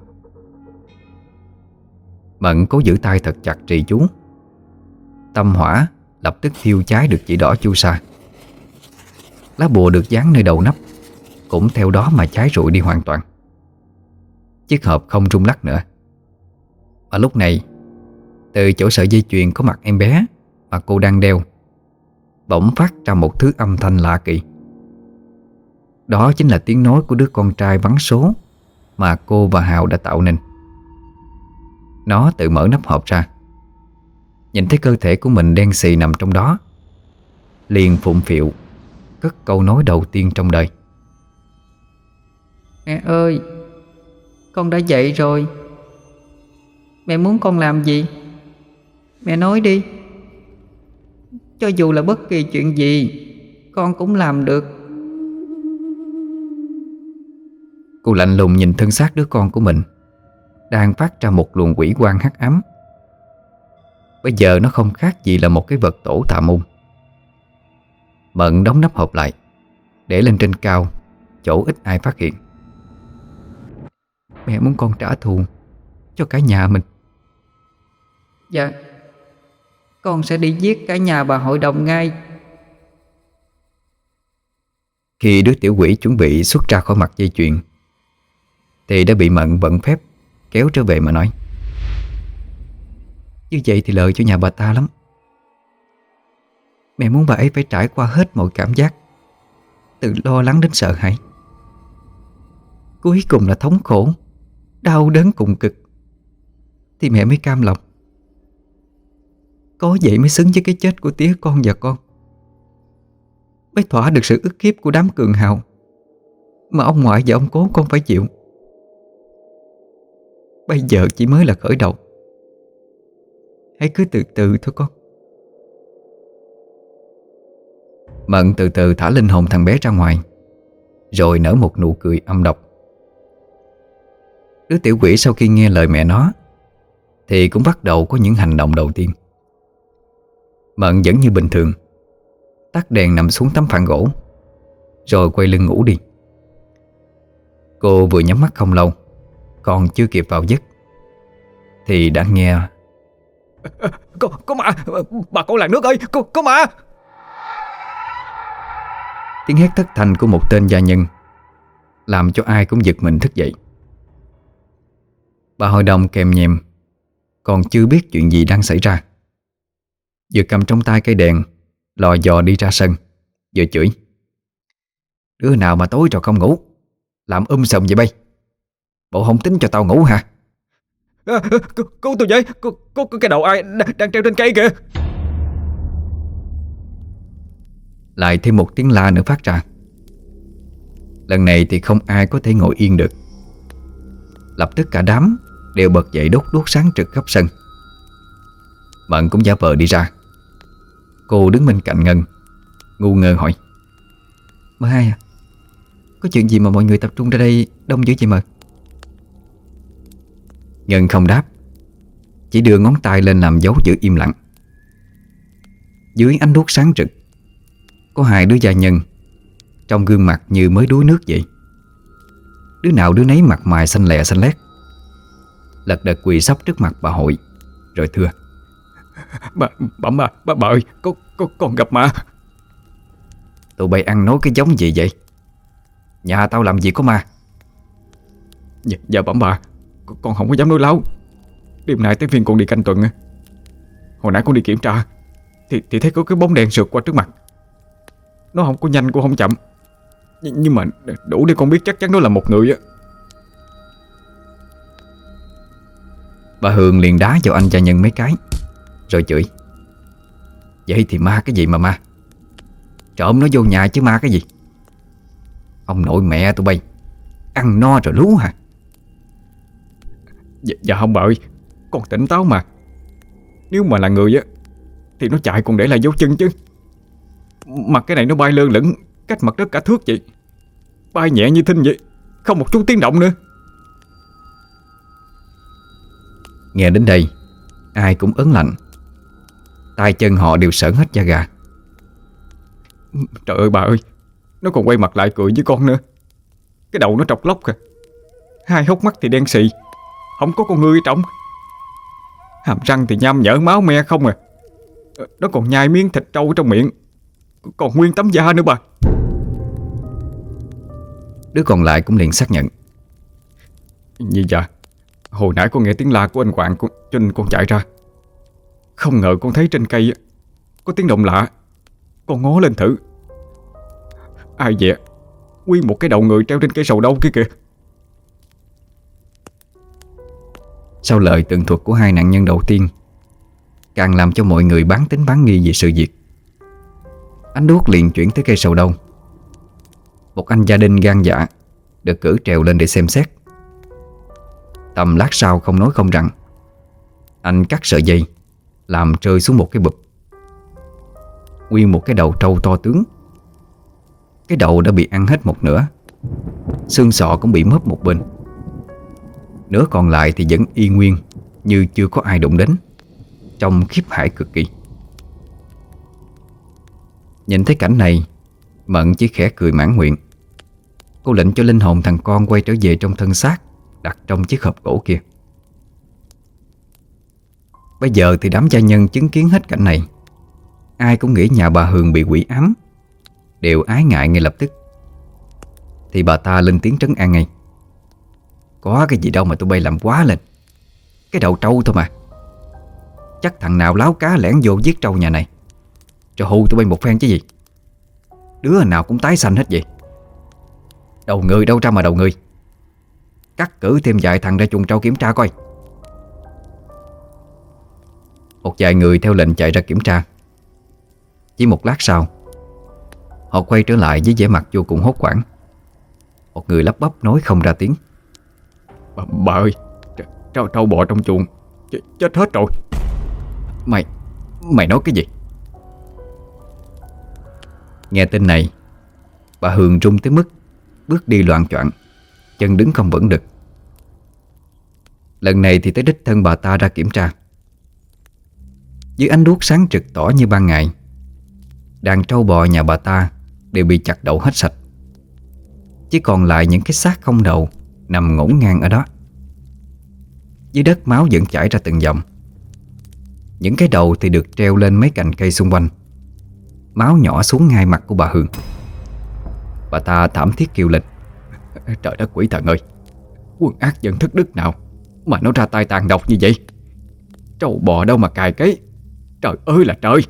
Speaker 1: Mận cố giữ tay thật chặt trì chú. Tâm hỏa lập tức thiêu cháy được chỉ đỏ chu sa. Lá bùa được dán nơi đầu nắp cũng theo đó mà cháy rụi đi hoàn toàn. Chiếc hộp không rung lắc nữa. Mà lúc này, từ chỗ sợi dây chuyền có mặt em bé mà cô đang đeo, bỗng phát ra một thứ âm thanh lạ kỳ. Đó chính là tiếng nói của đứa con trai vắng số mà cô và Hào đã tạo nên. Nó tự mở nắp hộp ra, nhìn thấy cơ thể của mình đen xì nằm trong đó, liền phụng phịu cất câu nói đầu tiên trong đời.
Speaker 2: Mẹ ơi, con đã dậy rồi. Mẹ muốn con làm gì? Mẹ nói đi. Cho dù là bất kỳ chuyện gì, con cũng làm được.
Speaker 1: Cô lạnh lùng nhìn thân xác đứa con của mình đang phát ra một luồng quỷ quang hắc ám. Bây giờ nó không khác gì là một cái vật tổ tà môn. Mận đóng nắp hộp lại, để lên trên cao, chỗ ít ai phát hiện.
Speaker 2: Mẹ muốn con trả thù cho cả nhà mình. Dạ, con sẽ đi giết cả nhà bà hội đồng ngay.
Speaker 1: Khi đứa tiểu quỷ chuẩn bị xuất ra khỏi mặt dây chuyền thì đã bị Mận vận phép kéo trở về mà nói:
Speaker 2: Như vậy thì lợi cho nhà bà ta lắm. Mẹ muốn bà ấy phải trải qua hết mọi cảm giác, từ lo lắng đến sợ hãi, cuối cùng là thống khổ, đau đớn cùng cực, thì mẹ mới cam lòng. Có vậy mới xứng với cái chết của tía con và con, mới thỏa được sự ức hiếp của đám cường hào mà ông ngoại và ông cố con phải chịu. Bây giờ chỉ mới là khởi đầu. Hãy cứ từ từ thôi con.
Speaker 1: Mận từ từ thả linh hồn thằng bé ra ngoài, rồi nở một nụ cười âm độc. Đứa tiểu quỷ sau khi nghe lời mẹ nó thì cũng bắt đầu có những hành động đầu tiên. Mận vẫn như bình thường, tắt đèn nằm xuống tấm phản gỗ, rồi quay lưng ngủ đi. Cô vừa nhắm mắt không lâu, còn chưa kịp vào giấc thì đã nghe:
Speaker 2: Có ma! Bà con làng nước ơi! Có ma!
Speaker 1: Tiếng hét thất thanh của một tên gia nhân làm cho ai cũng giật mình thức dậy. Bà hội đồng kèm nhèm, còn chưa biết chuyện gì đang xảy ra, vừa cầm trong tay cây đèn lò dò đi ra sân, vừa chửi: Đứa nào mà tối rồi không ngủ, làm sùm vậy bay? Bộ không tính cho tao ngủ hả?
Speaker 2: Cứu tôi với! Có cái đầu ai đang treo trên cây kìa!
Speaker 1: Lại thêm một tiếng la nữa phát ra. Lần này thì không ai có thể ngồi yên được. Lập tức cả đám đều bật dậy đốt đuốc sáng trực khắp sân. Mận cũng giả vờ đi ra. Cô đứng bên cạnh Ngân, ngu ngơ hỏi:
Speaker 2: Mợ hai à, có chuyện gì mà mọi người tập trung ra đây đông dữ vậy mợ?
Speaker 1: Ngân không đáp, chỉ đưa ngón tay lên làm dấu giữ im lặng. Dưới ánh đuốc sáng rực, có hai đứa gia nhân, trong gương mặt như mới đuối nước vậy. Đứa nào đứa nấy mặt mày xanh lè xanh lét, lật đật quỳ sấp trước mặt bà hội, rồi thưa:
Speaker 2: Bà ơi, con gặp ma.
Speaker 1: Tụi bay ăn nói cái giống gì vậy? Nhà tao làm gì có ma?
Speaker 2: Dạ bẩm bà, con không có dám nói láo. Đêm nay tới phiên con đi canh tuần. Hồi nãy con đi kiểm tra thì thấy có cái bóng đèn sượt qua trước mặt. Nó không có nhanh cũng không chậm, nhưng mà đủ để con biết chắc chắn đó là một người á.
Speaker 1: Bà Hường liền đá vào anh gia nhân mấy cái, rồi chửi: Vậy thì ma cái gì mà ma? trộm nó vô nhà chứ ma cái gì. Ông nội mẹ tụi bay ăn no rồi lú hả?
Speaker 3: Dạ không bà ơi, con tỉnh táo mà. Nếu mà là người á thì nó chạy còn để lại dấu chân chứ. Mà cái này nó bay lơ lửng cách mặt đất cả thước vậy. Bay nhẹ như thinh vậy, không một chút tiếng động nữa.
Speaker 1: Nghe đến đây, ai cũng ớn lạnh. Tay chân họ đều sởn hết da gà.
Speaker 3: Trời ơi bà ơi, nó còn quay mặt lại cười với con nữa. Cái đầu nó trọc lóc kìa. Hai hốc mắt thì đen xì, không có con ngươi ở trong. Hàm răng thì nham nhở máu me không à. Nó còn nhai miếng thịt trâu trong miệng, còn nguyên tấm da nữa bà.
Speaker 1: Đứa còn lại cũng liền xác nhận.
Speaker 3: Như dạ, hồi nãy con nghe tiếng la của anh Hoàng cho nên con chạy ra. Không ngờ con thấy trên cây có tiếng động lạ. Con ngó lên thử. Ai vậy? Nguyên một cái đầu người treo trên cây sầu đâu kia kìa.
Speaker 1: Sau lời tường thuật của hai nạn nhân đầu tiên, càng làm cho mọi người bán tính bán nghi về sự việc. Ánh đuốc liền chuyển tới cây sầu đâu. Một anh gia đình gan dạ được cử trèo lên để xem xét. Tầm lát sau không nói không rằng, anh cắt sợi dây làm rơi xuống một cái bụp. Nguyên một cái đầu trâu to tướng. Cái đầu đã bị ăn hết một nửa, xương sọ cũng bị mất một bên. Nửa còn lại thì vẫn y nguyên như chưa có ai đụng đến, trông khiếp hãi cực kỳ. Nhìn thấy cảnh này, Mận chỉ khẽ cười mãn nguyện. Cô lệnh cho linh hồn thằng con quay trở về trong thân xác đặt trong chiếc hộp gỗ kia. Bây giờ thì đám gia nhân chứng kiến hết cảnh này, ai cũng nghĩ nhà bà Hường bị quỷ ám, đều ái ngại ngay lập tức. Thì bà ta lên tiếng trấn an ngay. Có cái gì đâu mà tụi bay làm quá lên. Cái đầu trâu thôi mà. Chắc thằng nào láo cá lẻn vô giết trâu nhà này, rồi hù tụi bay một phen chứ gì. Đứa nào cũng tái xanh hết vậy. Đầu người đâu ra mà đầu người. Cắt cử thêm vài thằng ra chuồng trâu kiểm tra coi. Một vài người theo lệnh chạy ra kiểm tra. Chỉ một lát sau, họ quay trở lại với vẻ mặt vô cùng hốt hoảng. Một người lắp bắp nói không ra tiếng.
Speaker 3: Bà ơi, trâu bò trong chuồng chết hết rồi.
Speaker 1: Mày nói cái gì? Nghe tin này, bà Hường run tới mức bước đi loạng choạng, chân đứng không vững được. Lần này thì tới đích thân bà ta ra kiểm tra. Dưới ánh đuốc sáng trực tỏ như ban ngày, đàn trâu bò nhà bà ta đều bị chặt đầu hết sạch. Chỉ còn lại những cái xác không đầu nằm ngổn ngang ở đó. Dưới đất máu vẫn chảy ra từng dòng. Những cái đầu thì được treo lên mấy cành cây xung quanh. Máu nhỏ xuống ngay mặt của bà Hường. Bà ta thảm thiết kêu lên. Trời đất quỷ thần ơi, quân ác dân thất đức nào mà nó ra tay tàn độc như vậy. Trâu bò đâu mà cài cấy. Trời ơi là trời.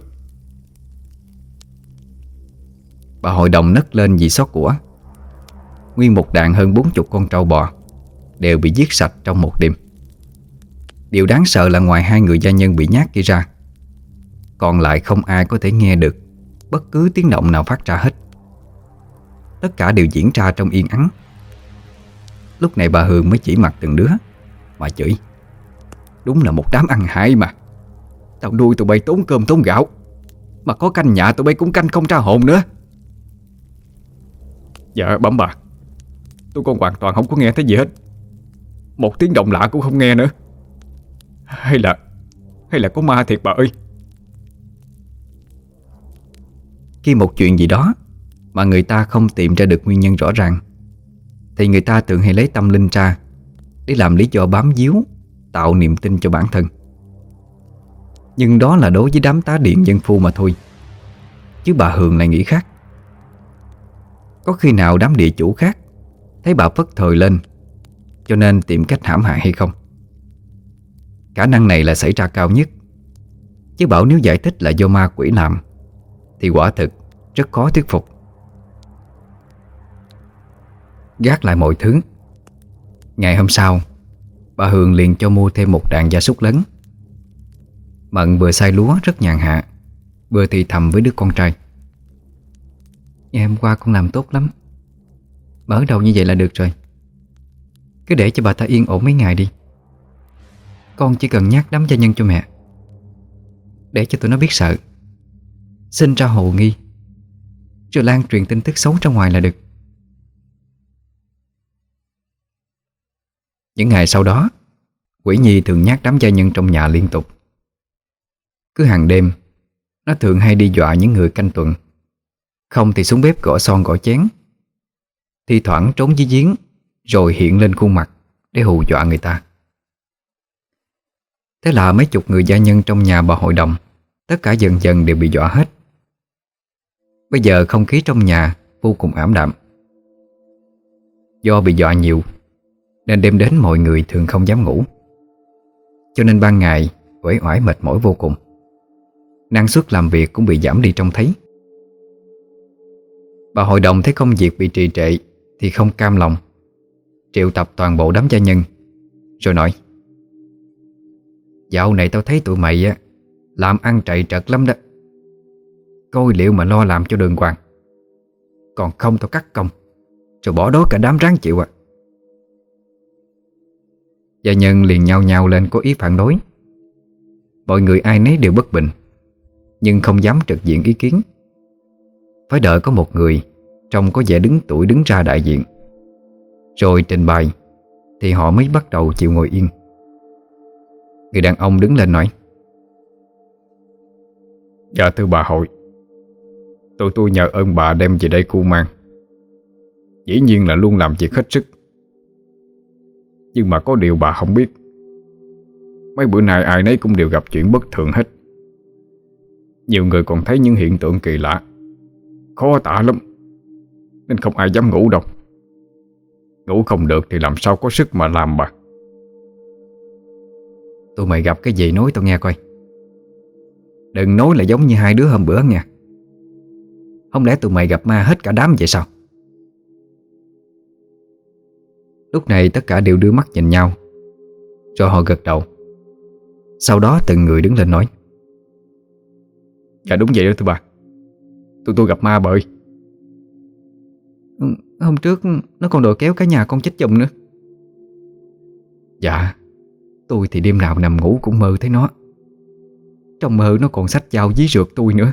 Speaker 1: Bà hội đồng nấc lên vì xót của. Nguyên một đàn hơn 40 con trâu bò đều bị giết sạch trong một đêm. Điều đáng sợ là ngoài hai người gia nhân bị nhát kia ra, còn lại không ai có thể nghe được bất cứ tiếng động nào phát ra hết. Tất cả đều diễn ra trong yên ắng. Lúc này bà Hường mới chỉ mặt từng đứa mà chửi. Đúng là một đám ăn hại mà. Tao nuôi tụi bay tốn cơm tốn gạo, mà có canh nhà tụi bay cũng canh không ra hồn nữa.
Speaker 3: Dạ bẩm bà, tôi con hoàn toàn không có nghe thấy gì hết. Một tiếng động lạ cũng không nghe nữa. Hay là có ma thiệt bà ơi.
Speaker 1: Khi một chuyện gì đó mà người ta không tìm ra được nguyên nhân rõ ràng, thì người ta thường hay lấy tâm linh ra để làm lý do bám víu, tạo niềm tin cho bản thân. Nhưng đó là đối với đám tá điện dân phu mà thôi. Chứ bà Hường lại nghĩ khác. Có khi nào đám địa chủ khác thấy bà phất thời lên cho nên tìm cách hãm hại hay không? Khả năng này là xảy ra cao nhất. Chứ bảo nếu giải thích là do ma quỷ làm thì quả thực rất khó thuyết phục. Gác lại mọi thứ, ngày hôm sau, bà Hường liền cho mua thêm một đàn gia súc lớn. Mận vừa xay lúa rất nhàn hạ, vừa thì thầm với đứa con trai.
Speaker 2: Ngày hôm qua con làm tốt lắm. Mở đầu như vậy là được rồi. Cứ để cho bà ta yên ổn mấy ngày đi. Con chỉ cần nhắc đám gia nhân cho mẹ, để cho tụi nó biết sợ, sinh ra hồ nghi, rồi lan truyền tin tức xấu ra ngoài là được.
Speaker 1: Những ngày sau đó, Quỷ Nhi thường nhắc đám gia nhân trong nhà liên tục. Cứ hàng đêm, nó thường hay đi dọa những người canh tuần, không thì xuống bếp gõ son gõ chén, thi thoảng trốn dưới giếng rồi hiện lên khuôn mặt để hù dọa người ta. Thế là mấy chục người gia nhân trong nhà bà hội đồng tất cả dần dần đều bị dọa hết. Bây giờ không khí trong nhà vô cùng ảm đạm. Do bị dọa nhiều nên đêm đến mọi người thường không dám ngủ, cho nên ban ngày uể oải mệt mỏi vô cùng. Năng suất làm việc cũng bị giảm đi trông thấy. Bà hội đồng thấy công việc bị trì trệ thì không cam lòng, triệu tập toàn bộ đám gia nhân rồi nói: "Dạo này tao thấy tụi mày á làm ăn trầy trật lắm đó. Coi liệu mà lo làm cho đường hoàng, còn không tao cắt công rồi bỏ đói cả đám ráng chịu à." Gia nhân liền nhao nhao lên có ý phản đối. Mọi người ai nấy đều bất bình, nhưng không dám trực diện ý kiến. Phải đợi có một người trông có vẻ đứng tuổi đứng ra đại diện, rồi trình bày thì họ mới bắt đầu chịu ngồi yên. Người đàn ông đứng lên nói:
Speaker 3: Dạ thưa bà hội, tụi tôi nhờ ơn bà đem về đây cưu mang. Dĩ nhiên là luôn làm việc hết sức. Nhưng mà có điều bà không biết, mấy bữa nay ai nấy cũng đều gặp chuyện bất thường hết. Nhiều người còn thấy những hiện tượng kỳ lạ, khó tả lắm, nên không ai dám ngủ đâu. Ngủ không được thì làm sao có sức mà làm bà.
Speaker 1: "Tụi mày gặp cái gì nói tao nghe coi. Đừng nói là giống như hai đứa hôm bữa nha. Không lẽ tụi mày gặp ma hết cả đám vậy sao?" Lúc này tất cả đều đưa mắt nhìn nhau, rồi họ gật đầu. Sau đó từng người đứng lên nói:
Speaker 3: Dạ đúng vậy đó thưa bà, tụi tôi gặp ma bà ơi.
Speaker 2: Hôm trước nó còn đòi kéo cả nhà con chết chùm nữa.
Speaker 1: "Dạ, tôi thì đêm nào nằm ngủ cũng mơ thấy nó. Trong mơ nó còn xách dao dí rượt tôi nữa."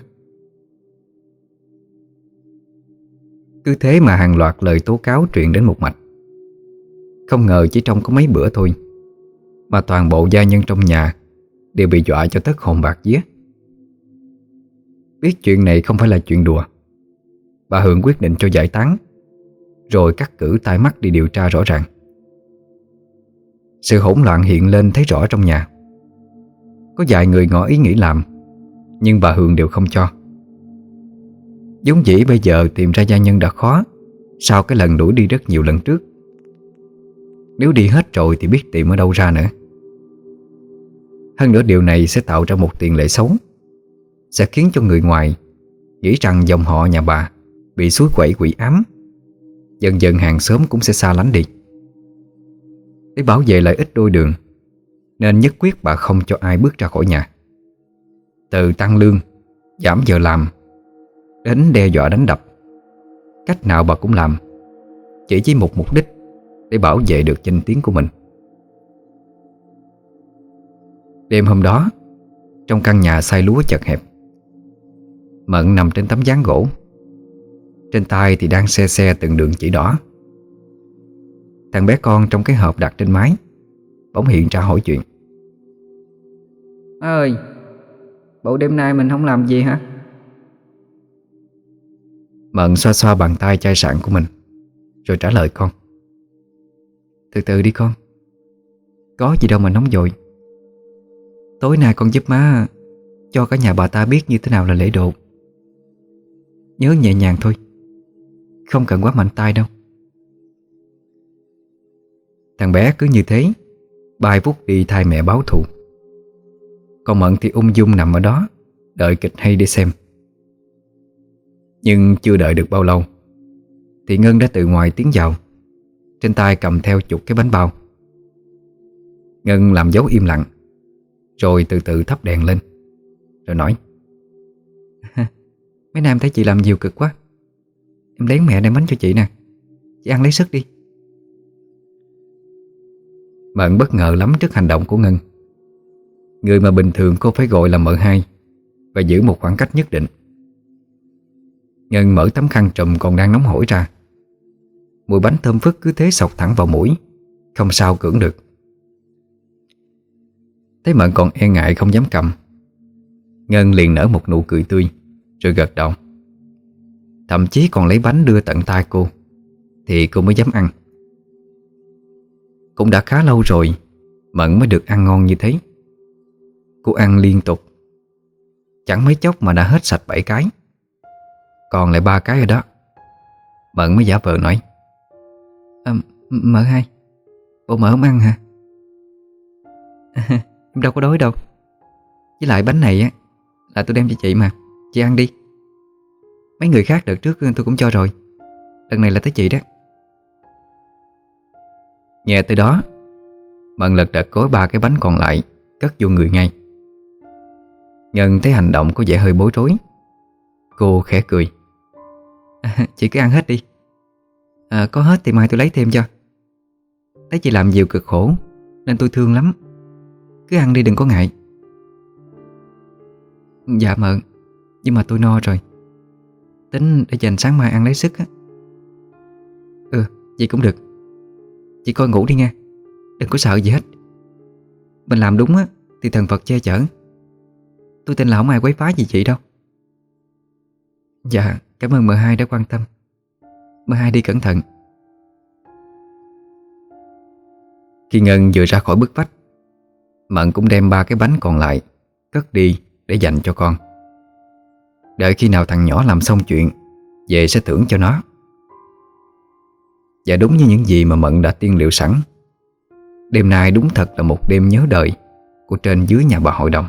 Speaker 1: Cứ thế mà hàng loạt lời tố cáo truyền đến một mạch. Không ngờ chỉ trong có mấy bữa thôi mà toàn bộ gia nhân trong nhà đều bị dọa cho thất hồn bạc vía. Biết chuyện này không phải là chuyện đùa, bà Hường quyết định cho giải tán, rồi cắt cử tai mắt đi điều tra rõ ràng. Sự hỗn loạn hiện lên thấy rõ trong nhà. Có vài người ngỏ ý nghĩ làm, nhưng bà Hường đều không cho. Vốn dĩ bây giờ tìm ra gia nhân đã khó, sau cái lần đuổi đi rất nhiều lần trước. Nếu đi hết rồi thì biết tìm ở đâu ra nữa. Hơn nữa điều này sẽ tạo ra một tiền lệ xấu, sẽ khiến cho người ngoài nghĩ rằng dòng họ nhà bà bị suối quẩy quỷ ám. Dần dần hàng xóm cũng sẽ xa lánh đi. Để bảo vệ lợi ích đôi đường, nên nhất quyết bà không cho ai bước ra khỏi nhà. Từ tăng lương, giảm giờ làm, đến đe dọa đánh đập, cách nào bà cũng làm, chỉ với một mục đích: để bảo vệ được danh tiếng của mình. Đêm hôm đó, trong căn nhà xay lúa chật hẹp, Mận nằm trên tấm ván gỗ, trên tay thì đang xe xe từng đường chỉ đỏ. Thằng bé con trong cái hộp đặt trên mái bỗng hiện ra hỏi chuyện:
Speaker 2: Má ơi, bộ đêm nay mình không làm gì hả?
Speaker 1: Mận xoa xoa bàn tay chai sạn của mình, rồi trả lời con:
Speaker 2: Từ từ đi con, có gì đâu mà nóng vội. Tối nay con giúp má cho cả nhà bà ta biết như thế nào là lễ độ. Nhớ nhẹ nhàng thôi, không cần quá mạnh tay đâu.
Speaker 1: Thằng bé cứ như thế bay vút đi thay mẹ báo thù. Còn Mận thì ung dung nằm ở đó đợi kịch hay để xem. Nhưng chưa đợi được bao lâu thì Ngân đã từ ngoài tiến vào, trên tay cầm theo chục cái bánh bao. Ngân làm dấu im lặng, rồi từ từ thắp đèn lên, rồi nói:
Speaker 2: Mấy nay em thấy chị làm nhiều cực quá, Em lén mẹ đem bánh cho chị nè. Chị ăn lấy sức đi.
Speaker 1: Mận bất ngờ lắm trước hành động của Ngân. Người mà bình thường cô phải gọi là mợ hai và giữ một khoảng cách nhất định. Ngân mở tấm khăn trùm còn đang nóng hổi ra. Mùi bánh thơm phức cứ thế xộc thẳng vào mũi, không sao cưỡng được. Thấy Mận còn e ngại không dám cầm, Ngân liền nở một nụ cười tươi rồi gật đầu. Thậm chí còn lấy bánh đưa tận tay cô thì cô mới dám ăn. Cũng đã khá lâu rồi Mận mới được ăn ngon như thế. Cô ăn liên tục, chẳng mấy chốc mà đã hết sạch 7 cái. Còn lại 3 cái rồi đó. Mận mới giả vờ nói:
Speaker 2: Mợ hai, bộ mợ không ăn hả? Em đâu có đói đâu. Với lại bánh này á là tôi đem cho chị mà. Chị ăn đi. Mấy người khác đợt trước tôi cũng cho rồi. Lần này là tới chị đó.
Speaker 1: Nghe tới đó, Mận lật đật gói 3 cái bánh còn lại cất vô người ngay. Ngân thấy hành động có vẻ hơi bối rối. Cô khẽ cười:
Speaker 2: Chị cứ ăn hết đi. Có hết thì mai tôi lấy thêm cho. Thấy chị làm nhiều cực khổ nên tôi thương lắm. Cứ ăn đi đừng có ngại. Dạ Mận, nhưng mà tôi no rồi. Tính để dành sáng mai ăn lấy sức á. Vậy cũng được. Chị coi ngủ đi nha. Đừng có sợ gì hết. Mình làm đúng á thì thần Phật che chở. Tôi tin là không ai quấy phá gì chị đâu. Dạ, cảm ơn mợ hai đã quan tâm. Mợ hai đi cẩn thận.
Speaker 1: Khi Ngân vừa ra khỏi bức vách, Mận cũng đem 3 cái bánh còn lại cất đi để dành cho con. Đợi khi nào thằng nhỏ làm xong chuyện, về sẽ thưởng cho nó. Và đúng như những gì mà Mận đã tiên liệu sẵn, đêm nay đúng thật là một đêm nhớ đời của trên dưới nhà bà hội đồng.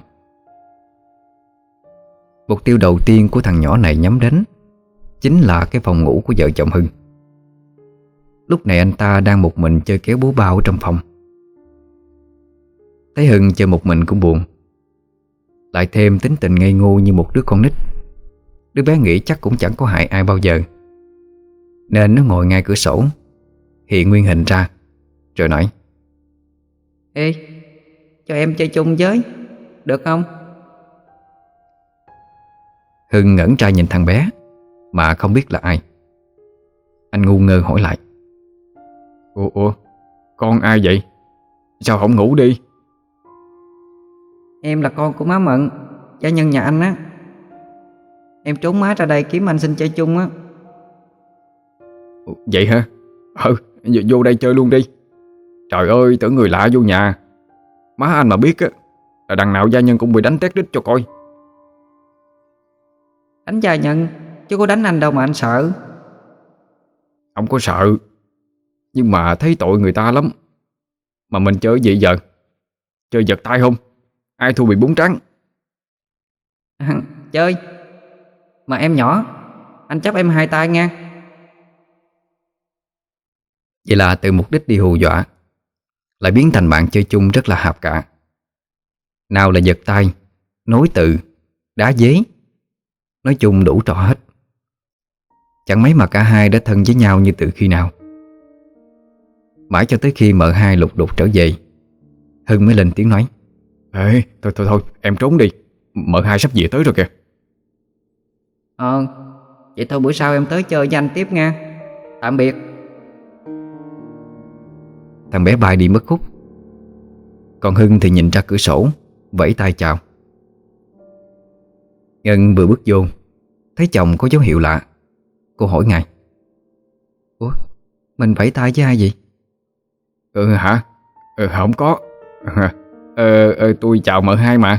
Speaker 1: Mục tiêu đầu tiên của thằng nhỏ này nhắm đến chính là cái phòng ngủ của vợ chồng Hưng. Lúc này anh ta đang một mình chơi kéo búa bao ở trong phòng. Thấy Hưng chơi một mình cũng buồn, lại thêm tính tình ngây ngô như một đứa con nít. Đứa bé nghĩ chắc cũng chẳng có hại ai bao giờ, nên nó ngồi ngay cửa sổ, hiện nguyên hình ra, rồi nói:
Speaker 2: Ê, cho em chơi chung với, được không?
Speaker 1: Hưng ngẩn ra nhìn thằng bé mà không biết là ai. Anh ngu ngơ hỏi lại:
Speaker 3: Ủa, con ai vậy? Sao không ngủ đi?
Speaker 2: Em là con của má Mận, gia nhân nhà anh á. Em trốn má ra đây kiếm anh xin chơi chung á.
Speaker 3: Vậy hả? Vô đây chơi luôn đi. Trời ơi, tưởng người lạ vô nhà. Má anh mà biết á là đằng nào gia nhân cũng bị đánh tét đít cho coi.
Speaker 2: Đánh gia nhân, chứ có đánh anh đâu mà anh sợ.
Speaker 3: Không có sợ, nhưng mà thấy tội người ta lắm. Mà mình chơi gì giờ? Chơi giật tay không? Ai thua bị bún trắng?
Speaker 2: Chơi. Mà em nhỏ, anh chấp em 2 tay nha.
Speaker 1: Vậy là từ mục đích đi hù dọa lại biến thành bạn chơi chung rất là hạp cả. Nào là giật tay, nối từ, đá dế, nói chung đủ trò hết. Chẳng mấy mà cả hai đã thân với nhau như từ khi nào. Mãi cho tới khi mợ hai lục đục trở về, Hưng mới lên tiếng nói:
Speaker 3: Ê, thôi, em trốn đi. Mợ hai sắp về tới rồi kìa.
Speaker 2: Vậy thôi bữa sau em tới chơi với anh tiếp nha. Tạm biệt.
Speaker 1: Thằng bé bay đi mất khúc. Còn Hưng thì nhìn ra cửa sổ, vẫy tay chào. Ngân vừa bước vô, thấy chồng có dấu hiệu lạ. Cô hỏi ngay:
Speaker 2: Ủa, mình vẫy tay với ai vậy?
Speaker 3: Hả? Không có. Tôi chào mợ hai mà.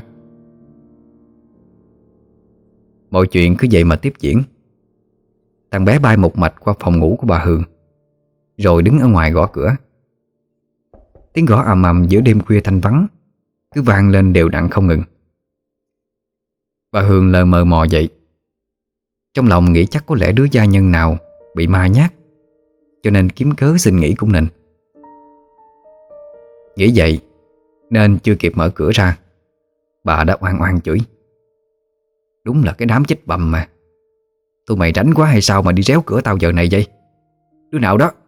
Speaker 1: Mọi chuyện cứ vậy mà tiếp diễn. Thằng bé bay một mạch qua phòng ngủ của bà Hường, rồi đứng ở ngoài gõ cửa. Tiếng gõ ầm ầm giữa đêm khuya thanh vắng cứ vang lên đều đặn không ngừng. Bà Hường lờ mờ mò dậy, trong lòng nghĩ chắc có lẽ đứa gia nhân nào bị ma nhát, cho nên kiếm cớ xin nghỉ cũng nên. Nghĩ vậy nên chưa kịp mở cửa ra, bà đã oan oan chửi: Đúng là cái đám chết bầm mà. Tụi mày rảnh quá hay sao mà đi réo cửa tao giờ này vậy? Đứa nào đó?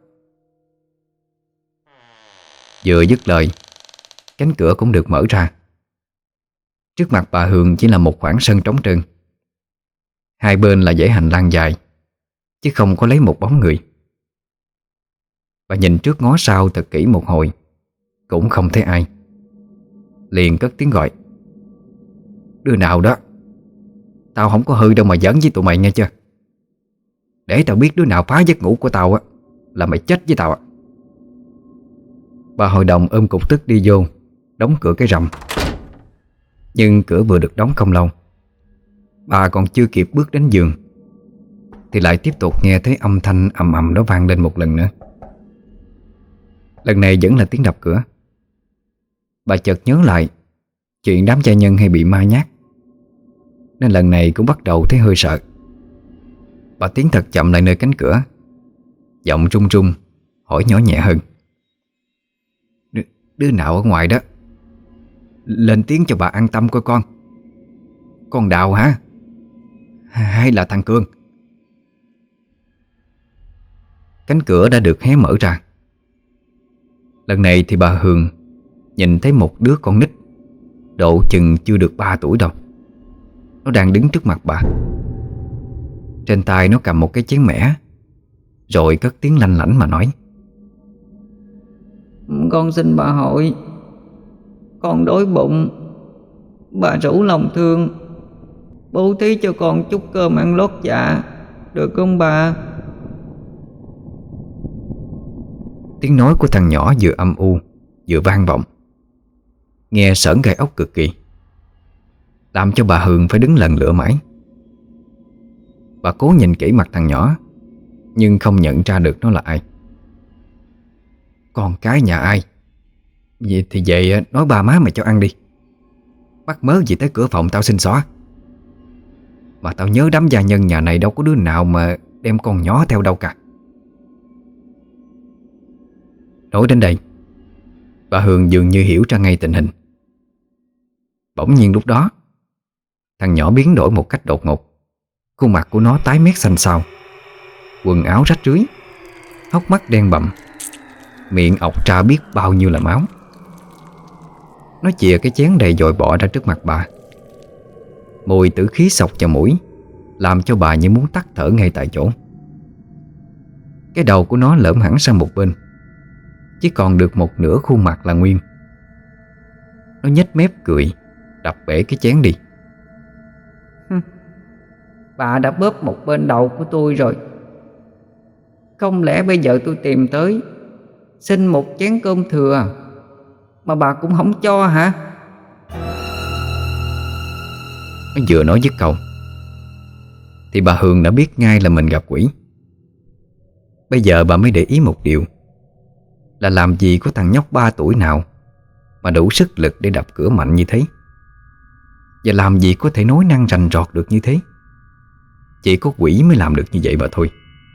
Speaker 1: Vừa dứt lời, cánh cửa cũng được mở ra. Trước mặt bà Hường chỉ là một khoảng sân trống trơn. Hai bên là dãy hành lang dài, chứ không có lấy một bóng người. Bà nhìn trước ngó sau thật kỹ một hồi, cũng không thấy ai. Liền cất tiếng gọi: "Đứa nào đó? Tao không có hư đâu mà giỡn với tụi mày nghe chưa? Để tao biết đứa nào phá giấc ngủ của tao á là mày chết với tao á." Bà hội đồng ôm cục tức đi vô, đóng cửa cái rầm. Nhưng cửa vừa được đóng không lâu, bà còn chưa kịp bước đến giường thì lại tiếp tục nghe thấy âm thanh ầm ầm đó vang lên một lần nữa. Lần này vẫn là tiếng đập cửa. Bà chợt nhớ lại chuyện đám gia nhân hay bị ma nhát, nên lần này cũng bắt đầu thấy hơi sợ. Bà tiến thật chậm lại nơi cánh cửa, giọng run run hỏi nhỏ nhẹ hơn: Đứa nào ở ngoài đó? Lên tiếng cho bà an tâm coi con. Con Đào hả? Hay là thằng Cương? Cánh cửa đã được hé mở ra. Lần này thì bà Hường nhìn thấy một đứa con nít độ chừng chưa được 3 tuổi đâu. Nó đang đứng trước mặt bà. Trên tay nó cầm một cái chén mẻ, rồi cất tiếng lanh lảnh mà nói:
Speaker 2: Con xin bà hội, con đói bụng. Bà rủ lòng thương bố thí cho con chút cơm ăn lót dạ, được không bà?
Speaker 1: Tiếng nói của thằng nhỏ vừa âm u vừa vang vọng, nghe sởn gai ốc cực kỳ, làm cho bà Hường phải đứng lần lựa mãi. Bà cố nhìn kỹ mặt thằng nhỏ, nhưng không nhận ra được nó là ai. Con cái nhà ai? Vậy thì về nói ba má mày cho ăn đi. Bắt mớ gì tới cửa phòng tao xin xóa. Mà tao nhớ đám gia nhân nhà này đâu có đứa nào mà đem con nhỏ theo đâu cả. Nói đến đây, bà Hường dường như hiểu ra ngay tình hình. Bỗng nhiên lúc đó, thằng nhỏ biến đổi một cách đột ngột. Khuôn mặt của nó tái mét xanh xao, quần áo rách rưới, hốc mắt đen bặm, miệng ọc ra biết bao nhiêu là máu. Nó chìa cái chén đầy dội bọ ra trước mặt bà. Mùi tử khí xộc vào mũi, làm cho bà như muốn tắt thở ngay tại chỗ. Cái đầu của nó lởm hẳn sang một bên, chỉ còn được một nửa khuôn mặt là nguyên. Nó nhếch mép cười, đập bể cái chén đi.
Speaker 2: Bà đã bóp một bên đầu của tôi rồi. Không lẽ bây giờ tôi tìm tới xin một chén cơm thừa mà bà cũng không cho hả?
Speaker 1: Nó vừa nói dứt câu thì bà Hường đã biết ngay là mình gặp quỷ. Bây giờ bà mới để ý một điều, là làm gì có thằng nhóc 3 tuổi nào mà đủ sức lực để đập cửa mạnh như thế, và làm gì có thể nói năng rành rọt được như thế. Chỉ có quỷ mới làm được như vậy mà thôi.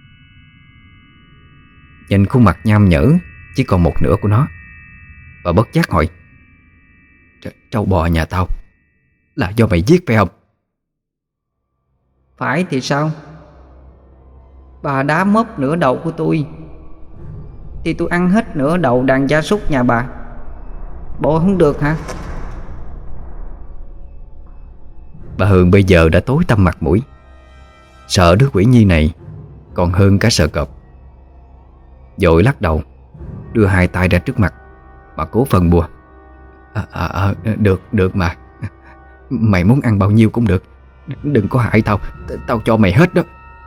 Speaker 1: Nhìn khuôn mặt nham nhở chỉ còn một nửa của nó, bà bất giác hỏi: Trâu bò nhà tao là do mày giết phải không?
Speaker 2: Phải thì sao? Bà đá mớp nửa đầu của tôi thì tôi ăn hết nửa đầu đàn gia súc nhà bà. Bộ không được hả?
Speaker 1: Bà Hường bây giờ đã tối tăm mặt mũi, sợ đứa quỷ nhi này còn hơn cả sợ cọp. Vội lắc đầu, đưa hai tay ra trước mặt mà cố phân bua: Được mà. Mày muốn ăn bao nhiêu cũng được, đừng có hại tao. Tao cho mày hết đó.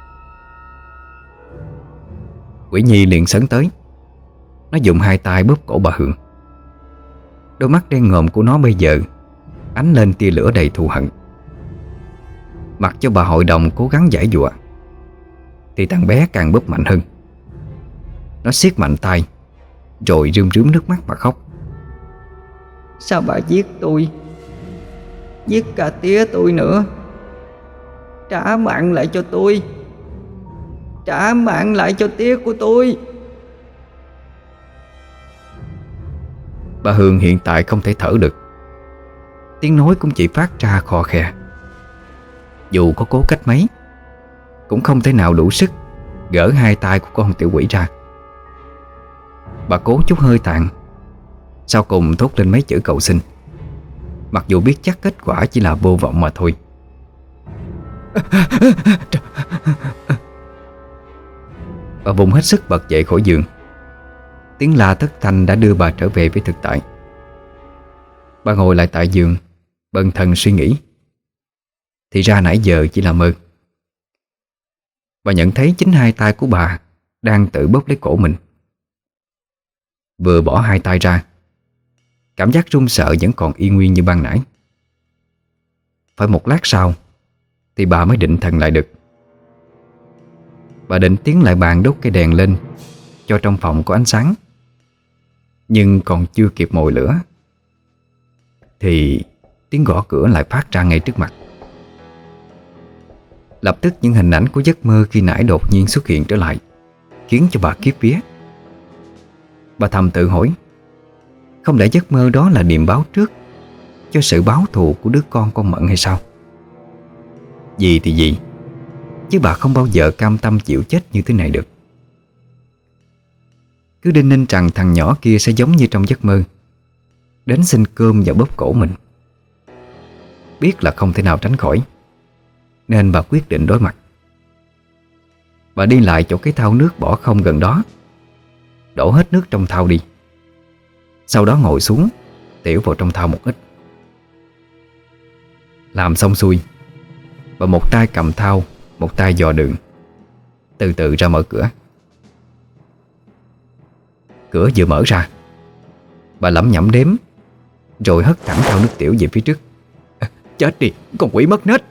Speaker 1: Quỷ nhi liền sấn tới. Nó dùng hai tay bóp cổ bà Hường. Đôi mắt đen ngòm của nó bây giờ ánh lên tia lửa đầy thù hận. Mặc cho bà hội đồng cố gắng giải dụa thì thằng bé càng bóp mạnh hơn. Nó siết mạnh tay, rồi rơm rớm nước mắt mà khóc:
Speaker 2: Sao bà giết tôi, giết cả tía tôi nữa? Trả mạng lại cho tôi, trả mạng lại cho tía của tôi.
Speaker 1: Bà Hường hiện tại không thể thở được, tiếng nói cũng chỉ phát ra khò khè. Dù có cố cách mấy cũng không thể nào đủ sức gỡ hai tay của con tiểu quỷ ra. Bà cố chút hơi tàn, sau cùng thốt lên mấy chữ cầu xin, mặc dù biết chắc kết quả chỉ là vô vọng mà thôi. Bà vùng hết sức bật dậy khỏi giường. Tiếng la thất thanh đã đưa bà trở về với thực tại. Bà ngồi lại tại giường, bần thần suy nghĩ. Thì ra nãy giờ chỉ là mơ. Bà nhận thấy chính hai tay của bà đang tự bóp lấy cổ mình. Vừa bỏ hai tay ra, cảm giác run sợ vẫn còn y nguyên như ban nãy. Phải một lát sau thì bà mới định thần lại được. Bà định tiến lại bàn đốt cây đèn lên cho trong phòng có ánh sáng. Nhưng còn chưa kịp mồi lửa thì tiếng gõ cửa lại phát ra ngay trước mặt. Lập tức những hình ảnh của giấc mơ khi nãy đột nhiên xuất hiện trở lại, khiến cho bà khiếp vía. Bà thầm tự hỏi, không lẽ giấc mơ đó là điềm báo trước cho sự báo thù của đứa con Mận hay sao? Gì thì gì, chứ bà không bao giờ cam tâm chịu chết như thế này được. Cứ đinh ninh rằng thằng nhỏ kia sẽ giống như trong giấc mơ, đến xin cơm và bóp cổ mình. Biết là không thể nào tránh khỏi, nên bà quyết định đối mặt. Bà đi lại chỗ cái thau nước bỏ không gần đó, đổ hết nước trong thau đi. Sau đó ngồi xuống, tiểu vào trong thau một ít. Làm xong xuôi, bà một tay cầm thau, một tay dò đường, từ từ ra mở cửa. Cửa vừa mở ra, bà lẩm nhẩm đếm, rồi hất thẳng thau nước tiểu về phía trước.
Speaker 3: Chết đi, con quỷ mất nết.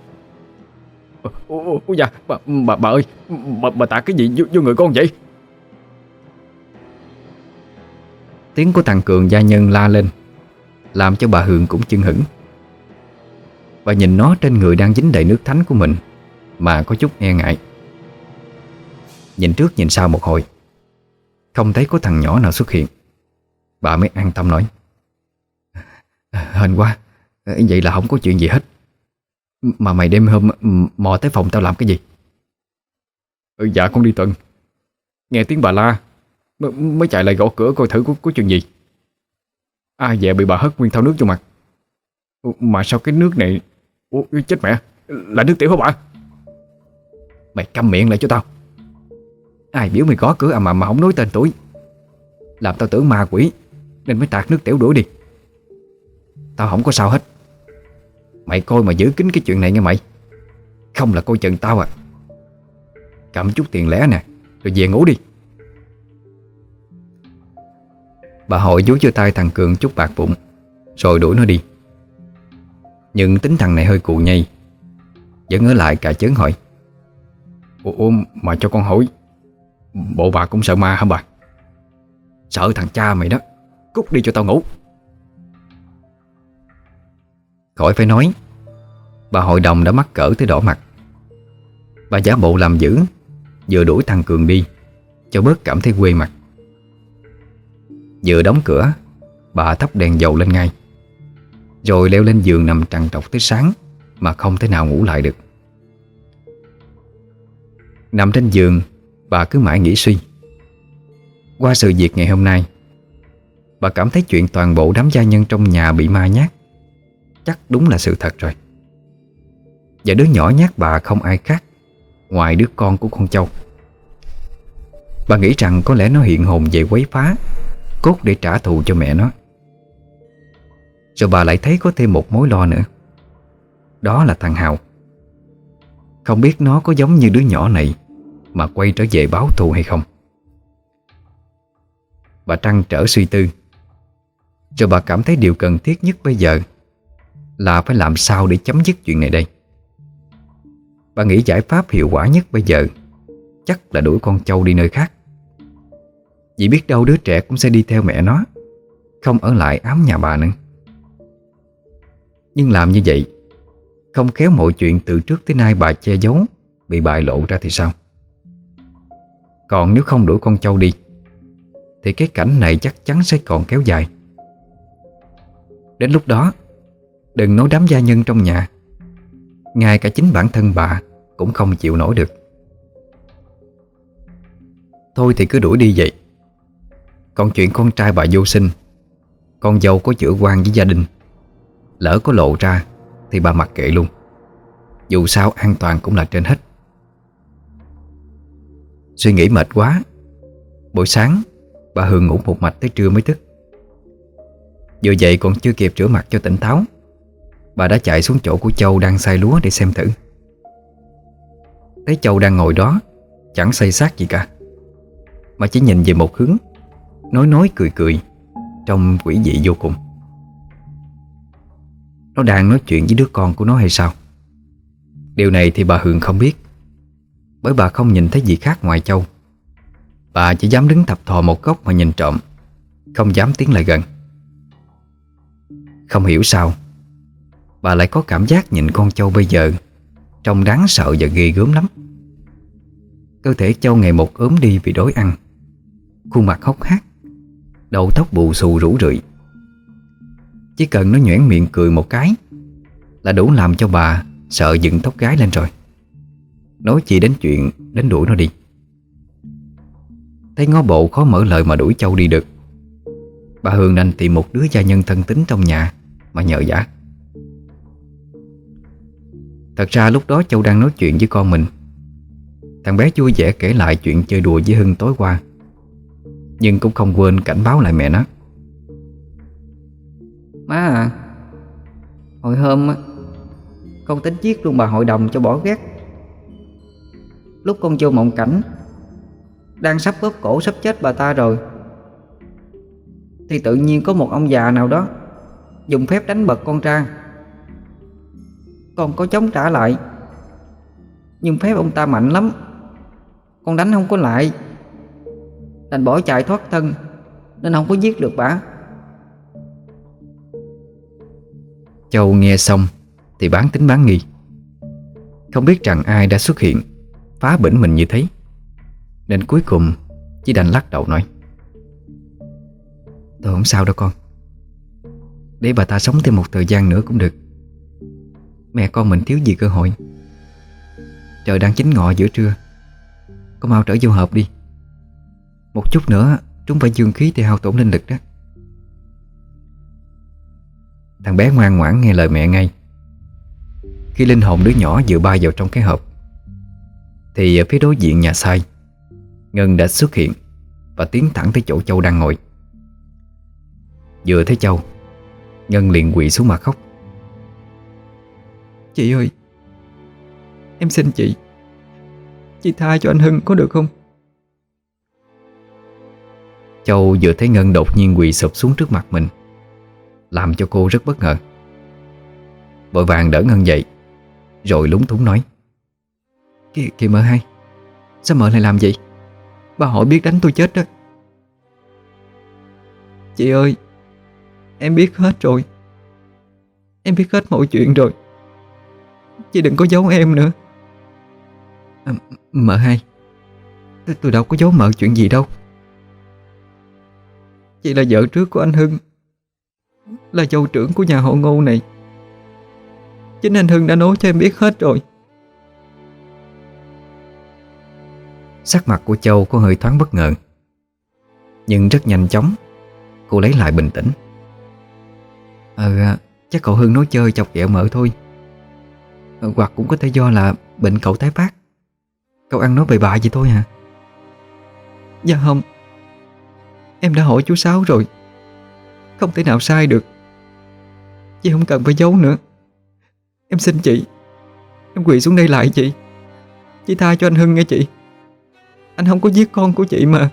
Speaker 3: Ôi da, bà ơi, bà tạt cái gì vô người con vậy?
Speaker 1: Tiếng của thằng Cường gia nhân la lên, làm cho bà Hường cũng chưng hửng. Bà nhìn nó trên người đang dính đầy nước thánh của mình mà có chút e ngại. Nhìn trước nhìn sau một hồi, không thấy có thằng nhỏ nào xuất hiện, bà mới an tâm nói, hên quá, vậy là không có chuyện gì hết. Mà mày đêm hôm mò tới phòng tao làm cái gì?
Speaker 3: Dạ con đi tuần, nghe tiếng bà la mới chạy lại gõ cửa coi thử có chuyện gì. Ai dè bị bà hất nguyên thau nước vô mặt. Mà sao cái nước này, chết mẹ, là nước tiểu hả bà?
Speaker 1: Mày câm miệng lại cho tao. Ai biểu mày gõ cửa mà không nói tên tuổi, làm tao tưởng ma quỷ nên mới tạt nước tiểu đuổi đi. Tao không có sao hết. Mày coi mà giữ kín cái chuyện này nghe mày, không là coi chừng tao à. Cầm chút tiền lẻ nè, rồi về ngủ đi. Bà hội vú cho tay thằng Cường chút bạc vụn, rồi đuổi nó đi. Nhưng tính thằng này hơi cù nhây, vẫn ở lại cả chớn hỏi,
Speaker 3: Ủa mà cho con hỏi, bộ bà cũng sợ ma hả bà?
Speaker 1: Sợ thằng cha mày đó, cút đi cho tao ngủ. Khỏi phải nói, bà hội đồng đã mắc cỡ tới đỏ mặt. Bà giả bộ làm dữ, vừa đuổi thằng Cường đi cho bớt cảm thấy quê mặt. Vừa đóng cửa, bà thắp đèn dầu lên ngay, rồi leo lên giường nằm trằn trọc tới sáng mà không thể nào ngủ lại được. Nằm trên giường, bà cứ mãi nghĩ suy. Qua sự việc ngày hôm nay, bà cảm thấy chuyện toàn bộ đám gia nhân trong nhà bị ma nhát chắc đúng là sự thật rồi. Và đứa nhỏ nhát bà không ai khác ngoài đứa con của con Châu. Bà nghĩ rằng có lẽ nó hiện hồn về quấy phá, cốt để trả thù cho mẹ nó. Rồi bà lại thấy có thêm một mối lo nữa, đó là thằng Hào. Không biết nó có giống như đứa nhỏ này mà quay trở về báo thù hay không. Bà trăn trở suy tư, rồi bà cảm thấy điều cần thiết nhất bây giờ là phải làm sao để chấm dứt chuyện này đây. Bà nghĩ giải pháp hiệu quả nhất bây giờ chắc là đuổi con Châu đi nơi khác. Vì biết đâu đứa trẻ cũng sẽ đi theo mẹ nó, không ở lại ám nhà bà nữa. Nhưng làm như vậy, không khéo mọi chuyện từ trước tới nay bà che giấu bị bại lộ ra thì sao? Còn nếu không đuổi con Châu đi thì cái cảnh này chắc chắn sẽ còn kéo dài. Đến lúc đó, đừng nói đám gia nhân trong nhà, ngay cả chính bản thân bà cũng không chịu nổi được. Thôi thì cứ đuổi đi vậy. Còn chuyện con trai bà vô sinh, con dâu có chữa quan với gia đình, lỡ có lộ ra thì bà mặc kệ luôn. Dù sao an toàn cũng là trên hết. Suy nghĩ mệt quá, buổi sáng bà Hường ngủ một mạch tới trưa mới thức. Vừa dậy còn chưa kịp rửa mặt cho tỉnh táo, bà đã chạy xuống chỗ của Châu đang xay lúa để xem thử. Thấy Châu đang ngồi đó, chẳng xây xác gì cả, mà chỉ nhìn về một hướng, nói cười cười, trông quỷ dị vô cùng. Nó đang nói chuyện với đứa con của nó hay sao? Điều này thì bà Hường không biết, bởi bà không nhìn thấy gì khác ngoài Châu. Bà chỉ dám đứng thập thò một góc mà nhìn trộm, không dám tiến lại gần. Không hiểu sao bà lại có cảm giác nhìn con Châu bây giờ trông đáng sợ và ghê gớm lắm. Cơ thể Châu ngày một ốm đi vì đói ăn, khuôn mặt hốc hác, đầu tóc bù xù rũ rượi. Chỉ cần nó nhoẻn miệng cười một cái là đủ làm cho bà sợ dựng tóc gái lên rồi. Nói chi đến chuyện đến đuổi nó đi. Thấy ngó bộ khó mở lời mà đuổi Châu đi được, bà Hường đành tìm một đứa gia nhân thân tín trong nhà mà nhờ vả. Thật ra lúc đó Châu đang nói chuyện với con mình. Thằng bé vui vẻ kể lại chuyện chơi đùa với Hưng tối qua, nhưng cũng không quên cảnh báo lại mẹ nó.
Speaker 2: Má à, hồi hôm á, con tính giết luôn bà hội đồng cho bỏ ghét. Lúc con vô mộng cảnh, đang sắp bóp cổ sắp chết bà ta rồi, thì tự nhiên có một ông già nào đó dùng phép đánh bật con ra. Con có chống trả lại, nhưng phép ông ta mạnh lắm, con đánh không có lại, đành bỏ chạy thoát thân, nên không có giết được bà.
Speaker 1: Châu nghe xong thì bán tín bán nghi, không biết rằng ai đã xuất hiện phá bỉnh mình như thế, nên cuối cùng chỉ đành lắc đầu nói: "Tôi không sao đâu con, để bà ta sống thêm một thời gian nữa cũng được. Mẹ con mình thiếu gì cơ hội. Trời đang chín ngọ giữa trưa, con mau trở vô hộp đi. Một chút nữa chúng phải dương khí thì hao tổn linh lực đó." Thằng bé ngoan ngoãn nghe lời mẹ ngay. Khi linh hồn đứa nhỏ vừa bay vào trong cái hộp, thì ở phía đối diện nhà sai, Ngân đã xuất hiện và tiến thẳng tới chỗ Châu đang ngồi. Vừa thấy Châu, Ngân liền quỳ xuống mà khóc:
Speaker 2: Chị ơi, em xin chị tha cho anh Hưng có được không?
Speaker 1: Châu vừa thấy Ngân đột nhiên quỳ sụp xuống trước mặt mình, làm cho cô rất bất ngờ. Vội vàng đỡ Ngân dậy, rồi lúng túng nói:
Speaker 2: Kìa mợ hai, sao mợ lại làm vậy? Bà hội biết đánh tôi chết đó. Chị ơi, em biết hết rồi. Em biết hết mọi chuyện rồi. Chị đừng có giấu em nữa. Mợ hai, tôi đâu có giấu mợ chuyện gì đâu. Chị là vợ trước của anh Hưng, là dâu trưởng của nhà họ Ngô này. Chính anh Hưng đã nói cho em biết hết rồi.
Speaker 1: Sắc mặt của Châu có hơi thoáng bất ngờ, nhưng rất nhanh chóng cô lấy lại bình tĩnh.
Speaker 2: Chắc cậu Hưng nói chơi chọc ghẹo mợ thôi. Hoặc cũng có thể do là bệnh cậu tái phát, cậu ăn nói bậy bạ vậy thôi hả? Dạ không, em đã hỏi chú Sáu rồi, không thể nào sai được. Chị không cần phải giấu nữa. Em xin chị, em quỳ xuống đây lại chị. Chị tha cho anh Hưng nghe chị. Anh không có giết con của chị mà.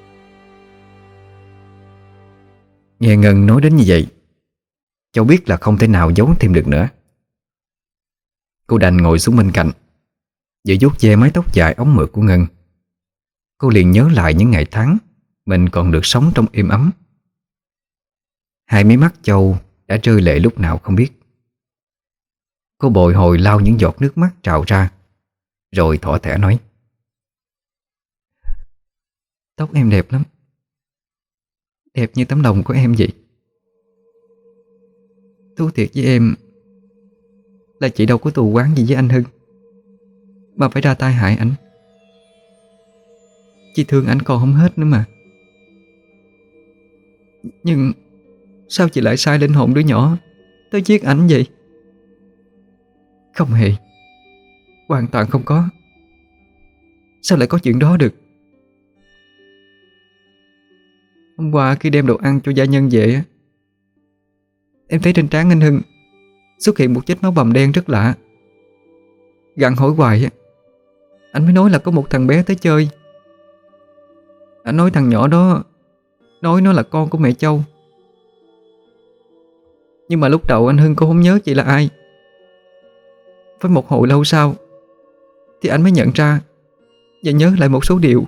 Speaker 1: Nghe Ngân nói đến như vậy, Châu biết là không thể nào giấu thêm được nữa. Cô đành ngồi xuống bên cạnh, vừa vuốt ve mái tóc dài óng mượt của Ngân. Cô liền nhớ lại những ngày tháng mình còn được sống trong êm ấm. Hai mí mắt Châu đã rơi lệ lúc nào không biết. Cô bồi hồi lau những giọt nước mắt trào ra, rồi thỏ thẻ nói:
Speaker 2: Tóc em đẹp lắm, đẹp như tấm lòng của em vậy. Thú thiệt với em là chị đâu có thù oán gì với anh Hưng mà phải ra tay hại ảnh. Chị thương ảnh còn không hết nữa mà. Nhưng sao chị lại sai linh hồn đứa nhỏ tới giết ảnh vậy? Không hề, hoàn toàn không có. Sao lại có chuyện đó được? Hôm qua khi đem đồ ăn cho gia nhân về á, em thấy trên trán anh Hưng xuất hiện một vết máu bầm đen rất lạ. Gặng hỏi hoài á, anh mới nói là có một thằng bé tới chơi. Anh nói thằng nhỏ đó nói nó là con của mẹ Châu. Nhưng mà lúc đầu anh Hưng cũng không nhớ chị là ai. Phải một hồi lâu sau thì anh mới nhận ra và nhớ lại một số điều.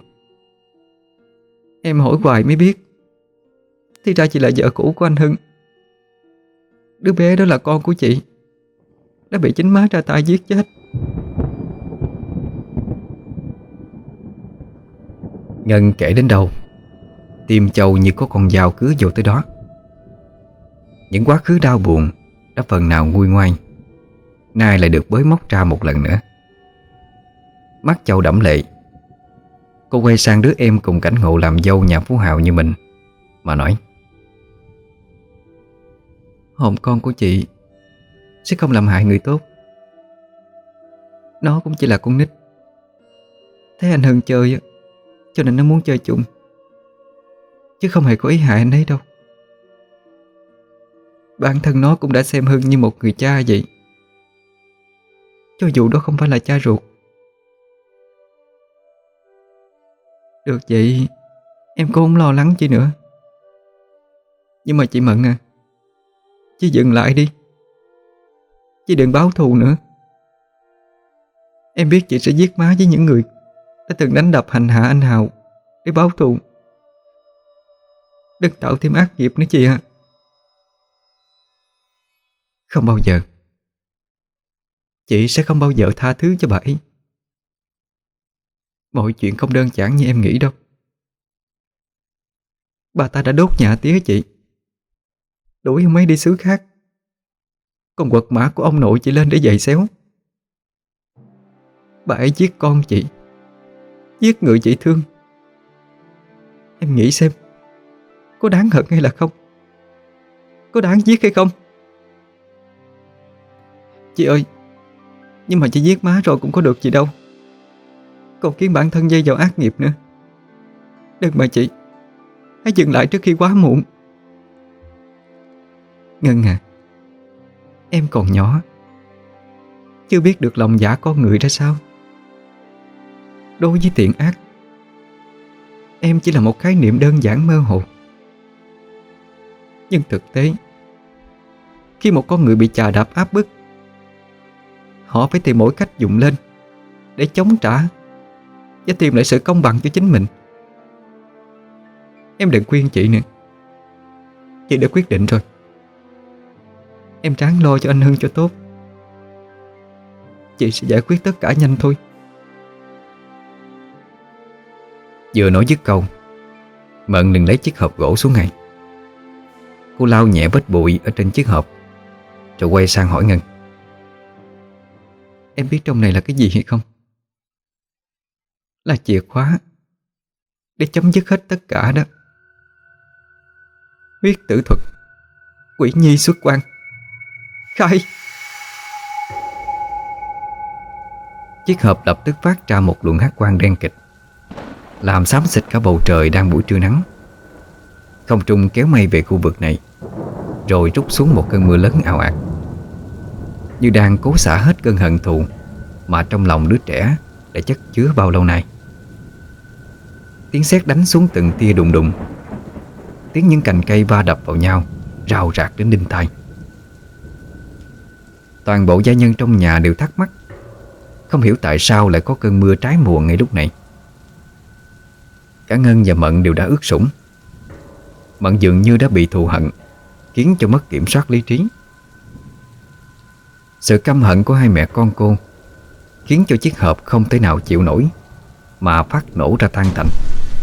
Speaker 2: Em hỏi hoài mới biết, thì ra chị là vợ cũ của anh Hưng. Đứa bé đó là con của chị, đã bị chính má ra tay giết chết.
Speaker 1: Ngân kể đến đâu, tim Châu như có con dao cứa vô tới đó. Những quá khứ đau buồn đã phần nào nguôi ngoai, nay lại được bới móc ra một lần nữa. Mắt Châu đẫm lệ. Cô quay sang đứa em cùng cảnh ngộ làm dâu nhà phú hào như mình mà nói:
Speaker 2: Hồn con của chị sẽ không làm hại người tốt. Nó cũng chỉ là con nít, thấy anh Hưng chơi cho nên nó muốn chơi chung, chứ không hề có ý hại anh ấy đâu. Bản thân nó cũng đã xem Hưng như một người cha vậy, cho dù đó không phải là cha ruột. Được vậy em cũng không lo lắng chi nữa. Nhưng mà chị Mận à, chị dừng lại đi. Chị đừng báo thù nữa. Em biết chị sẽ giết má với những người đã từng đánh đập hành hạ anh Hào để báo thù. Đừng tạo thêm ác nghiệp nữa chị ạ. Không bao giờ. Chị sẽ không bao giờ tha thứ cho bà ấy. Mọi chuyện không đơn giản như em nghĩ đâu. Bà ta đã đốt nhà tía chị, đuổi ông ấy đi xứ khác, còn quật mã của ông nội chị lên để giày xéo. Bà ấy giết con chị, giết người chị thương. Em nghĩ xem, có đáng hận hay là không? Có đáng giết hay không? Chị ơi, nhưng mà chị giết má rồi cũng có được gì đâu, còn khiến bản thân dây vào ác nghiệp nữa. Đừng mà chị, hãy dừng lại trước khi quá muộn. Ngân à, em còn nhỏ, chưa biết được lòng dạ con người ra sao. Đối với thiện ác, em chỉ là một khái niệm đơn giản mơ hồ. Nhưng thực tế, khi một con người bị chà đạp áp bức, họ phải tìm mỗi cách dùng lên để chống trả và tìm lại sự công bằng cho chính mình. Em đừng khuyên chị nữa. Chị đã quyết định rồi. Em ráng lo cho anh Hưng cho tốt. Chị sẽ giải quyết tất cả nhanh thôi.
Speaker 1: Vừa nói dứt câu, Mận liền lấy chiếc hộp gỗ xuống ngay. Cô lau nhẹ vết bụi ở trên chiếc hộp, rồi quay sang hỏi Ngân:
Speaker 2: Em biết trong này là cái gì hay không? Là chìa khóa để chấm dứt hết tất cả đó. Huyết tử thuật, quỷ nhi xuất quan. Khai!
Speaker 1: Chiếc hộp lập tức phát ra một luồng hắc quang đen kịt, làm xám xịt cả bầu trời đang buổi trưa nắng. Không trung kéo mây về khu vực này, rồi trút xuống một cơn mưa lớn ào ạt, như đang cố xả hết cơn hận thù mà trong lòng đứa trẻ đã chất chứa bao lâu nay. Tiếng sét đánh xuống từng tia đùng đùng, tiếng những cành cây va đập vào nhau rào rạc đến đinh tai. Toàn bộ gia nhân trong nhà đều thắc mắc, không hiểu tại sao lại có cơn mưa trái mùa ngay lúc này. Cả Ngân và Mận đều đã ướt sũng. Mận dường như đã bị thù hận khiến cho mất kiểm soát lý trí. Sự căm hận của hai mẹ con cô khiến cho chiếc hộp không thể nào chịu nổi mà phát nổ ra tan tành.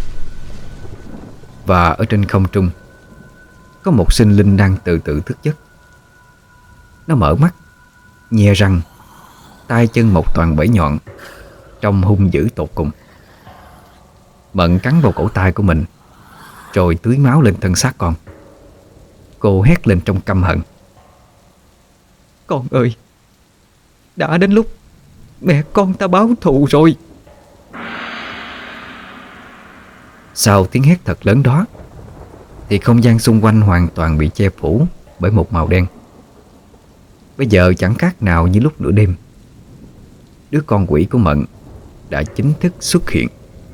Speaker 1: Và ở trên không trung có một sinh linh đang từ từ thức giấc. Nó mở mắt, nhe răng, tay chân một toàn bẫy nhọn, trông hung dữ tột cùng. Mận cắn vào cổ tay của mình, rồi tưới máu lên thân xác con. Cô hét lên trong căm hận:
Speaker 2: Con ơi, đã đến lúc mẹ con ta báo thù rồi.
Speaker 1: Sau tiếng hét thật lớn đó thì không gian xung quanh hoàn toàn bị che phủ bởi một màu đen. Bây giờ chẳng khác nào như lúc nửa đêm. Đứa con quỷ của Mận đã chính thức xuất hiện.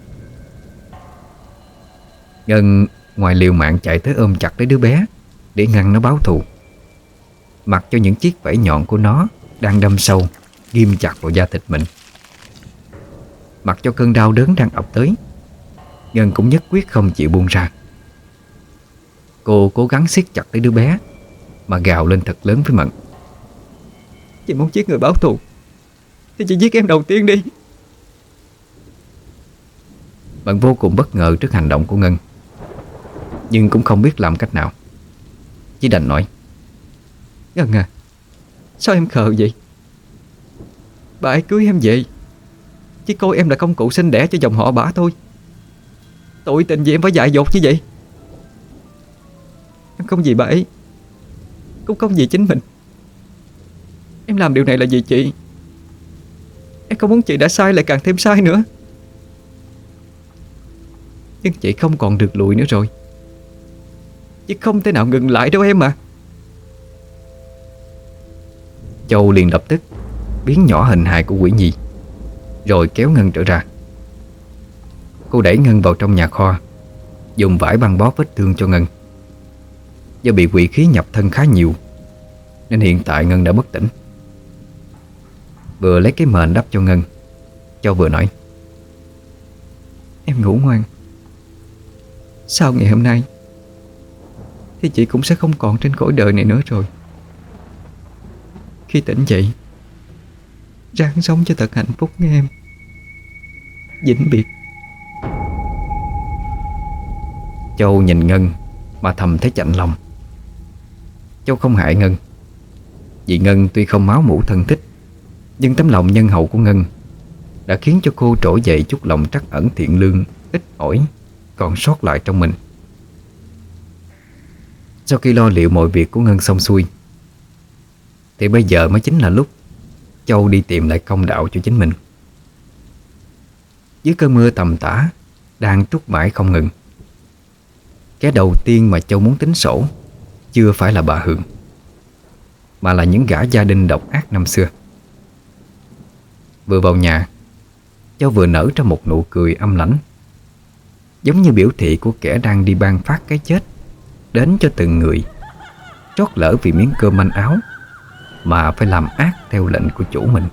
Speaker 1: Ngân ngoài liều mạng chạy tới ôm chặt lấy đứa bé để ngăn nó báo thù, mặc cho những chiếc vảy nhọn của nó đang đâm sâu, ghim chặt vào da thịt mình. Mặc cho cơn đau đớn đang ập tới, Ngân cũng nhất quyết không chịu buông ra. Cô cố gắng siết chặt lấy đứa bé mà gào lên thật lớn với Mận:
Speaker 2: Chị muốn giết người báo thù thì chị giết em đầu tiên đi.
Speaker 1: Mận vô cùng bất ngờ trước hành động của Ngân, nhưng cũng không biết làm cách nào. Chỉ đành nói:
Speaker 2: Ngân à, sao em khờ vậy? Bà ấy cưới em vậy chỉ coi em là công cụ sinh đẻ cho dòng họ bả thôi. Tội tình gì em phải dại dột như vậy? Em không vì bà ấy, cũng không vì chính mình. Em làm điều này là vì chị. Em không muốn chị đã sai lại càng thêm sai nữa. Nhưng chị không còn được lùi nữa rồi. Chị không thể nào ngừng lại đâu em à.
Speaker 1: Châu liền lập tức biến nhỏ hình hài của quỷ nhi, rồi kéo Ngân trở ra. Cô đẩy Ngân vào trong nhà kho, dùng vải băng bó vết thương cho Ngân. Do bị quỷ khí nhập thân khá nhiều nên hiện tại Ngân đã bất tỉnh. Vừa lấy cái mền đắp cho Ngân, Châu vừa nói:
Speaker 2: Em ngủ ngoan. Sau ngày hôm nay thì chị cũng sẽ không còn trên cõi đời này nữa rồi. Khi tỉnh dậy, ráng sống cho thật hạnh phúc nghe em. Vĩnh biệt.
Speaker 1: Châu nhìn Ngân mà thầm thấy chạnh lòng. Châu không hại Ngân, vì Ngân tuy không máu mủ thân thích, nhưng tấm lòng nhân hậu của Ngân đã khiến cho cô trỗi dậy chút lòng trắc ẩn thiện lương ít ỏi còn sót lại trong mình. Sau khi lo liệu mọi việc của Ngân xong xuôi thì bây giờ mới chính là lúc Châu đi tìm lại công đạo cho chính mình. Dưới cơn mưa tầm tã đang trút mãi không ngừng, cái đầu tiên mà Châu muốn tính sổ chưa phải là bà Hường, mà là những gã gia đình độc ác năm xưa. Vừa vào nhà, Châu vừa nở ra một nụ cười âm lãnh, giống như biểu thị của kẻ đang đi ban phát cái chết đến cho từng người trót lỡ vì miếng cơm manh áo mà phải làm ác theo lệnh của chủ mình.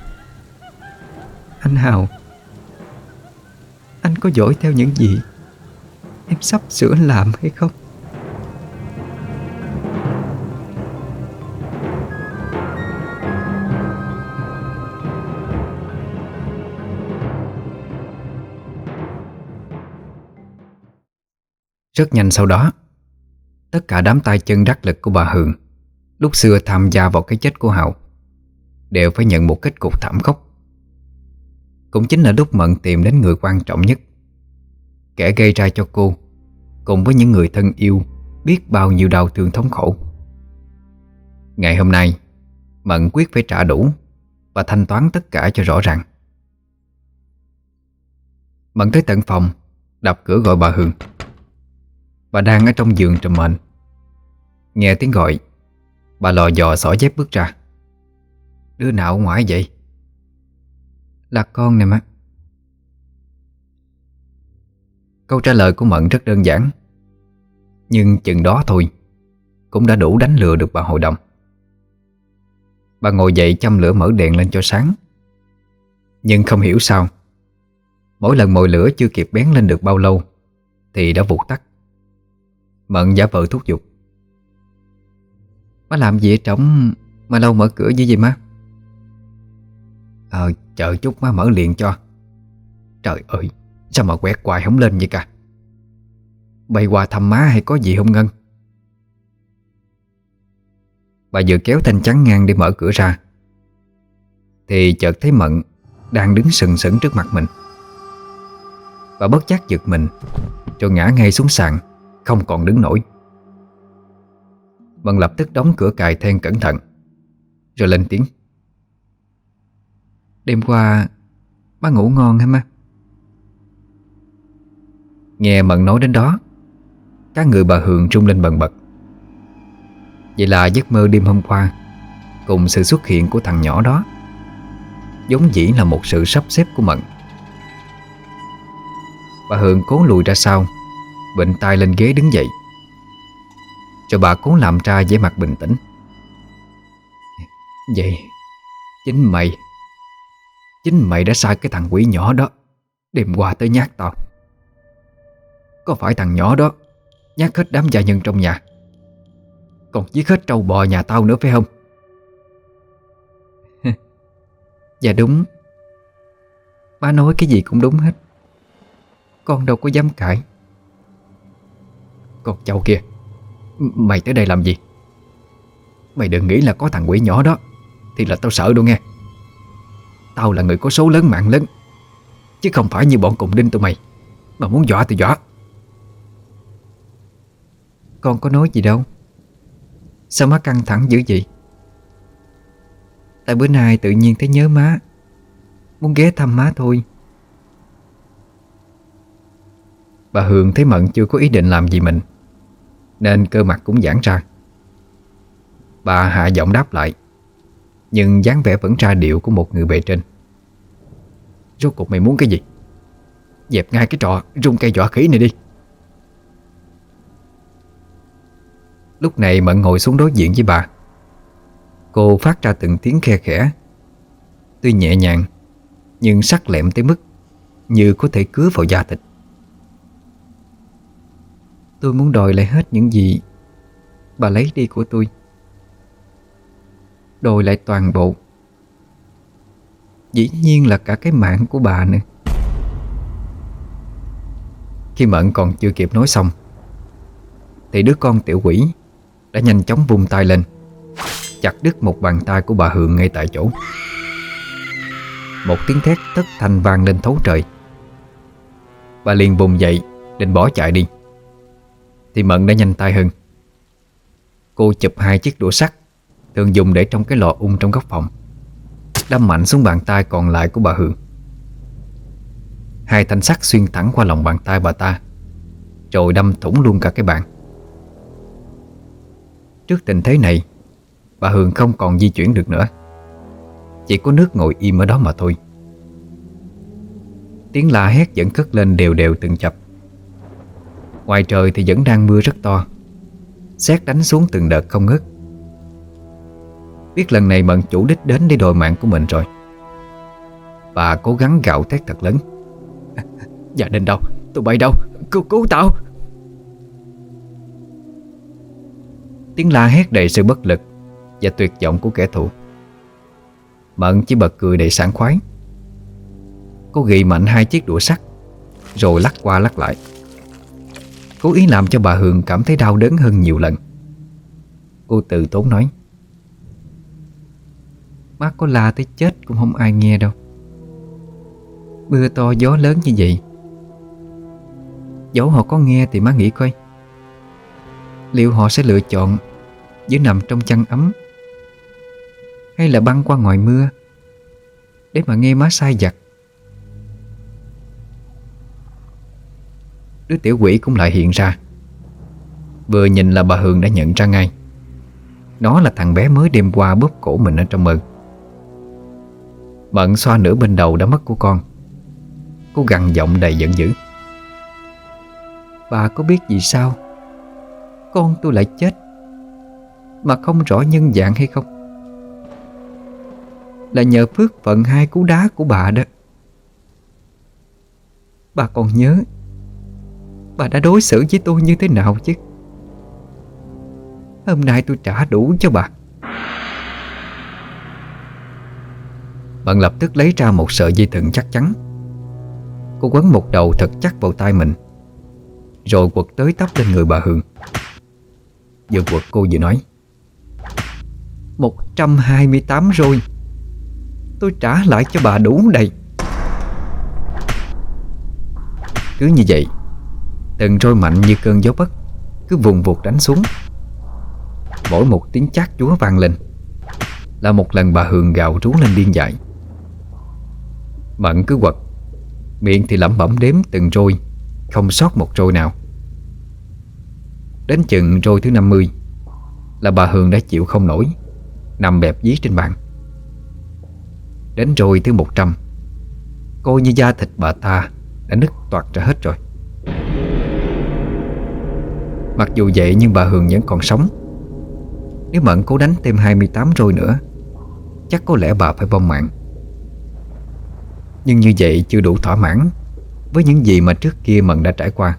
Speaker 2: Anh Hào, anh có dõi theo những gì em sắp sửa làm hay không?
Speaker 1: Rất nhanh sau đó, tất cả đám tay chân đắc lực của bà Hường lúc xưa tham gia vào cái chết của Hào đều phải nhận một kết cục thảm khốc. Cũng chính là lúc Mận tìm đến người quan trọng nhất, kẻ gây ra cho cô cùng với những người thân yêu biết bao nhiêu đau thương thống khổ. Ngày hôm nay, Mận quyết phải trả đủ và thanh toán tất cả cho rõ ràng. Mận tới tận phòng, đập cửa gọi bà Hường. Bà đang ở trong giường trùm mền. Nghe tiếng gọi, bà lò dò xỏ dép bước ra. Đứa nào ở ngoài vậy?
Speaker 2: Là con nè má.
Speaker 1: Câu trả lời của Mận rất đơn giản, nhưng chừng đó thôi cũng đã đủ đánh lừa được bà hội đồng. Bà ngồi dậy châm lửa mở đèn lên cho sáng. Nhưng không hiểu sao, mỗi lần mồi lửa chưa kịp bén lên được bao lâu thì đã vụt tắt. Mận giả vờ thúc giục:
Speaker 2: Má làm gì ở trống mà lâu mở cửa như vậy má?
Speaker 1: Chờ chút má mở liền cho. Trời ơi, sao mà quẹt hoài không lên vậy cả? Bay qua thăm má hay có gì không Ngân? Bà vừa kéo thanh chắn ngang để mở cửa ra thì chợt thấy Mận đang đứng sừng sững trước mặt mình. Bà bất giác giật mình, rồi ngã ngay xuống sàn, không còn đứng nổi. Mận lập tức đóng cửa cài then cẩn thận, rồi lên tiếng: "Đêm qua má ngủ ngon hả má?" Nghe Mận nói đến đó, cả người bà Hường rung lên bần bật. Vậy là giấc mơ đêm hôm qua cùng sự xuất hiện của thằng nhỏ đó vốn dĩ là một sự sắp xếp của Mận. Bà Hường cố lùi ra sau, bệnh tay lên ghế đứng dậy. Rồi bà cố làm ra vẻ mặt bình tĩnh: "Vậy chính mày đã sai cái thằng quỷ nhỏ đó đêm qua tới nhát tao. Có phải thằng nhỏ đó nhát hết đám gia nhân trong nhà, còn giết hết trâu bò nhà tao nữa phải không?" "Dạ đúng. Má nói cái gì cũng đúng hết. Con đâu có dám cãi." "Con cháu kia, mày tới đây làm gì? Mày đừng nghĩ là có thằng quỷ nhỏ đó thì là tao sợ đâu nghe. Tao là người có số lớn mạng lớn, chứ không phải như bọn cùng đinh tụi mày mà muốn dọa thì dọa." "Con có nói gì đâu. Sao má căng thẳng dữ vậy?" "Tại bữa nay tự nhiên thấy nhớ má, muốn ghé thăm má thôi." Bà Hường thấy Mận chưa có ý định làm gì mình, nên cơ mặt cũng giãn ra. Bà hạ giọng đáp lại, nhưng dáng vẻ vẫn ra điệu của một người bề trên: "Rốt cuộc mày muốn cái gì? Dẹp ngay cái trò rung cây dọa khỉ này đi." Lúc này Mận ngồi xuống đối diện với bà. Cô phát ra từng tiếng khe khẽ, tuy nhẹ nhàng nhưng sắc lẹm tới mức như có thể cứa vào da thịt. "Tôi muốn đòi lại hết những gì bà lấy đi của tôi. Đòi lại toàn bộ. Dĩ nhiên là cả cái mạng của bà nữa." Khi Mận còn chưa kịp nói xong thì đứa con tiểu quỷ đã nhanh chóng vung tay lên, chặt đứt một bàn tay của bà Hường ngay tại chỗ. Một tiếng thét thất thanh vang lên thấu trời. Bà liền vùng dậy định bỏ chạy đi, thì Mận đã nhanh tay hơn. Cô chụp hai chiếc đũa sắt thường dùng để trong cái lò ung trong góc phòng, đâm mạnh xuống bàn tay còn lại của bà Hường. Hai thanh sắt xuyên thẳng qua lòng bàn tay bà ta, rồi đâm thủng luôn cả cái bàn. Trước tình thế này, bà Hường không còn di chuyển được nữa, chỉ có nước ngồi im ở đó mà thôi. Tiếng la hét vẫn cất lên đều đều từng chập. Ngoài trời thì vẫn đang mưa rất to, sét đánh xuống từng đợt không ngớt. Biết lần này Mận chủ đích đến để đòi mạng của mình rồi, bà cố gắng gào thét thật lớn: "Gia đình đâu? Tụi bay đâu? Cứu tao!" Tiếng la hét đầy sự bất lực và tuyệt vọng của kẻ thù. Mận chỉ bật cười đầy sảng khoái. Cô ghi mạnh hai chiếc đũa sắt rồi lắc qua lắc lại, cố ý làm cho bà Hường cảm thấy đau đớn hơn nhiều lần. Cô từ tốn nói: "Má có la tới chết cũng không ai nghe đâu. Mưa to gió lớn như vậy, dẫu họ có nghe thì má nghĩ coi, liệu họ sẽ lựa chọn giữa nằm trong chăn ấm hay là băng qua ngoài mưa để mà nghe má sai vặt." Đứa tiểu quỷ cũng lại hiện ra. Vừa nhìn là bà Hường đã nhận ra ngay, nó là thằng bé mới đêm qua bóp cổ mình ở trong mơ. Mận xoa nửa bên đầu đã mất của con. Cô gằn giọng đầy giận dữ: "Bà có biết vì sao con tôi lại chết mà không rõ nhân dạng hay không? Là nhờ phước phận hai cú đá của bà đó. Bà còn nhớ bà đã đối xử với tôi như thế nào chứ? Hôm nay tôi trả đủ cho bà." Bạn lập tức lấy ra một sợi dây thừng chắc chắn. Cô quấn một đầu thật chắc vào tay mình, rồi quật tới tấp lên người bà Hường. Vừa quật cô vừa nói: 128 rồi, tôi trả lại cho bà đủ đầy. Cứ như vậy, từng roi mạnh như cơn gió bấc cứ vùng vụt đánh xuống. Mỗi một tiếng chát chúa vang lên là một lần bà Hường gào rú lên điên dại. Mận cứ quật, miệng thì lẩm bẩm đếm từng roi, không sót một roi nào. Đến chừng roi thứ 50 là bà Hường đã chịu không nổi, nằm bẹp dí trên bàn. Đến roi thứ 100, coi như da thịt bà ta đã nứt toạc ra hết rồi. Mặc dù vậy nhưng bà Hường vẫn còn sống. Nếu Mận cố đánh thêm 28 roi nữa, chắc có lẽ bà phải vong mạng. Nhưng như vậy chưa đủ thỏa mãn với những gì mà trước kia Mận đã trải qua.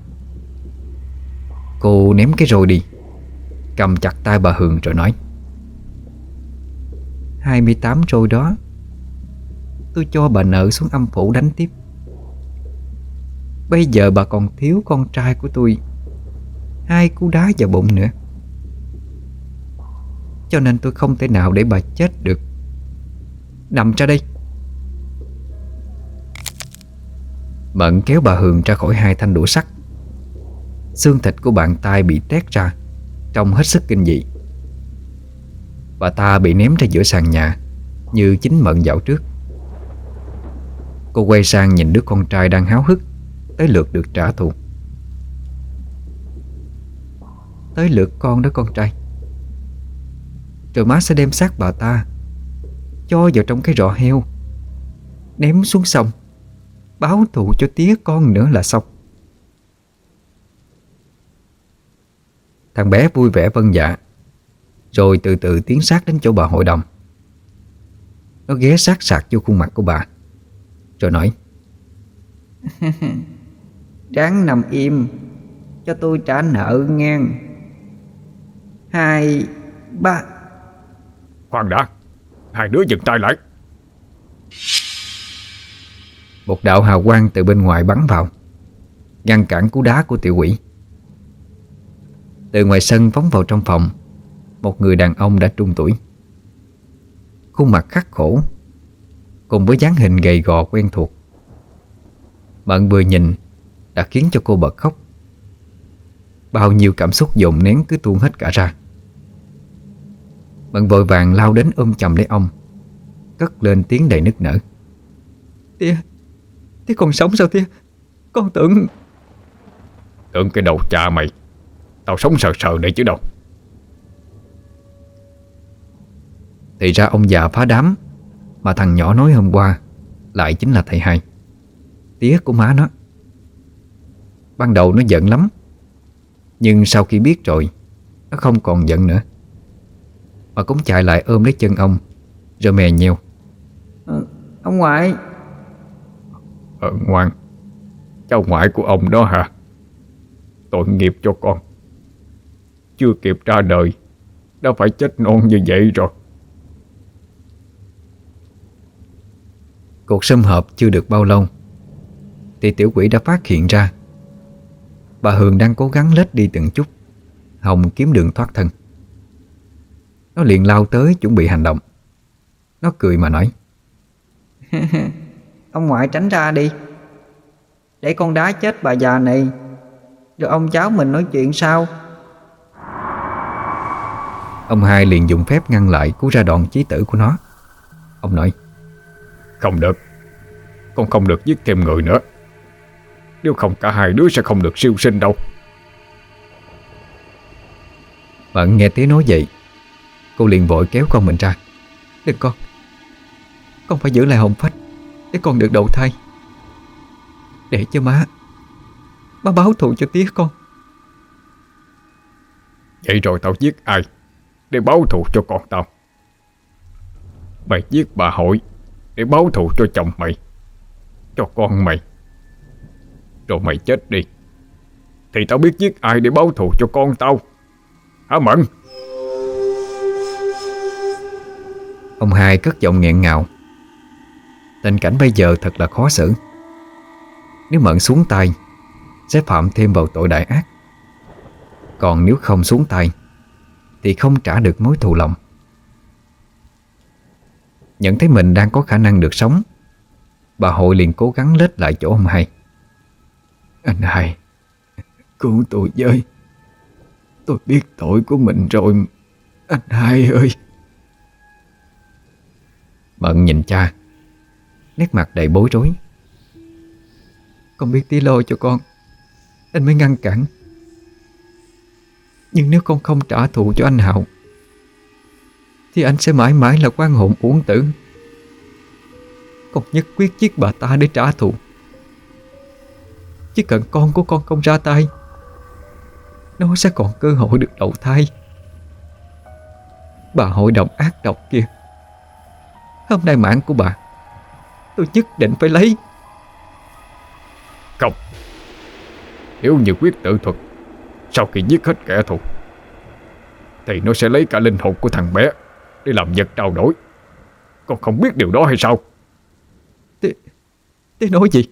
Speaker 1: Cô ném cái roi đi, cầm chặt tay bà Hường rồi nói: 28 roi đó tôi cho bà nợ xuống âm phủ đánh tiếp. Bây giờ bà còn thiếu con trai của tôi 2 cú đá vào bụng nữa, cho nên tôi không thể nào để bà chết được. Nằm ra đây. Mận kéo bà Hường ra khỏi 2 thanh đũa sắt. Xương thịt của bàn tay bị tét ra, trông hết sức kinh dị. Bà ta bị ném ra giữa sàn nhà như chính Mận dạo trước. Cô quay sang nhìn đứa con trai đang háo hức tới lượt được trả thù. Tới lượt con đó con trai. Rồi má sẽ đem xác bà ta cho vào trong cái rọ heo, ném xuống sông, báo thù cho tía con nữa là xong. Thằng bé vui vẻ vâng dạ, rồi từ từ tiến sát đến chỗ bà hội đồng. Nó ghé sát sạc vô khuôn mặt của bà, rồi nói: Ráng nằm im cho tôi trả nợ ngang. 2, 3.
Speaker 3: Khoan đã, hai đứa dừng tay lại.
Speaker 1: Một đạo hào quang từ bên ngoài bắn vào, ngăn cản cú đá của tiểu quỷ. Từ ngoài sân phóng vào trong phòng một người đàn ông đã trung tuổi, khuôn mặt khắc khổ cùng với dáng hình gầy gò quen thuộc. Mận vừa nhìn đã khiến cho cô bật khóc. Bao nhiêu cảm xúc dồn nén cứ tuôn hết cả ra. Mận vội vàng lao đến ôm chầm lấy ông, cất lên tiếng đầy nức nở: Tía còn sống sao tía? Con tưởng...
Speaker 3: Tưởng cái đầu cha mày, tao sống sờ sờ đây chứ đâu.
Speaker 1: Thì ra ông già phá đám mà thằng nhỏ nói hôm qua lại chính là thầy hai, tía của má nó. Ban đầu nó giận lắm, nhưng sau khi biết rồi nó không còn giận nữa, mà cũng chạy lại ôm lấy chân ông rồi mè nheo: Ông ngoại.
Speaker 3: Ngoan, cháu ngoại của ông đó hả? Tội nghiệp cho con, chưa kịp ra đời đã phải chết non như vậy rồi.
Speaker 1: Cuộc sum họp chưa được bao lâu thì tiểu quỷ đã phát hiện ra bà Hường đang cố gắng lết đi từng chút, hòng kiếm đường thoát thân. Nó liền lao tới chuẩn bị hành động. Nó cười mà nói: Ông ngoại tránh ra đi, để con đá chết bà già này, rồi ông cháu mình nói chuyện sau. Ông hai liền dùng phép ngăn lại cú ra đòn chí tử của nó. Ông nói:
Speaker 3: Không được, con không được giết thêm người nữa. Nếu không cả hai đứa sẽ không được siêu sinh đâu.
Speaker 1: Mận nghe tiếng nói vậy, cô liền vội kéo con mình ra: Đừng con phải giữ lại hồn phách để con được đầu thai, để cho má báo thù cho tía con.
Speaker 3: Vậy rồi tao giết ai để báo thù cho con tao? Mày giết bà Hội để báo thù cho chồng mày, cho con mày. Rồi mày chết đi thì tao biết giết ai để báo thù cho con tao hả Mận?
Speaker 1: Ông hai cất giọng nghẹn ngào. Tình cảnh bây giờ thật là khó xử. Nếu Mận xuống tay sẽ phạm thêm vào tội đại ác, còn nếu không xuống tay thì không trả được mối thù lòng. Nhận thấy mình đang có khả năng được sống, bà Hội liền cố gắng lết lại chỗ ông hai.
Speaker 3: Anh hai, cứu tôi với. Tôi biết tội của mình rồi, anh hai ơi.
Speaker 1: Mận nhìn cha, nét mặt đầy bối rối.
Speaker 2: Con biết tí lo cho con, anh mới ngăn cản. Nhưng nếu con không trả thù cho anh Hào thì anh sẽ mãi mãi là oan hồn uổng tử. Con nhất quyết giết bà ta để trả thù. Chỉ cần con của con không ra tay, nó sẽ còn cơ hội được đầu thai. Bà hội đồng ác độc kia, hôm nay mạng của bà tôi nhất định phải lấy.
Speaker 3: Không. Nếu như quyết tự thuật sau khi giết hết kẻ thù thì nó sẽ lấy cả linh hồn của thằng bé để làm vật trao đổi. Con không biết điều đó hay sao?
Speaker 2: Thế nói gì?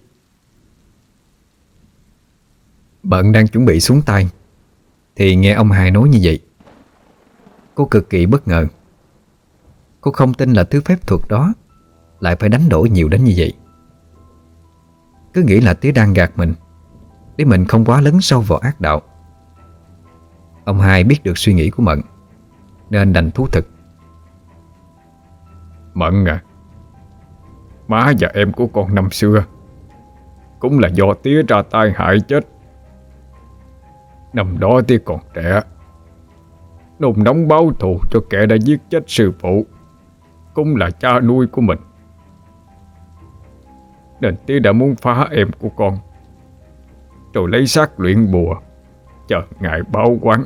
Speaker 1: Bận đang chuẩn bị xuống tay thì nghe ông hai nói như vậy. Cô cực kỳ bất ngờ. Cô không tin là thứ phép thuật đó lại phải đánh đổi nhiều đến như vậy. Cứ nghĩ là Tía đang gạt mình để mình không quá lấn sâu vào ác đạo. Ông hai biết được suy nghĩ của Mận nên đành thú thực.
Speaker 3: Mận à, má và em của con năm xưa cũng là do tía ra tay hại chết. Năm đó tía còn trẻ, nôn nóng báo thù cho kẻ đã giết chết sư phụ, cũng là cha nuôi của mình, nên tía đã muốn phá em của con, rồi lấy xác luyện bùa chờ ngày báo oán.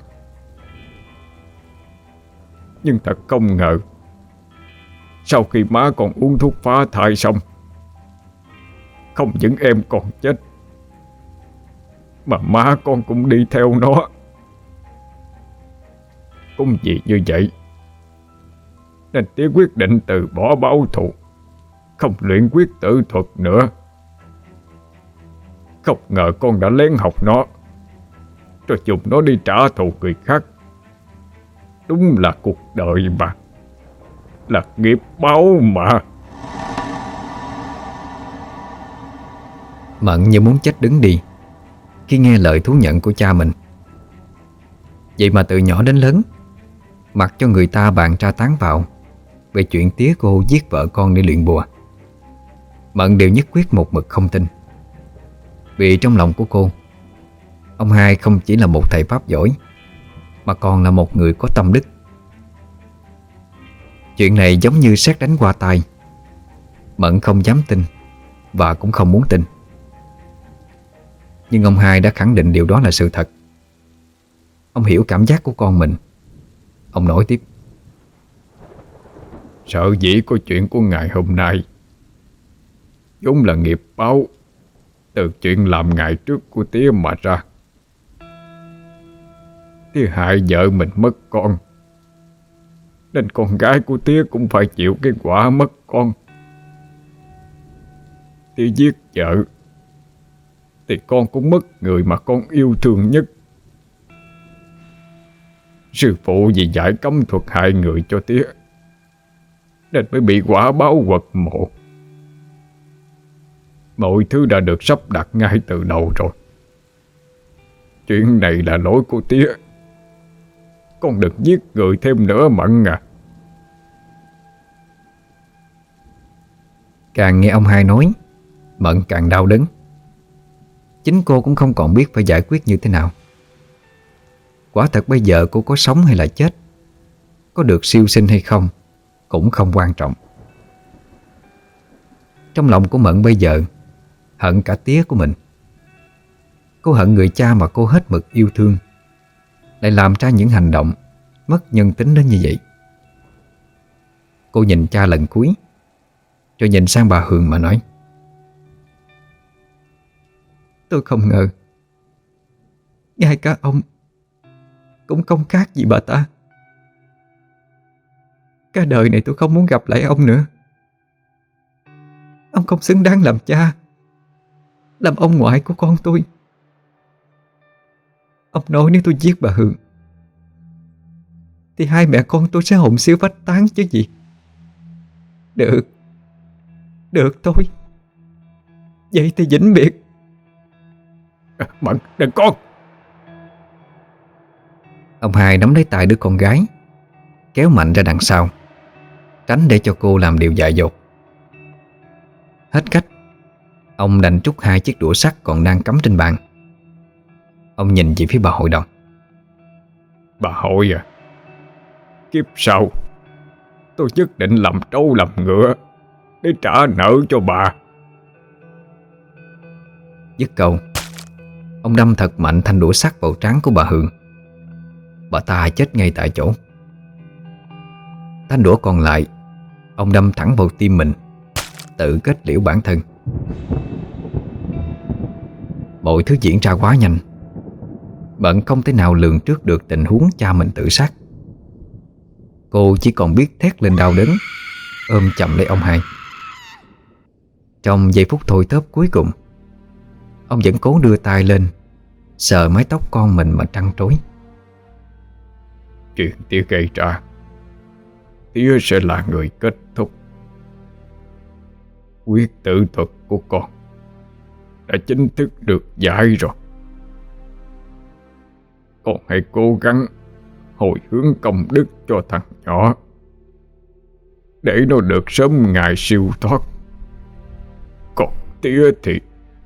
Speaker 3: Nhưng thật không ngờ, sau khi má con uống thuốc phá thai xong, không những em con chết mà má con cũng đi theo nó. Cũng vì như vậy nên tía quyết định từ bỏ báo thù, không luyện quyết tử thuật nữa. Không ngờ con đã lén học nó, rồi dùng nó đi trả thù người khác. Đúng là cuộc đời mà, là nghiệp báo mà.
Speaker 1: Mận như muốn chết đứng đi khi nghe lời thú nhận của cha mình. Vậy mà từ nhỏ đến lớn, mặc cho người ta bàn tra tán vào về chuyện tía cô giết vợ con để luyện bùa, Mận đều nhất quyết một mực không tin. Vì trong lòng của cô, ông hai không chỉ là một thầy pháp giỏi mà còn là một người có tâm đức. Chuyện này giống như sét đánh qua tai. Mận không dám tin và cũng không muốn tin. Nhưng ông hai đã khẳng định điều đó là sự thật. Ông hiểu cảm giác của con mình. Ông nói tiếp:
Speaker 3: Sợ dĩ có chuyện của ngày hôm nay vốn là nghiệp báo từ chuyện làm ngày trước của tía mà ra. Tía hại vợ mình mất con, nên con gái của tía cũng phải chịu cái quả mất con. Tía giết vợ thì con cũng mất người mà con yêu thương nhất. Sư phụ vì giải cấm thuật hại người cho tía nên mới bị quả báo quật mộ. Mọi thứ đã được sắp đặt ngay từ đầu rồi. Chuyện này là lỗi của tía. Con đừng giết người thêm nữa Mận à.
Speaker 1: Càng nghe ông hai nói, Mận càng đau đớn. Chính cô cũng không còn biết phải giải quyết như thế nào. Quả thật bây giờ cô có sống hay là chết, có được siêu sinh hay không cũng không quan trọng. Trong lòng của Mận bây giờ hận cả tía của mình. Cô hận người cha mà cô hết mực yêu thương lại làm ra những hành động mất nhân tính đến như vậy. Cô nhìn cha lần cuối, rồi nhìn sang bà Hường mà nói:
Speaker 2: Tôi không ngờ ngay cả ông cũng không khác gì bà ta. Cả đời này tôi không muốn gặp lại ông nữa. Ông không xứng đáng làm cha, làm ông ngoại của con tôi. Ông nói nếu tôi giết bà Hường thì hai mẹ con tôi sẽ hồn siêu phách tán chứ gì. Được, được thôi. Vậy thì vĩnh biệt.
Speaker 3: Mận, đừng con.
Speaker 1: Ông hai nắm lấy tay đứa con gái, kéo mạnh ra đằng sau, tránh để cho cô làm điều dại dột. Hết cách, ông đành trút hai chiếc đũa sắt còn đang cắm trên bàn. Ông nhìn về phía bà hội đồng.
Speaker 3: Bà hội à, kiếp sau tôi nhất định làm trâu làm ngựa để trả nợ cho bà.
Speaker 1: Dứt câu, ông đâm thật mạnh thanh đũa sắt vào trán của bà Hường. Bà ta chết ngay tại chỗ. Thanh đũa còn lại ông đâm thẳng vào tim mình, tự kết liễu bản thân. Mọi thứ diễn ra quá nhanh. Bận không thể nào lường trước được tình huống cha mình tự sát. Cô chỉ còn biết thét lên đau đớn, ôm chầm lấy ông hai. Trong giây phút thôi thóp cuối cùng, ông vẫn cố đưa tay lên sờ mái tóc con mình mà trăn trối.
Speaker 3: Chuyện tía gây ra, tía sẽ là người kết thúc. Quyết tử thuật của con đã chính thức được giải rồi. Con hãy cố gắng hồi hướng công đức cho thằng nhỏ, để nó được sớm ngày siêu thoát. Còn tía thì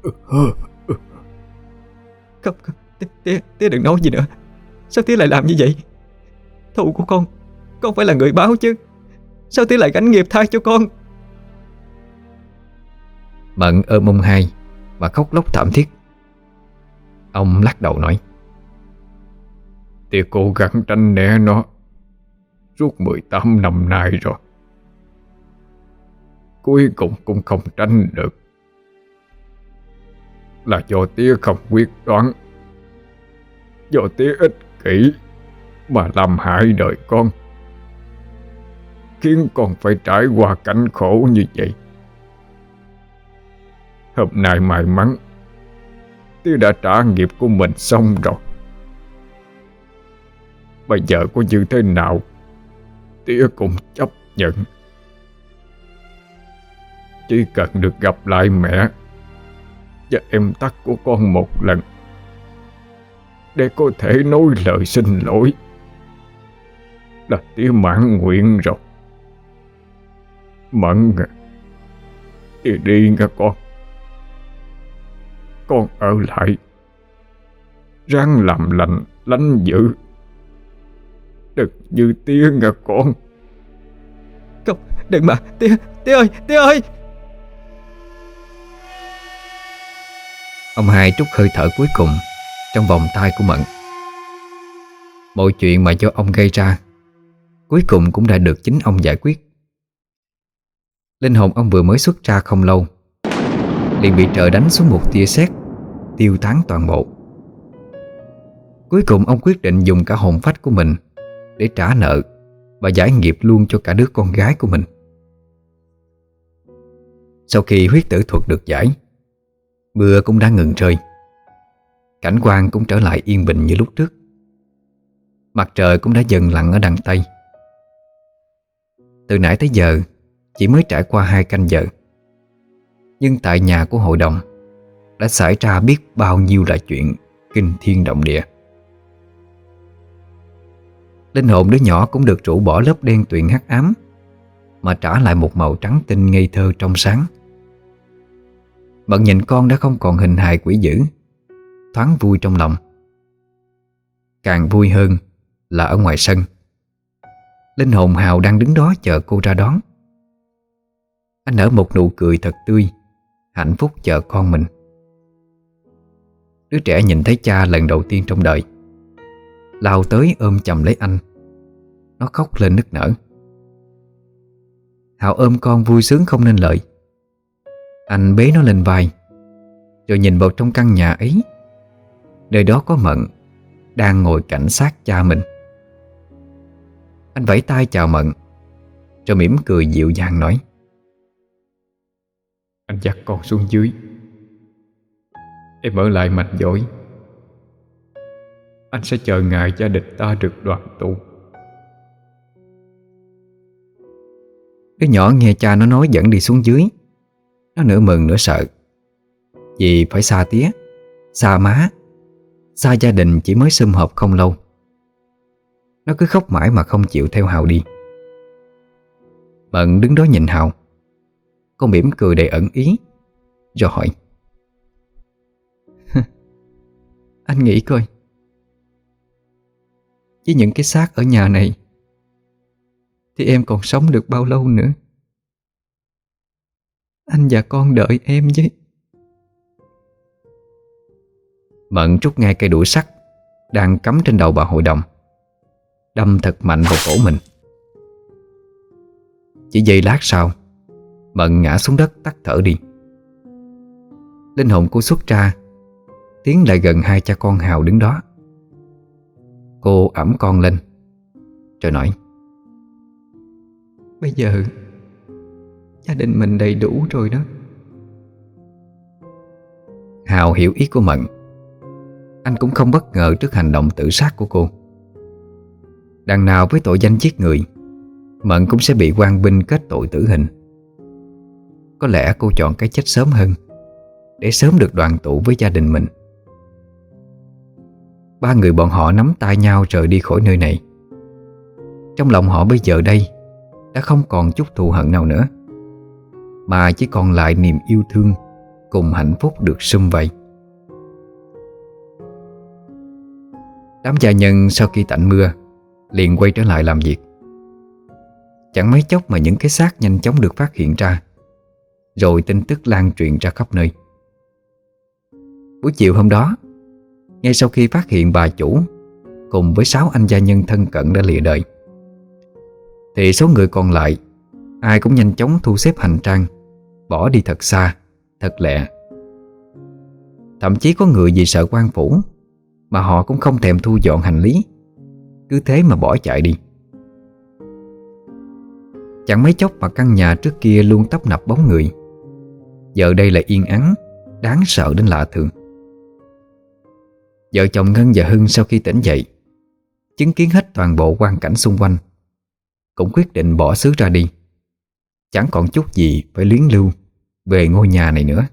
Speaker 2: Không, tía đừng nói gì nữa. Sao tía lại làm như vậy? Thù của con phải là người báo chứ. Sao tía lại gánh nghiệp thay cho con?
Speaker 1: Mận ôm ông hai và khóc lóc thảm thiết. Ông lắc đầu nói:
Speaker 3: tía cố gắng tránh né nó suốt 18 năm nay rồi, cuối cùng cũng không tránh được. Là do tía không quyết đoán, do tía ích kỷ mà làm hại đời con, khiến con phải trải qua cảnh khổ như vậy. Hôm nay may mắn tía đã trả nghiệp của mình xong rồi. Bây giờ có như thế nào tía cũng chấp nhận. Chỉ cần được gặp lại mẹ và em tắc của con một lần, để có thể nói lời xin lỗi, là tía mãn nguyện rồi. Mận à, tía đi nha con. Con ở lại ráng làm lành lánh dữ, đừng như tía nha con.
Speaker 2: Không, đừng mà. Tía ơi, tía ơi.
Speaker 1: Ông hai trút hơi thở cuối cùng trong vòng tay của Mận. Mọi chuyện mà do ông gây ra cuối cùng cũng đã được chính ông giải quyết. Linh hồn ông vừa mới xuất ra không lâu, liền bị trời đánh xuống một tia sét, tiêu tán toàn bộ. Cuối cùng ông quyết định dùng cả hồn phách của mình để trả nợ và giải nghiệp luôn cho cả đứa con gái của mình. Sau khi huyết tử thuật được giải, mưa cũng đã ngừng rơi. Cảnh quan cũng trở lại yên bình như lúc trước. Mặt trời cũng đã dần lặn ở đằng Tây. Từ nãy tới giờ chỉ mới trải qua 2 canh giờ, nhưng tại nhà của hội đồng đã xảy ra biết bao nhiêu là chuyện kinh thiên động địa. Linh hồn đứa nhỏ cũng được rũ bỏ lớp đen tuyền hắc ám, mà trả lại một màu trắng tinh ngây thơ trong sáng. Bận nhìn con đã không còn hình hài quỷ dữ, thoáng vui trong lòng. Càng vui hơn là ở ngoài sân, linh hồn Hào đang đứng đó chờ cô ra đón. Anh nở một nụ cười thật tươi, hạnh phúc chờ con mình. Đứa trẻ nhìn thấy cha lần đầu tiên trong đời, lao tới ôm chầm lấy anh. Nó khóc lên nức nở. Hào ôm con vui sướng không nên lời. Anh bế nó lên vai, rồi nhìn vào trong căn nhà ấy. Nơi đó có Mận đang ngồi cảnh sát cha mình. Anh vẫy tay chào Mận, rồi mỉm cười dịu dàng nói:
Speaker 3: anh dắt con xuống dưới, em ở lại mạnh giỏi. Anh sẽ chờ ngày gia đình ta được đoàn tụ.
Speaker 1: Đứa nhỏ nghe cha nó nói dẫn đi xuống dưới. Nó nửa mừng nửa sợ, vì phải xa tía, xa má, xa gia đình chỉ mới sum họp không lâu. Nó cứ khóc mãi mà không chịu theo Hào đi. Mận đứng đó nhìn Hào. Cô mỉm cười đầy ẩn ý rồi hỏi:
Speaker 2: Anh nghĩ coi, với những cái xác ở nhà này thì em còn sống được bao lâu nữa? Anh và con đợi em chứ.
Speaker 1: Mận rút ngay cây đũa sắt đang cắm trên đầu bà hội đồng, đâm thật mạnh vào cổ mình. Chỉ giây lát sau, Mận ngã xuống đất tắt thở đi. Linh hồn cô xuất ra, tiến lại gần hai cha con Hào đứng đó. Cô ẵm con lên rồi nói:
Speaker 2: Bây giờ gia đình mình đầy đủ rồi đó.
Speaker 1: Hào hiểu ý của Mận. Anh cũng không bất ngờ trước hành động tự sát của cô. Đằng nào với tội danh giết người, Mận cũng sẽ bị quan binh kết tội tử hình. Có lẽ cô chọn cái chết sớm hơn, để sớm được đoàn tụ với gia đình mình. Ba người bọn họ nắm tay nhau rời đi khỏi nơi này. Trong lòng họ bây giờ đây đã không còn chút thù hận nào nữa, mà chỉ còn lại niềm yêu thương cùng hạnh phúc được sum vầy. Đám gia nhân sau khi tạnh mưa liền quay trở lại làm việc. Chẳng mấy chốc mà những cái xác nhanh chóng được phát hiện ra, rồi tin tức lan truyền ra khắp nơi. Buổi chiều hôm đó, ngay sau khi phát hiện bà chủ cùng với 6 anh gia nhân thân cận đã lìa đời, thì số người còn lại ai cũng nhanh chóng thu xếp hành trang, bỏ đi thật xa, thật lẹ. Thậm chí có người vì sợ quan phủ mà họ cũng không thèm thu dọn hành lý, cứ thế mà bỏ chạy đi. Chẳng mấy chốc mà căn nhà trước kia luôn tấp nập bóng người, giờ đây là yên ắng, đáng sợ đến lạ thường. Vợ chồng Ngân và Hưng sau khi tỉnh dậy, chứng kiến hết toàn bộ quang cảnh xung quanh, cũng quyết định bỏ xứ ra đi. Chẳng còn chút gì phải luyến lưu về ngôi nhà này nữa.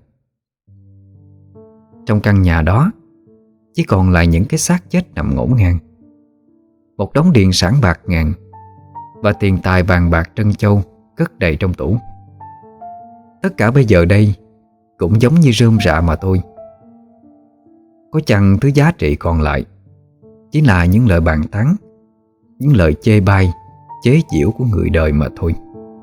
Speaker 1: Trong căn nhà đó chỉ còn lại những cái xác chết nằm ngổn ngang, một đống điện sản bạc ngàn và tiền tài vàng bạc trân châu cất đầy trong tủ. Tất cả bây giờ đây cũng giống như rơm rạ mà thôi. Có chăng thứ giá trị còn lại chỉ là những lời bàn tán, những lời chê bai, chế giễu của người đời mà thôi.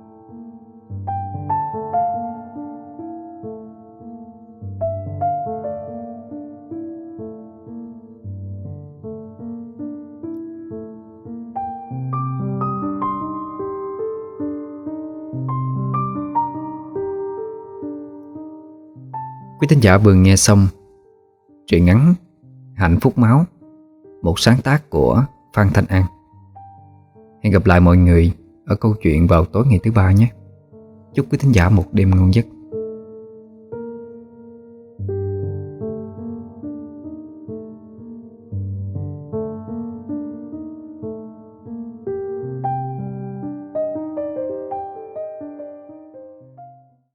Speaker 1: Quý thính giả vừa nghe xong truyện ngắn Hạnh Phúc Máu, một sáng tác của Phan Thanh An. Hẹn gặp lại mọi người ở câu chuyện vào tối ngày thứ Ba nhé. Chúc quý thính giả một đêm ngon giấc.